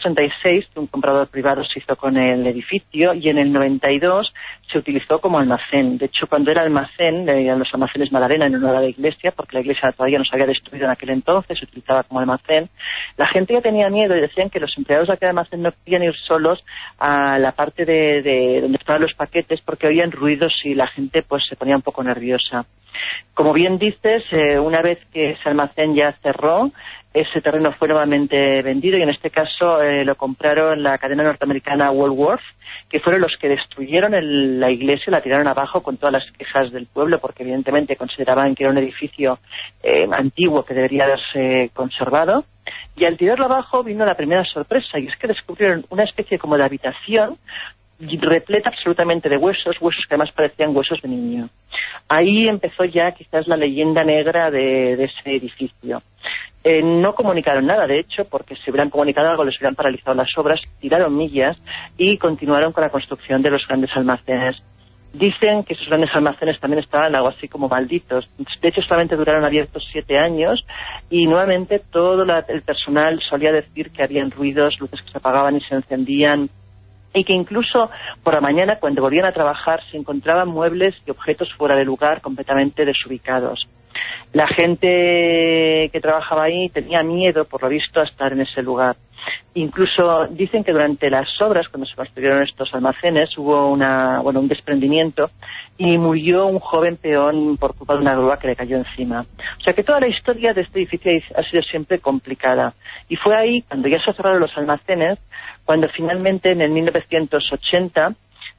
836 que un comprador privado se hizo con el edificio, y en el 92 se utilizó como almacén. De hecho, cuando era almacén, eran los almacenes Madalena en honor a la iglesia, porque la iglesia todavía no se había destruido en aquel entonces, se utilizaba como almacén. La gente ya tenía miedo y decían que los empleados de aquel almacén no podían ir solos a la parte de donde estaban los paquetes, porque oían ruidos y la gente pues se ponía un poco nerviosa. Como bien dices, una vez que ese almacén ya cerró, ese terreno fue nuevamente vendido, y en este caso lo compraron la cadena norteamericana Woolworth, que fueron los que destruyeron la iglesia y la tiraron abajo con todas las quejas del pueblo, porque evidentemente consideraban que era un edificio antiguo que debería haberse conservado. Y al tirarlo abajo vino la primera sorpresa, y es que descubrieron una especie como de habitación repleta absolutamente de huesos que además parecían huesos de niño. Ahí empezó ya quizás la leyenda negra de ese edificio. No comunicaron nada, de hecho, porque si hubieran comunicado algo les hubieran paralizado las obras, tiraron millas y continuaron con la construcción de los grandes almacenes. Dicen que esos grandes almacenes también estaban algo así como malditos. De hecho, solamente duraron abiertos 7 años y nuevamente todo el personal solía decir que habían ruidos, luces que se apagaban y se encendían, y que incluso por la mañana, cuando volvían a trabajar, se encontraban muebles y objetos fuera de lugar, completamente desubicados. La gente que trabajaba ahí tenía miedo, por lo visto, a estar en ese lugar. Incluso dicen que durante las obras, cuando se construyeron estos almacenes, hubo un desprendimiento y murió un joven peón por culpa de una grúa que le cayó encima. O sea que toda la historia de este edificio ha sido siempre complicada. Y fue ahí, cuando ya se cerraron los almacenes, cuando finalmente en el 1980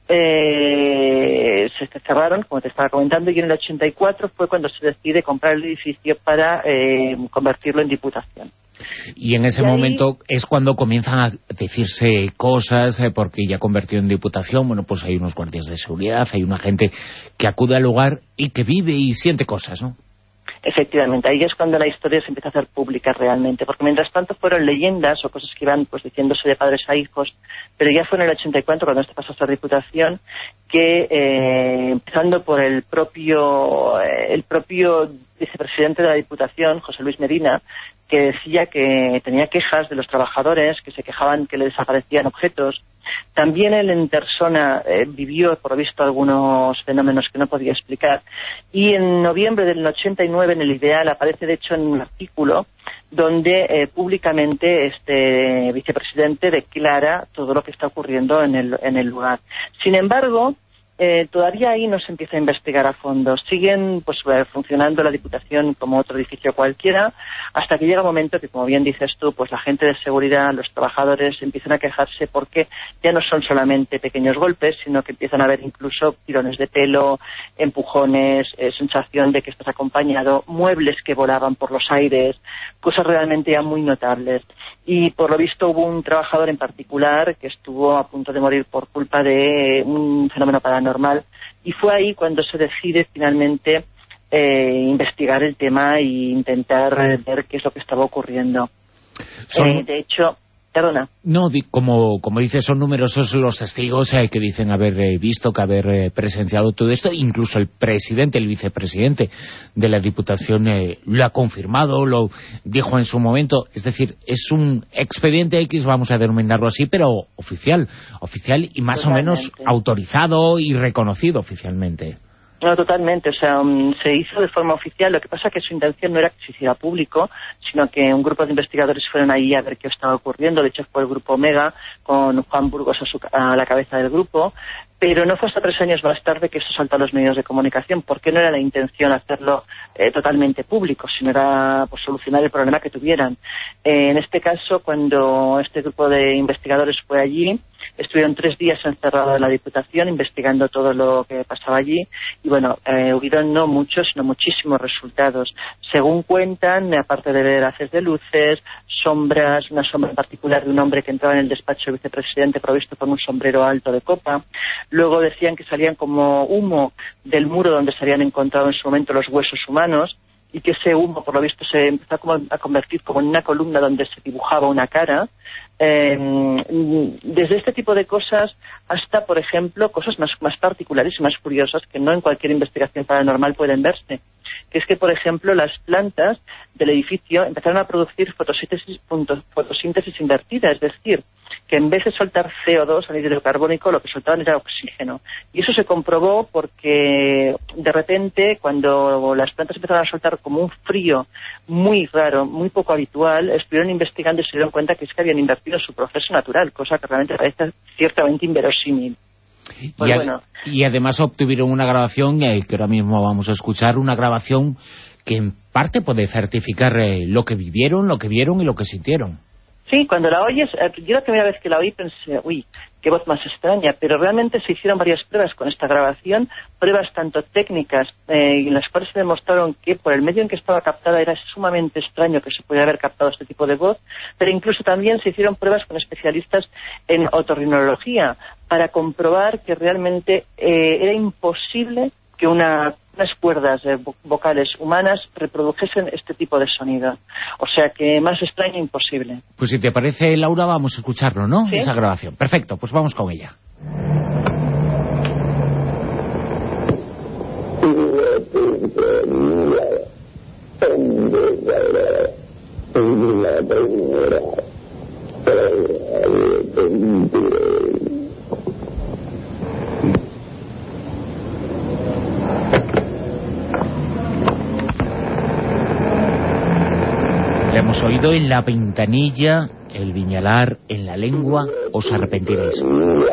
se cerraron, como te estaba comentando, y en el 84 fue cuando se decide comprar el edificio para convertirlo en diputación. Y en ese momento es cuando comienzan a decirse cosas, porque ya convertido en diputación, bueno, pues hay unos guardias de seguridad, hay una gente que acude al lugar y que vive y siente cosas, ¿no? Efectivamente, ahí es cuando la historia se empieza a hacer pública realmente, porque mientras tanto fueron leyendas o cosas que iban pues diciéndose de padres a hijos, pero ya fue en el 84 cuando esto pasó a ser diputación, que empezando por el propio vicepresidente de la Diputación, José Luis Medina, que decía que tenía quejas de los trabajadores, que se quejaban que le desaparecían objetos. También él en persona vivió, por lo visto, algunos fenómenos que no podía explicar. Y en noviembre del 89, en el Ideal, aparece de hecho en un artículo donde públicamente este vicepresidente declara todo lo que está ocurriendo en el lugar. Sin embargo, todavía ahí no se empieza a investigar a fondo. Siguen pues funcionando la Diputación como otro edificio cualquiera, hasta que llega un momento que, como bien dices tú, pues la gente de seguridad, los trabajadores empiezan a quejarse porque ya no son solamente pequeños golpes, sino que empiezan a haber incluso tirones de pelo, empujones, sensación de que estás acompañado, muebles que volaban por los aires, cosas realmente ya muy notables. Y por lo visto hubo un trabajador en particular que estuvo a punto de morir por culpa de un fenómeno paranormal, y fue ahí cuando se decide finalmente investigar el tema e intentar ver qué es lo que estaba ocurriendo. De hecho, perdona. No, como dices, son numerosos los testigos que dicen haber visto, que haber presenciado todo esto. Incluso el presidente, el vicepresidente de la Diputación lo ha confirmado, lo dijo en su momento. Es decir, es un expediente X, vamos a denominarlo así, pero oficial y más o menos autorizado y reconocido oficialmente. No, totalmente, o sea, se hizo de forma oficial. Lo que pasa es que su intención no era que se hiciera público, sino que un grupo de investigadores fueron ahí a ver qué estaba ocurriendo. De hecho, fue el grupo Omega, con Juan Burgos a la cabeza del grupo, pero no fue hasta 3 años más tarde que esto saltó a los medios de comunicación, porque no era la intención hacerlo totalmente público, sino era pues, solucionar el problema que tuvieran. En este caso, cuando este grupo de investigadores fue allí, estuvieron 3 días encerrados en la Diputación investigando todo lo que pasaba allí y bueno, hubieron no muchos, sino muchísimos resultados. Según cuentan, aparte de ver haces de luces, sombras, una sombra en particular de un hombre que entraba en el despacho del vicepresidente provisto con un sombrero alto de copa. Luego decían que salían como humo del muro donde se habían encontrado en su momento los huesos humanos, y que ese humo, por lo visto, se empezó a convertir como en una columna donde se dibujaba una cara. Desde este tipo de cosas hasta, por ejemplo, cosas más particulares y más curiosas que no en cualquier investigación paranormal pueden verse. Que es que, por ejemplo, las plantas del edificio empezaron a producir fotosíntesis invertida, es decir, que en vez de soltar CO2, anhídrido carbónico, lo que soltaban era oxígeno. Y eso se comprobó porque, de repente, cuando las plantas empezaron a soltar como un frío muy raro, muy poco habitual, estuvieron investigando y se dieron cuenta que es que habían invertido su proceso natural, cosa que realmente parece ciertamente inverosímil. Pues y además obtuvieron una grabación, que ahora mismo vamos a escuchar, una grabación que en parte puede certificar lo que vivieron, lo que vieron y lo que sintieron. Sí, cuando la oyes, yo la primera vez que la oí pensé, uy, qué voz más extraña, pero realmente se hicieron varias pruebas con esta grabación, pruebas tanto técnicas, en las cuales se demostraron que por el medio en que estaba captada era sumamente extraño que se pudiera haber captado este tipo de voz, pero incluso también se hicieron pruebas con especialistas en otorrinolaringología, para comprobar que realmente era imposible que unas cuerdas vocales humanas reprodujesen este tipo de sonido. O sea que más extraño imposible. Pues si te parece, Laura, vamos a escucharlo, ¿no? ¿Sí? Esa grabación. Perfecto, pues vamos con ella. Le hemos oído en la ventanilla, el viñalar en la lengua, os arrepentiréis.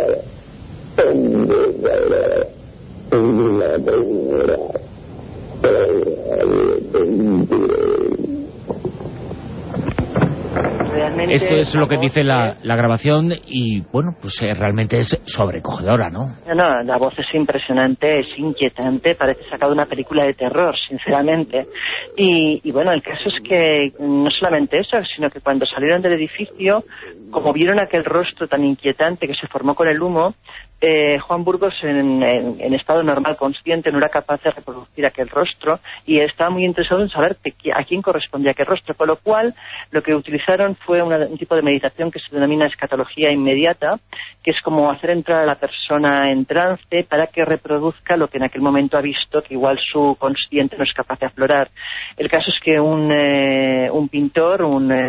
Realmente esto es lo que dice la grabación y, bueno, pues realmente es sobrecogedora, ¿no? No, la voz es impresionante, es inquietante, parece sacado de una película de terror, sinceramente. Y bueno, el caso es que no solamente eso, sino que cuando salieron del edificio, como vieron aquel rostro tan inquietante que se formó con el humo, Juan Burgos en estado normal, consciente, no era capaz de reproducir aquel rostro y estaba muy interesado en saber a quién correspondía aquel rostro, con lo cual lo que utilizaron fue un tipo de meditación que se denomina escatología inmediata, que es como hacer entrar a la persona en trance para que reproduzca lo que en aquel momento ha visto, que igual su consciente no es capaz de aflorar. El caso es que un pintor,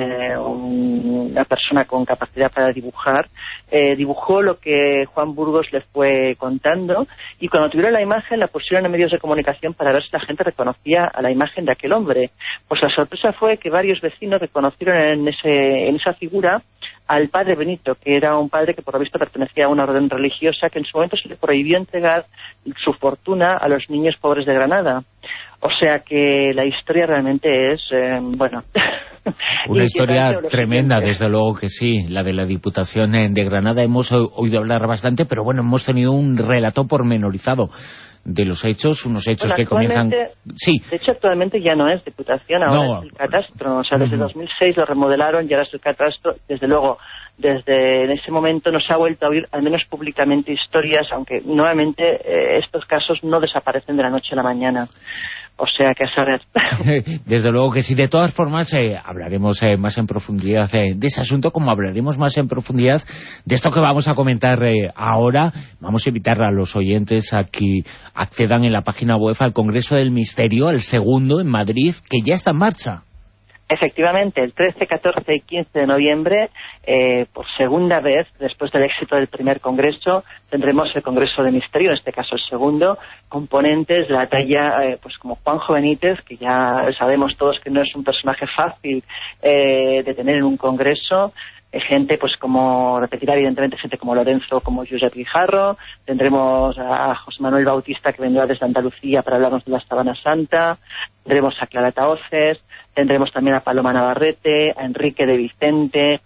una persona con capacidad para dibujar, dibujó lo que Juan Burgos le fue contando, y cuando tuvieron la imagen la pusieron en medios de comunicación para ver si la gente reconocía a la imagen de aquel hombre. Pues la sorpresa fue que varios vecinos reconocieron en esa figura al padre Benito, que era un padre que por lo visto pertenecía a una orden religiosa que en su momento se le prohibió entregar su fortuna a los niños pobres de Granada. O sea que la historia realmente es, bueno... Una historia tremenda, desde luego que sí. La de la Diputación de Granada hemos oído hablar bastante, pero bueno, hemos tenido un relato pormenorizado de los hechos, unos hechos que comienzan... Sí. De hecho, actualmente ya no es Diputación, ahora es el Catastro. O sea, desde 2006 lo remodelaron y ahora es el Catastro. Desde luego, desde ese momento no se ha vuelto a oír, al menos públicamente, historias, aunque nuevamente estos casos no desaparecen de la noche a la mañana. O sea, que a saber. Desde luego que sí. De todas formas, hablaremos más en profundidad de ese asunto, como hablaremos más en profundidad de esto que vamos a comentar ahora. Vamos a invitar a los oyentes a que accedan en la página web al Congreso del Misterio, el segundo en Madrid, que ya está en marcha. Efectivamente, el 13, 14 y 15 de noviembre, por segunda vez, después del éxito del primer congreso, tendremos el Congreso de Misterio, en este caso el segundo, componentes de la talla, pues como Juanjo Benítez, que ya sabemos todos que no es un personaje fácil de tener en un congreso, gente pues como, repetirá evidentemente, gente como Lorenzo, como Josep Guijarro, tendremos a José Manuel Bautista, que vendrá desde Andalucía para hablarnos de la Sábana Santa, tendremos a Clara Tahoces, tendremos también a Paloma Navarrete, a Enrique de Vicente,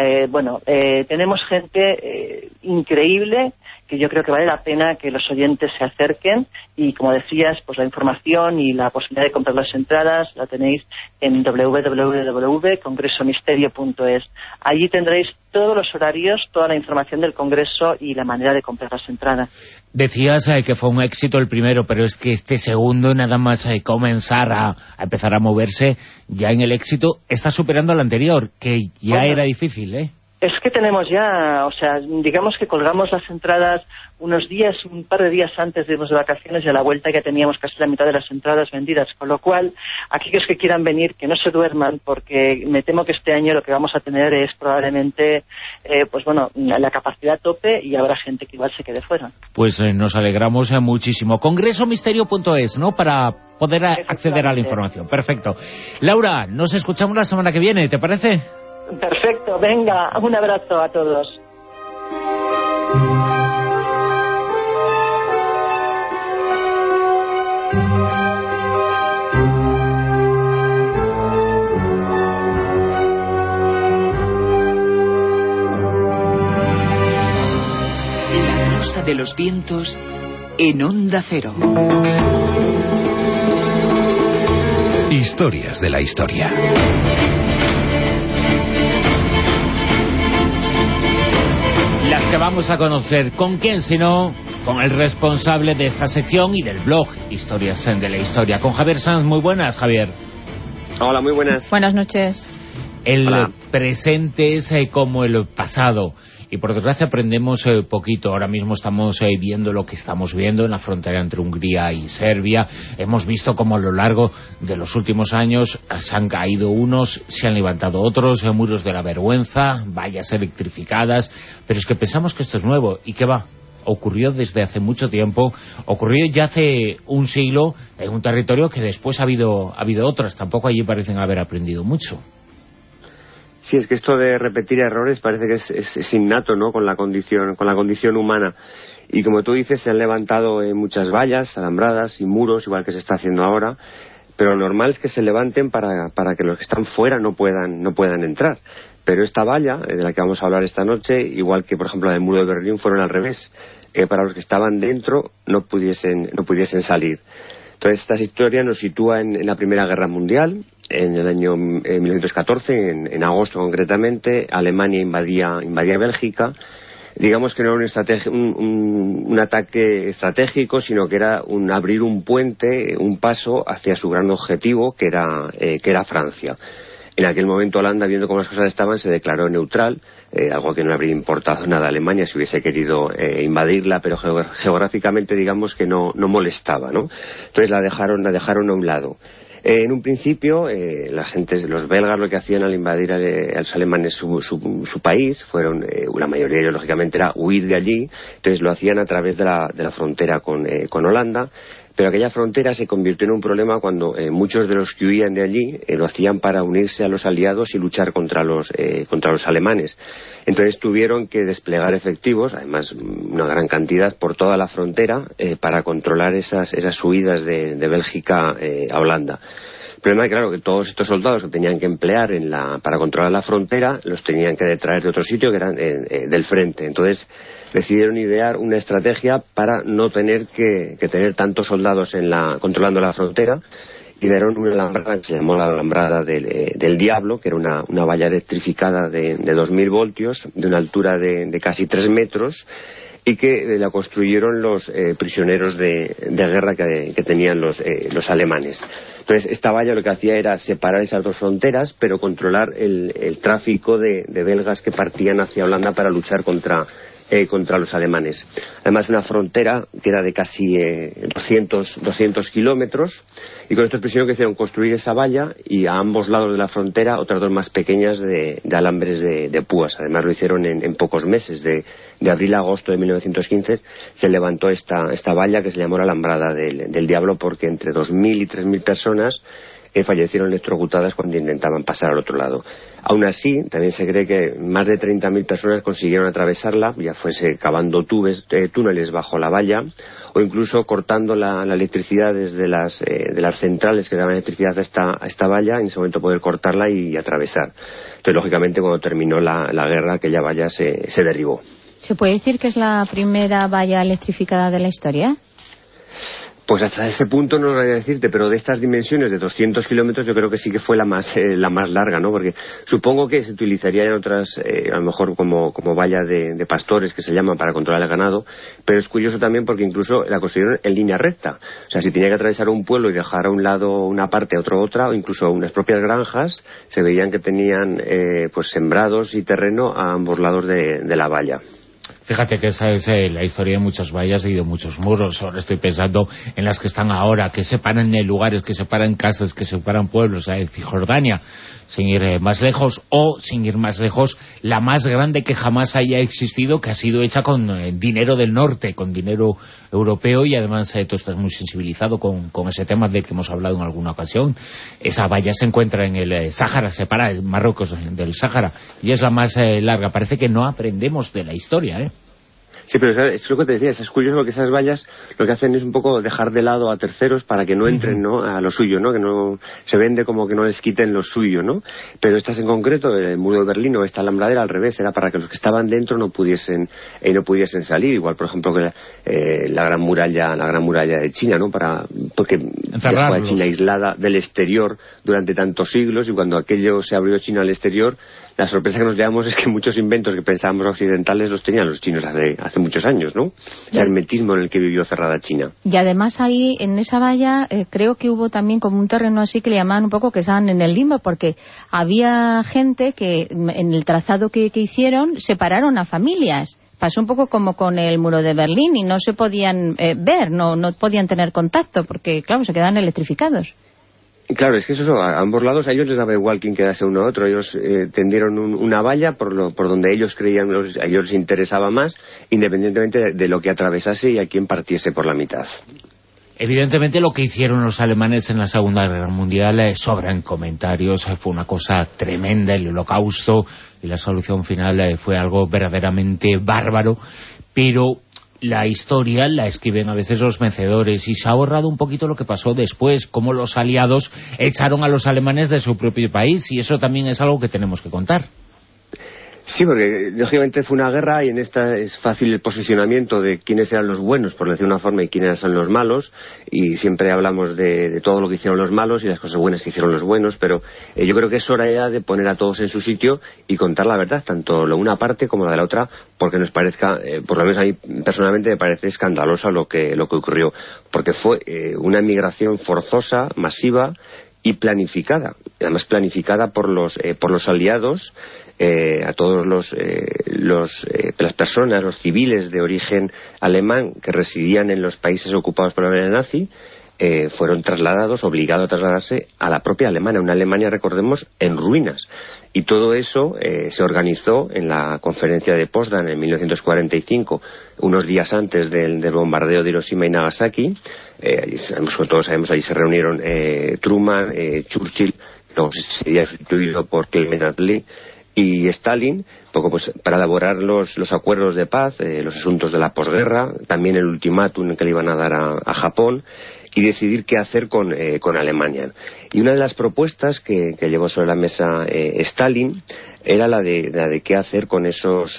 tenemos gente increíble, que yo creo que vale la pena que los oyentes se acerquen, y como decías, pues la información y la posibilidad de comprar las entradas la tenéis en www.congresomisterio.es. Allí tendréis todos los horarios, toda la información del congreso y la manera de comprar las entradas. Decías que fue un éxito el primero, pero es que este segundo, nada más comenzar a empezar a moverse, ya en el éxito está superando al anterior, que ya era difícil, ¿eh? Es que tenemos ya, o sea, digamos que colgamos las entradas unos días, un par de días antes de irnos de vacaciones, y a la vuelta ya teníamos casi la mitad de las entradas vendidas, con lo cual, aquellos que quieran venir, que no se duerman, porque me temo que este año lo que vamos a tener es probablemente, la capacidad tope, y habrá gente que igual se quede fuera. Pues nos alegramos muchísimo. Congresomisterio.es, ¿no?, para poder acceder a la información. Perfecto. Laura, nos escuchamos la semana que viene, ¿te parece? Perfecto, venga, un abrazo a todos. La Rosa de los Vientos en Onda Cero. Historias de la historia. Las que vamos a conocer. ¿Con quién sino? Con el responsable de esta sección y del blog Historias de la Historia, con Javier Sanz. Muy buenas, Javier. Hola, muy buenas. Buenas noches. El presente es como el pasado. Y por desgracia aprendemos poquito. Ahora mismo estamos viendo lo que estamos viendo en la frontera entre Hungría y Serbia. Hemos visto cómo a lo largo de los últimos años se han caído unos, se han levantado otros, muros de la vergüenza, vallas electrificadas. Pero es que pensamos que esto es nuevo. ¿Y qué va? Ocurrió desde hace mucho tiempo, ocurrió ya hace un siglo en un territorio que después ha habido otras. Tampoco allí parecen haber aprendido mucho. Sí, es que esto de repetir errores parece que es innato, ¿no?, con la condición humana. Y como tú dices, se han levantado muchas vallas, alambradas y muros, igual que se está haciendo ahora, pero lo normal es que se levanten para que los que están fuera no puedan entrar. Pero esta valla, de la que vamos a hablar esta noche, igual que por ejemplo la del muro de Berlín, fueron al revés, para los que estaban dentro no pudiesen salir. Entonces esta historia nos sitúa en la Primera Guerra Mundial, en el año 1914, en agosto concretamente. Alemania invadía Bélgica. Digamos que no era un ataque estratégico, sino que era abrir un puente, un paso hacia su gran objetivo, que era Francia. En aquel momento Holanda, viendo cómo las cosas estaban, se declaró neutral, algo que no habría importado nada a Alemania si hubiese querido invadirla, pero geográficamente digamos que no molestaba, ¿no? Entonces la dejaron a un lado. En un principio, los belgas lo que hacían al invadir a los alemanes su país, la mayoría de ellos lógicamente era huir de allí. Entonces lo hacían a través de la frontera con Holanda. Pero aquella frontera se convirtió en un problema cuando muchos de los que huían de allí lo hacían para unirse a los aliados y luchar contra los alemanes. Entonces tuvieron que desplegar efectivos, además una gran cantidad, por toda la frontera para controlar esas huidas de Bélgica a Holanda. El problema es, claro, que todos estos soldados que tenían que emplear para controlar la frontera los tenían que traer de otro sitio, que eran del frente. Entonces decidieron idear una estrategia para no tener que tener tantos soldados controlando la frontera. Idearon una alambrada que se llamó la Alambrada del Diablo, que era una valla electrificada de 2.000 voltios, de una altura de casi 3 metros, y que la construyeron los prisioneros de guerra que tenían los alemanes. Entonces esta valla lo que hacía era separar esas dos fronteras, pero controlar el tráfico de belgas que partían hacia Holanda para luchar contra los alemanes. Además una frontera que era de casi 200 kilómetros, y con estos prisioneros que hicieron construir esa valla, y a ambos lados de la frontera otras dos más pequeñas de alambres de púas. Además lo hicieron en pocos meses, de abril a agosto de 1915 se levantó esta valla que se llamó la Alambrada del Diablo, porque entre 2.000 y 3.000 personas fallecieron electrocutadas cuando intentaban pasar al otro lado. Aún así, también se cree que más de 30.000 personas consiguieron atravesarla, ya fuese cavando túneles bajo la valla, o incluso cortando la electricidad desde las centrales que daban electricidad a esta valla, en ese momento poder cortarla y atravesar. Entonces, lógicamente, cuando terminó la guerra, aquella valla se derribó. ¿Se puede decir que es la primera valla electrificada de la historia? Pues hasta ese punto no lo voy a decirte, pero de estas dimensiones de 200 kilómetros yo creo que sí que fue la más larga, ¿no? Porque supongo que se utilizaría en otras, a lo mejor como valla de pastores, que se llaman, para controlar el ganado, pero es curioso también porque incluso la construyeron en línea recta. O sea, si tenía que atravesar un pueblo y dejar a un lado una parte, a otro otra, o incluso unas propias granjas, se veían que tenían pues sembrados y terreno a ambos lados de la valla. Fíjate que esa es la historia de muchas vallas y de muchos muros. Ahora estoy pensando en las que están ahora, que separan lugares, que separan casas, que separan pueblos, Cisjordania, sin ir más lejos, o sin ir más lejos, la más grande que jamás haya existido, que ha sido hecha con dinero del norte, con dinero europeo, y además tú estás muy sensibilizado con ese tema de que hemos hablado en alguna ocasión. Esa valla se encuentra en el Sáhara, separa Marruecos del Sáhara, y es la más larga. Parece que no aprendemos de la historia, Sí, pero es lo que te decía, es curioso porque esas vallas lo que hacen es un poco dejar de lado a terceros para que no entren, ¿no?, a lo suyo, ¿no?, que no se vende como que no les quiten lo suyo, ¿no? Pero estas en concreto, el muro de Berlín o esta alambrada era al revés, era para que los que estaban dentro no pudiesen salir. Igual, por ejemplo, que la gran muralla de China, ¿no?, porque ya fue China aislada del exterior durante tantos siglos, y cuando aquello se abrió China al exterior, la sorpresa que nos llevamos es que muchos inventos que pensábamos occidentales los tenían los chinos hace muchos años, ¿no? El hermetismo en el que vivió cerrada China. Y además ahí, en esa valla, creo que hubo también como un terreno así que le llamaban un poco que estaban en el limbo, porque había gente que en el trazado que hicieron separaron a familias. Pasó un poco como con el muro de Berlín y no se podían ver, no podían tener contacto, porque claro, se quedaban electrificados. Claro, es que eso, a ambos lados a ellos les daba igual quién quedase uno a otro. Ellos tendieron una valla por donde ellos creían, a ellos les interesaba más, independientemente de lo que atravesase y a quién partiese por la mitad. Evidentemente lo que hicieron los alemanes en la Segunda Guerra Mundial sobran comentarios, fue una cosa tremenda, el Holocausto, y la solución final fue algo verdaderamente bárbaro, pero la historia la escriben a veces los vencedores, y se ha borrado un poquito lo que pasó después, cómo los aliados echaron a los alemanes de su propio país, y eso también es algo que tenemos que contar. Sí, porque lógicamente fue una guerra y en esta es fácil el posicionamiento de quiénes eran los buenos, por decir una forma, y quiénes eran los malos, y siempre hablamos de todo lo que hicieron los malos y las cosas buenas que hicieron los buenos, pero yo creo que es hora ya de poner a todos en su sitio y contar la verdad, tanto la una parte como la de la otra, porque nos parezca, por lo menos a mí personalmente me parece escandaloso lo que ocurrió, porque fue una emigración forzosa, masiva y planificada, además planificada por los aliados, a todos las personas, los civiles de origen alemán que residían en los países ocupados por la Alemania nazi, fueron obligados a trasladarse a la propia Alemania, una Alemania, recordemos, en ruinas. Y todo eso se organizó en la conferencia de Potsdam en 1945, unos días antes del bombardeo de Hiroshima y Nagasaki. Todos sabemos, allí se reunieron Truman, Churchill, luego sería sustituido por Clement Attlee, y Stalin, poco pues para elaborar los acuerdos de paz, los asuntos de la posguerra, también el ultimátum que le iban a dar a Japón, y decidir qué hacer con Alemania. Y una de las propuestas que llevó sobre la mesa Stalin era la de qué hacer con esos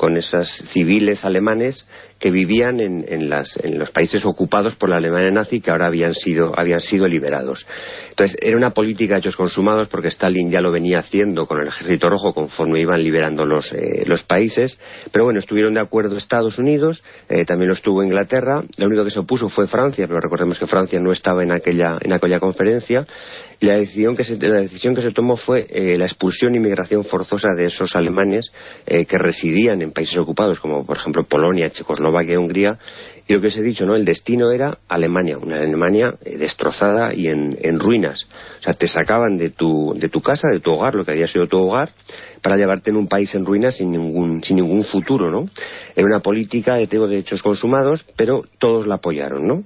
civiles alemanes que vivían en los países ocupados por la Alemania nazi, que ahora habían sido liberados. Entonces, era una política de hechos consumados, porque Stalin ya lo venía haciendo con el Ejército Rojo conforme iban liberando los países, pero bueno, estuvieron de acuerdo Estados Unidos, también lo estuvo Inglaterra, lo único que se opuso fue Francia, pero recordemos que Francia no estaba en aquella conferencia, y la decisión que se tomó fue la expulsión y migración forzosa de esos alemanes que residían en países ocupados, como por ejemplo Polonia, Checoslovaquia y Hungría, y lo que os he dicho, ¿no? El destino era Alemania, una Alemania destrozada y en ruinas. O sea, te sacaban de tu casa, de tu hogar, lo que había sido tu hogar, para llevarte en un país en ruinas sin ningún futuro, ¿no? Era una política de hechos consumados, pero todos la apoyaron, ¿no?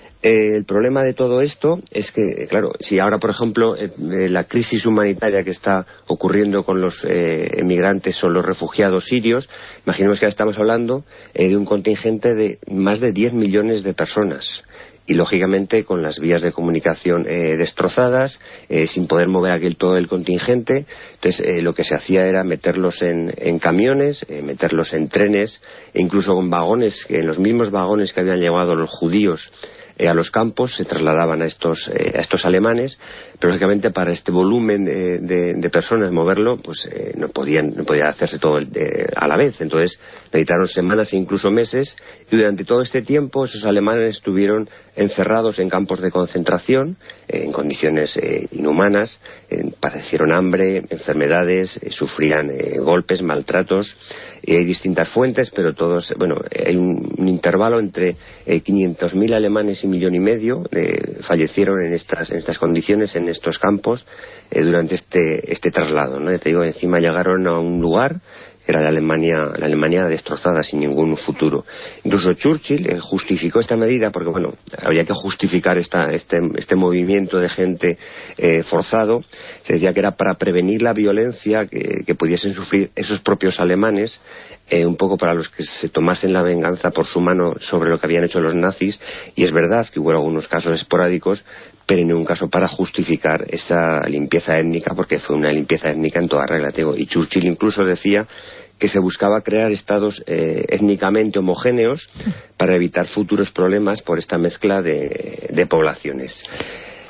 El problema de todo esto es que, claro, si ahora, por ejemplo, la crisis humanitaria que está ocurriendo con los emigrantes o los refugiados sirios, imaginemos que ahora estamos hablando de un contingente de más de 10 millones de personas. Y, lógicamente, con las vías de comunicación destrozadas, sin poder mover todo el contingente, entonces lo que se hacía era meterlos en camiones, meterlos en trenes, e incluso con vagones, en los mismos vagones que habían llevado los judíos a los campos, se trasladaban a estos alemanes, pero lógicamente para este volumen de personas moverlo, pues no podía hacerse todo a la vez. Entonces necesitaron semanas e incluso meses, y durante todo este tiempo esos alemanes estuvieron encerrados en campos de concentración, en condiciones inhumanas, padecieron hambre, enfermedades, sufrían golpes, maltratos. Y hay distintas fuentes, pero hay un intervalo entre 500.000 alemanes y 1,5 millones fallecieron en estas condiciones, en estos campos, durante este traslado, ¿no? Te digo, encima llegaron a un lugar que era la Alemania destrozada, sin ningún futuro. Incluso Churchill justificó esta medida, porque bueno, había que justificar este movimiento de gente forzado. Se decía que era para prevenir la violencia que pudiesen sufrir esos propios alemanes, un poco para los que se tomasen la venganza por su mano sobre lo que habían hecho los nazis, y es verdad que hubo algunos casos esporádicos, pero en ningún caso para justificar esa limpieza étnica, porque fue una limpieza étnica en toda regla. Y Churchill incluso decía que se buscaba crear estados étnicamente homogéneos para evitar futuros problemas por esta mezcla de poblaciones.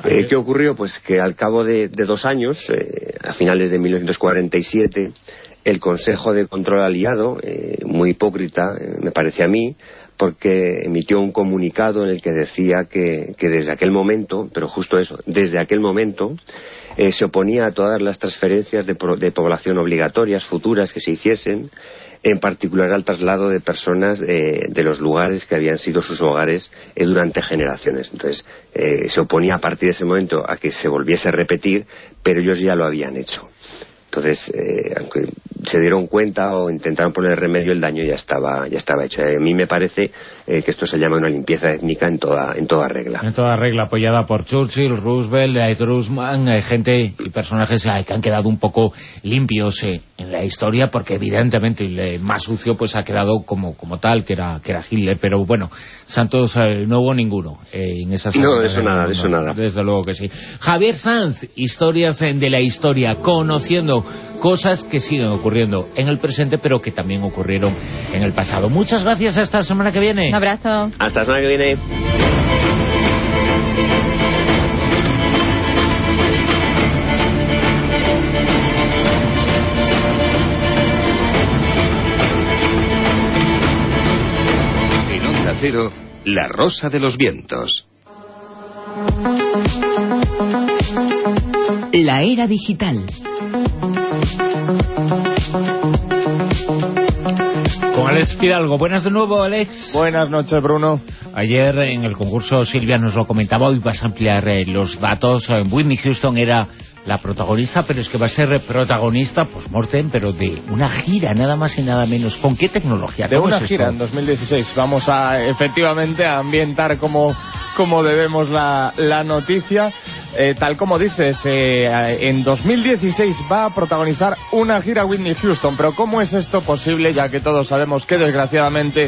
¿Qué ocurrió? Pues que al cabo de 2 años, a finales de 1947, el Consejo de Control Aliado, muy hipócrita, me parece a mí, porque emitió un comunicado en el que decía que desde aquel momento, pero justo eso, desde aquel momento, se oponía a todas las transferencias de población obligatorias futuras que se hiciesen, en particular al traslado de personas de los lugares que habían sido sus hogares durante generaciones. Entonces, se oponía a partir de ese momento a que se volviese a repetir, pero ellos ya lo habían hecho. Entonces, aunque se dieron cuenta o intentaron poner remedio, el daño ya estaba hecho. A mí me parece que esto se llama una limpieza étnica en toda regla. En toda regla, apoyada por Churchill, Roosevelt, Truman, gente y personajes que han quedado un poco limpios en la historia, porque evidentemente el más sucio pues ha quedado como tal, que era Hitler. Pero bueno, santos no hubo ninguno en esa No, de eso nada. Desde luego que sí. Javier Sanz, historias de la historia, conociendo cosas que siguen ocurriendo en el presente, pero que también ocurrieron en el pasado. Muchas gracias, hasta la semana que viene. Un abrazo. Hasta la semana que viene. En Onda Cero, La Rosa de los Vientos. La era digital. Con Alex Fidalgo. Buenas de nuevo, Alex. Buenas noches, Bruno. Ayer en el concurso Silvia nos lo comentaba, hoy vas a ampliar los datos. Whitney Houston era la protagonista, pero es que va a ser protagonista post-mortem, pero de una gira, nada más y nada menos. ¿Con qué tecnología? De una gira en 2016. Vamos a, efectivamente, a ambientar como debemos la noticia. Tal como dices, en 2016 va a protagonizar una gira Whitney Houston. Pero ¿cómo es esto posible? Ya que todos sabemos que desgraciadamente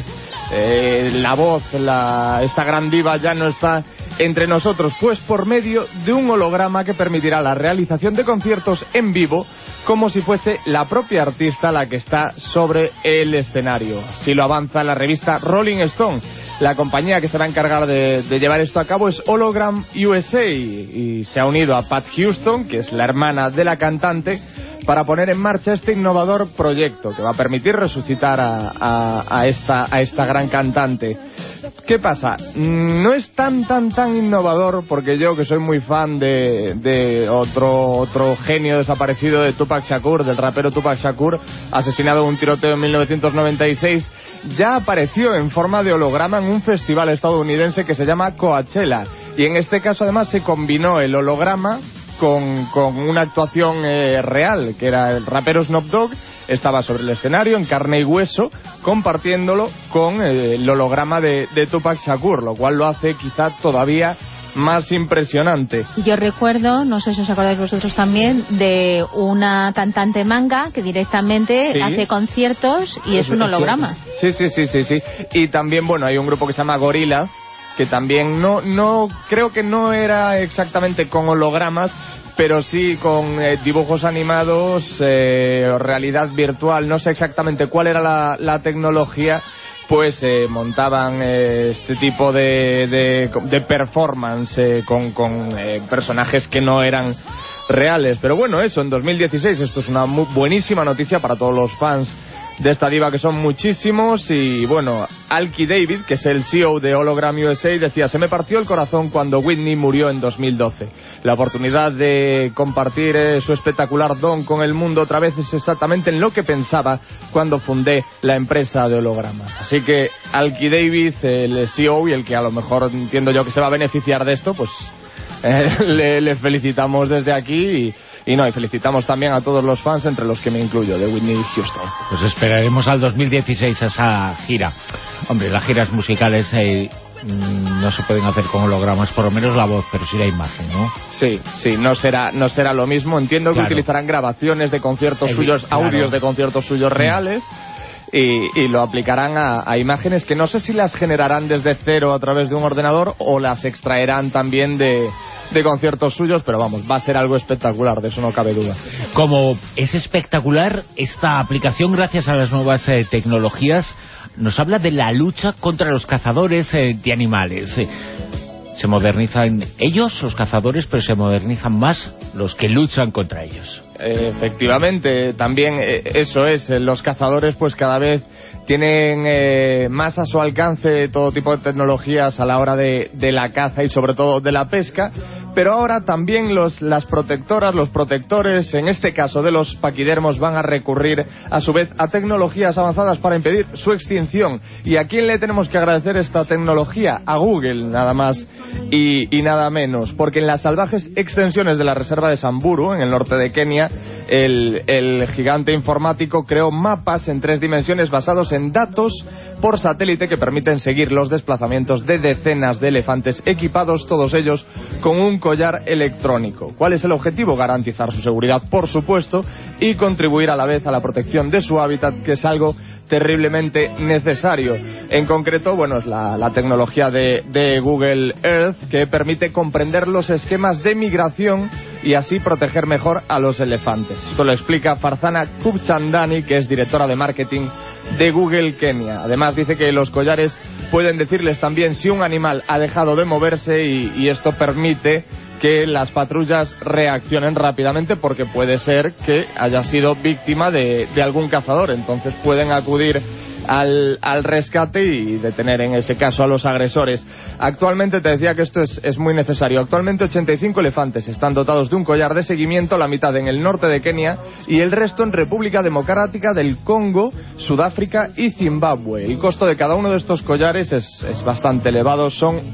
la voz, esta gran diva ya no está entre nosotros, pues por medio de un holograma que permitirá la realización de conciertos en vivo como si fuese la propia artista la que está sobre el escenario. Si lo avanza la revista Rolling Stone. La compañía que se va a encargar de llevar esto a cabo es Hologram USA y se ha unido a Pat Houston, que es la hermana de la cantante, para poner en marcha este innovador proyecto que va a permitir resucitar a esta gran cantante. ¿Qué pasa? No es tan innovador, porque yo, que soy muy fan de otro genio desaparecido, de Tupac Shakur, del rapero Tupac Shakur, asesinado en un tiroteo en 1996, ya apareció en forma de holograma en un festival estadounidense que se llama Coachella. Y en este caso, además, se combinó el holograma con una actuación real, que era el rapero Snoop Dogg. Estaba sobre el escenario, en carne y hueso, compartiéndolo con el holograma de Tupac Shakur, lo cual lo hace quizá todavía más impresionante. Yo recuerdo, no sé si os acordáis vosotros también, de una cantante manga que directamente hace conciertos y es un holograma. Sí. Y también, bueno, hay un grupo que se llama Gorilla, que también no creo que no era exactamente con hologramas, pero sí con dibujos animados, realidad virtual, no sé exactamente cuál era la tecnología, pues montaban este tipo de performance con personajes que no eran reales. Pero bueno, eso, en 2016, esto es una buenísima noticia para todos los fans de esta diva, que son muchísimos. Y bueno, Alki David, que es el CEO de Hologram USA, decía: se me partió el corazón cuando Whitney murió en 2012. La oportunidad de compartir su espectacular don con el mundo otra vez es exactamente en lo que pensaba cuando fundé la empresa de hologramas. Así que Alki David, el CEO, y el que a lo mejor entiendo yo que se va a beneficiar de esto, pues le felicitamos desde aquí. Y felicitamos también a todos los fans, entre los que me incluyo, de Whitney Houston. Pues esperaremos al 2016 a esa gira. Hombre, las giras musicales no se pueden hacer con hologramas, por lo menos la voz, pero sí la imagen, ¿no? Sí, no será lo mismo. Entiendo que utilizarán grabaciones de conciertos suyos, audios de conciertos suyos reales, y lo aplicarán a imágenes que no sé si las generarán desde cero a través de un ordenador o las extraerán también de conciertos suyos, pero vamos, va a ser algo espectacular, de eso no cabe duda. Como es espectacular esta aplicación, gracias a las nuevas tecnologías, nos habla de la lucha contra los cazadores de animales. Se modernizan ellos, los cazadores, pero se modernizan más los que luchan contra ellos. Efectivamente, también eso es, los cazadores pues cada vez tienen más a su alcance todo tipo de tecnologías a la hora de la caza y sobre todo de la pesca, pero ahora también las protectoras, los protectores, en este caso de los paquidermos, van a recurrir a su vez a tecnologías avanzadas para impedir su extinción. ¿Y a quién le tenemos que agradecer esta tecnología? A Google, nada más y nada menos, porque en las salvajes extensiones de la reserva de Samburu, en el norte de Kenia, el gigante informático creó mapas en 3 dimensiones basados en datos por satélite que permiten seguir los desplazamientos de decenas de elefantes equipados, todos ellos con un collar electrónico. ¿Cuál es el objetivo? Garantizar su seguridad, por supuesto, y contribuir a la vez a la protección de su hábitat, que es algo terriblemente necesario. En concreto, bueno, es la tecnología de Google Earth, que permite comprender los esquemas de migración y así proteger mejor a los elefantes. Esto lo explica Farzana Kubchandani, que es directora de marketing de Google Kenia. Además dice que los collares pueden decirles también si un animal ha dejado de moverse y esto permite que las patrullas reaccionen rápidamente, porque puede ser que haya sido víctima de algún cazador. Entonces pueden acudir al rescate y detener en ese caso a los agresores. Actualmente, te decía que esto es muy necesario. Actualmente 85 elefantes están dotados de un collar de seguimiento, la mitad en el norte de Kenia y el resto en República Democrática del Congo, Sudáfrica y Zimbabue. El costo de cada uno de estos collares es bastante elevado, son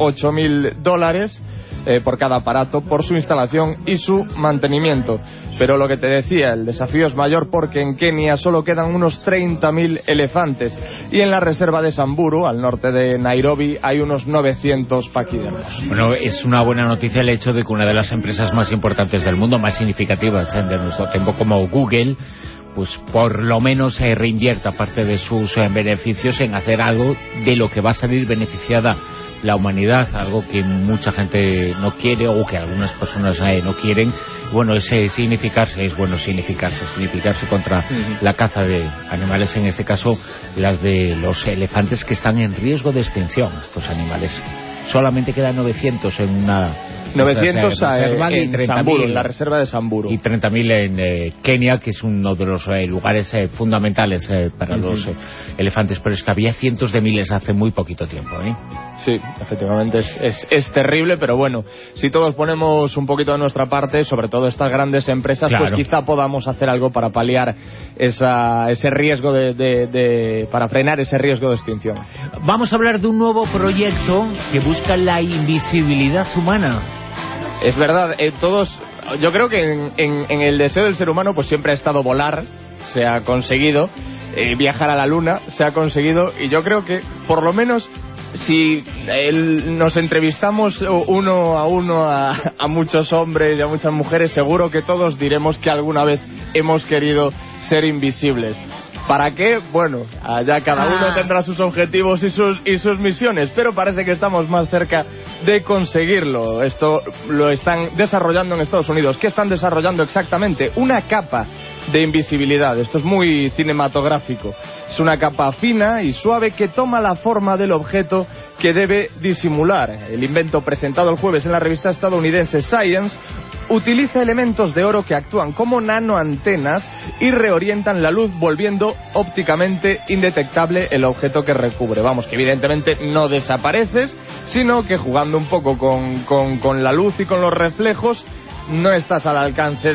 $8.000 por cada aparato, por su instalación y su mantenimiento. Pero lo que te decía, el desafío es mayor porque en Kenia solo quedan unos 30.000 elefantes y en la reserva de Samburu, al norte de Nairobi, hay unos 900 paquidermos. Bueno, es una buena noticia el hecho de que una de las empresas más importantes del mundo, más significativas de nuestro tiempo, como Google, pues por lo menos reinvierta parte de sus beneficios en hacer algo de lo que va a salir beneficiada la humanidad, algo que mucha gente no quiere o que algunas personas no quieren. Bueno, es bueno significarse contra la caza de animales, en este caso las de los elefantes, que están en riesgo de extinción. Estos animales solamente quedan 900 en una 900 en Samburu, en la reserva de Samburu, y 30.000 en Kenia, que es uno de los lugares fundamentales para los elefantes, pero es que había cientos de miles hace muy poquito tiempo, ¿eh? Sí, efectivamente es terrible, pero bueno, si todos ponemos un poquito de nuestra parte, sobre todo estas grandes empresas, claro, pues quizá podamos hacer algo para paliar ese riesgo para frenar ese riesgo de extinción. Vamos a hablar de un nuevo proyecto que busca la invisibilidad humana. Es verdad, yo creo que en el deseo del ser humano pues siempre ha estado volar, se ha conseguido, viajar a la luna, se ha conseguido, y yo creo que por lo menos si nos entrevistamos uno a uno a muchos hombres y a muchas mujeres, seguro que todos diremos que alguna vez hemos querido ser invisibles. ¿Para qué? Bueno, allá cada uno tendrá sus objetivos y sus misiones, pero parece que estamos más cerca de conseguirlo. Esto lo están desarrollando en Estados Unidos. ¿Qué están desarrollando exactamente? Una capa de invisibilidad. Esto es muy cinematográfico. Es una capa fina y suave que toma la forma del objeto que debe disimular. El invento, presentado el jueves en la revista estadounidense Science, utiliza elementos de oro que actúan como nanoantenas y reorientan la luz, volviendo ópticamente indetectable el objeto que recubre. Vamos, que evidentemente no desapareces, sino que jugando un poco con la luz y con los reflejos, no estás al alcance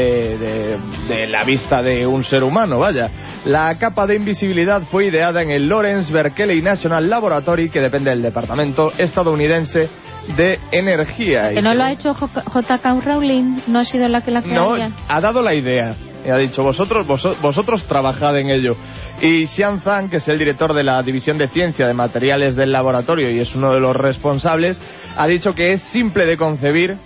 de la vista de un ser humano, vaya. La capa de invisibilidad fue ideada en el Lawrence Berkeley National Laboratory, que depende del Departamento estadounidense de Energía. ¿Que no lo ha hecho J.K. Rowling? ¿No ha sido la que la crearía? No, ha dado la idea. Y ha dicho, vosotros trabajad en ello. Y Xian Zhang, que es el director de la División de Ciencia de Materiales del laboratorio y es uno de los responsables, ha dicho que es simple de concebir,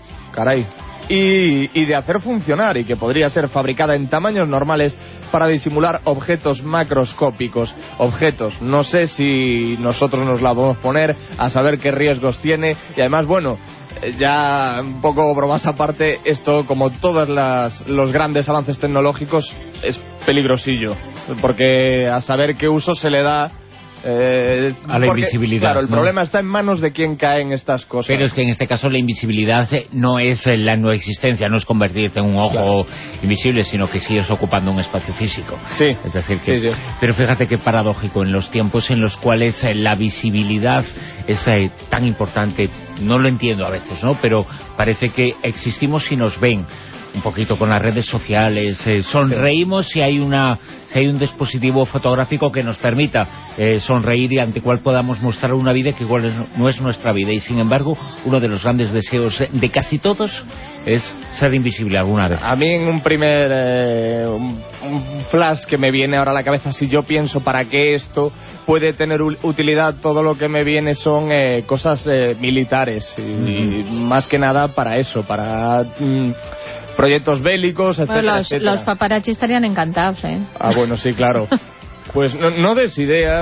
y de hacer funcionar, y que podría ser fabricada en tamaños normales para disimular objetos macroscópicos. Objetos, no sé si nosotros nos la podemos poner, a saber qué riesgos tiene, y además, bueno, ya un poco bromas aparte, esto, como todos los grandes avances tecnológicos, es peligrosillo, porque a saber qué uso se le da a la invisibilidad. Claro, el problema está en manos de quien cae en estas cosas. Pero es que en este caso la invisibilidad no es la no existencia, no es convertirte en un ojo invisible, sino que sigues ocupando un espacio físico. Sí. Es decir, que... Pero fíjate qué paradójico, en los tiempos en los cuales la visibilidad es tan importante, no lo entiendo a veces, ¿no? Pero parece que existimos si nos ven. Un poquito con las redes sociales, sonreímos si hay un dispositivo fotográfico que nos permita sonreír y ante cual podamos mostrar una vida que igual no es nuestra vida. Y sin embargo, uno de los grandes deseos de casi todos es ser invisible alguna vez. A mí en un primer un flash que me viene ahora a la cabeza, si yo pienso para qué esto puede tener utilidad, todo lo que me viene son cosas militares y más que nada para eso, para... proyectos bélicos, etcétera, bueno, etcétera. Los paparazzi estarían encantados, ¿eh? Ah, bueno, sí, claro. Pues no des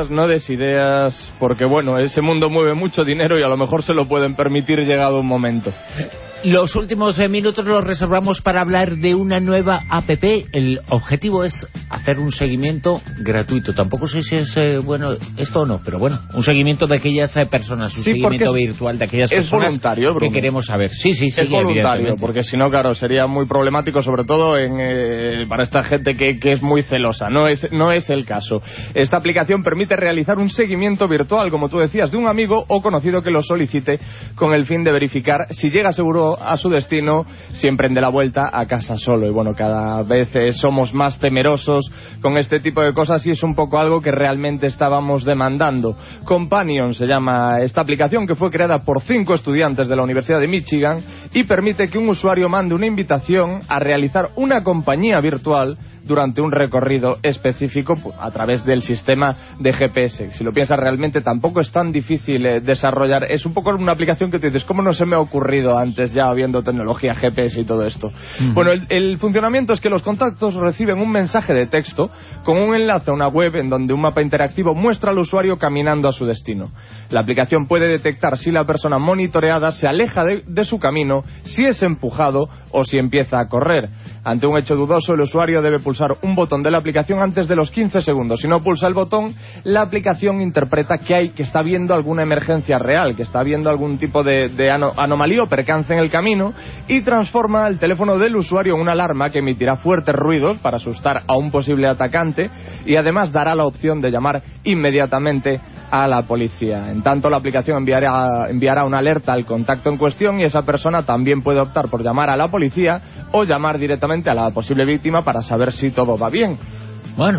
ideas, porque bueno, ese mundo mueve mucho dinero y a lo mejor se lo pueden permitir llegado un momento. Los últimos minutos los reservamos para hablar de una nueva app. El objetivo es hacer un seguimiento gratuito. Tampoco sé si es bueno esto o no, pero bueno, un seguimiento de aquellas personas, un seguimiento virtual de aquellas personas voluntario, Bruno, que queremos saber. Sí, es voluntario, porque si no, claro, sería muy problemático, sobre todo para esta gente que es muy celosa. No es el caso. Esta aplicación permite realizar un seguimiento virtual, como tú decías, de un amigo o conocido que lo solicite con el fin de verificar si llega seguro a su destino, si emprende la vuelta a casa solo. Y bueno, cada vez somos más temerosos con este tipo de cosas y es un poco algo que realmente estábamos demandando. Companion se llama esta aplicación, que fue creada por 5 estudiantes de la Universidad de Michigan y permite que un usuario mande una invitación a realizar una compañía virtual durante un recorrido específico a través del sistema de GPS. Si lo piensas, realmente tampoco es tan difícil desarrollar. Es un poco una aplicación que te dices, ¿cómo no se me ha ocurrido antes, ya habiendo tecnología GPS y todo esto? Bueno, el funcionamiento es que los contactos reciben un mensaje de texto con un enlace a una web en donde un mapa interactivo muestra al usuario caminando a su destino. La aplicación puede detectar si la persona monitoreada se aleja de su camino, si es empujado o si empieza a correr. Ante un hecho dudoso, el usuario debe pulsar un botón de la aplicación antes de los 15 segundos. Si no pulsa el botón, la aplicación interpreta que está habiendo alguna emergencia real, que está habiendo algún tipo de anomalía o percance en el camino, y transforma el teléfono del usuario en una alarma que emitirá fuertes ruidos para asustar a un posible atacante y además dará la opción de llamar inmediatamente a la policía. En tanto, la aplicación enviará una alerta al contacto en cuestión y esa persona también puede optar por llamar a la policía o llamar directamente a la posible víctima para saber si todo va bien. Bueno,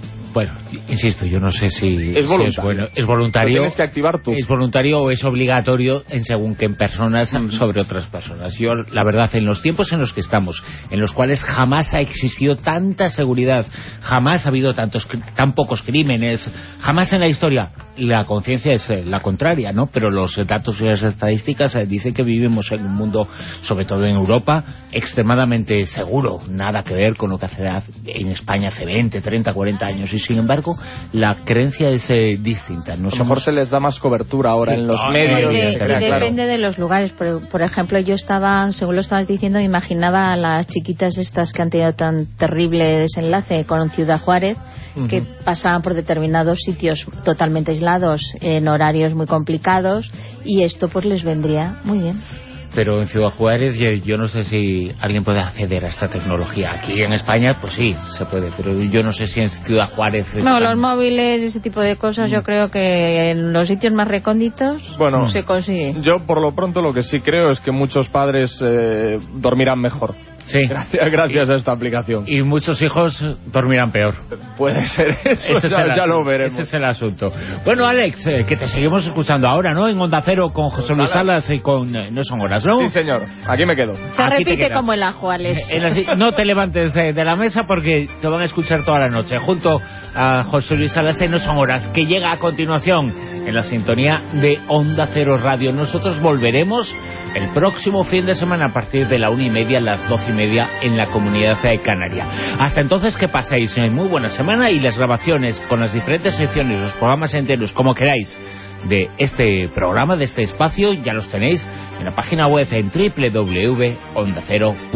insisto, yo no sé si es bueno. Es voluntario. Lo tienes que activar tú. Es voluntario o es obligatorio en según qué personas sobre otras personas. Yo, la verdad, en los tiempos en los que estamos, en los cuales jamás ha existido tanta seguridad, jamás ha habido tan pocos crímenes, jamás en la historia, la conciencia es la contraria, ¿no? Pero los datos y las estadísticas dicen que vivimos en un mundo, sobre todo en Europa, extremadamente seguro. Nada que ver con lo que hace en España hace 20, 30, 40 años. Y sin embargo, la creencia es distinta. A lo mejor se les da más cobertura ahora en los medios. Depende de los lugares. Por ejemplo, yo estaba, según lo estabas diciendo, me imaginaba a las chiquitas estas que han tenido tan terrible desenlace con Ciudad Juárez, que pasaban por determinados sitios totalmente aislados, en horarios muy complicados, y esto pues les vendría muy bien. Pero en Ciudad Juárez yo no sé si alguien puede acceder a esta tecnología. Aquí en España, pues sí, se puede, pero yo no sé si en Ciudad Juárez... los móviles y ese tipo de cosas, yo creo que en los sitios más recónditos se consigue. Yo, por lo pronto, lo que sí creo es que muchos padres dormirán mejor. Sí. Gracias a esta aplicación. Y muchos hijos dormirán peor. Puede ser eso, ya lo veremos. Ese es el asunto. Bueno, Alex, que te seguimos escuchando ahora, ¿no? En Onda Cero con José Luis Salas y con No Son Horas, ¿no? Sí, señor. Aquí me quedo. Se repite como el ajo, Alex. No te levantes de la mesa porque te van a escuchar toda la noche. Junto a José Luis Salas en No Son Horas, que llega a continuación en la sintonía de Onda Cero Radio. Nosotros volveremos el próximo fin de semana a partir de la 1:30 a las 12:30 en la Comunidad Canaria. Hasta entonces, que paséis muy buena semana, y las grabaciones con las diferentes secciones, los programas enteros, como queráis, de este programa, de este espacio, ya los tenéis en la página web en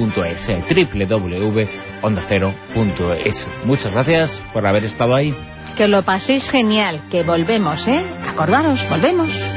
www.ondacero.es. www.ondacero.es. Muchas gracias por haber estado ahí. que lo paséis genial, que volvemos, ¿eh? Acordaros, volvemos.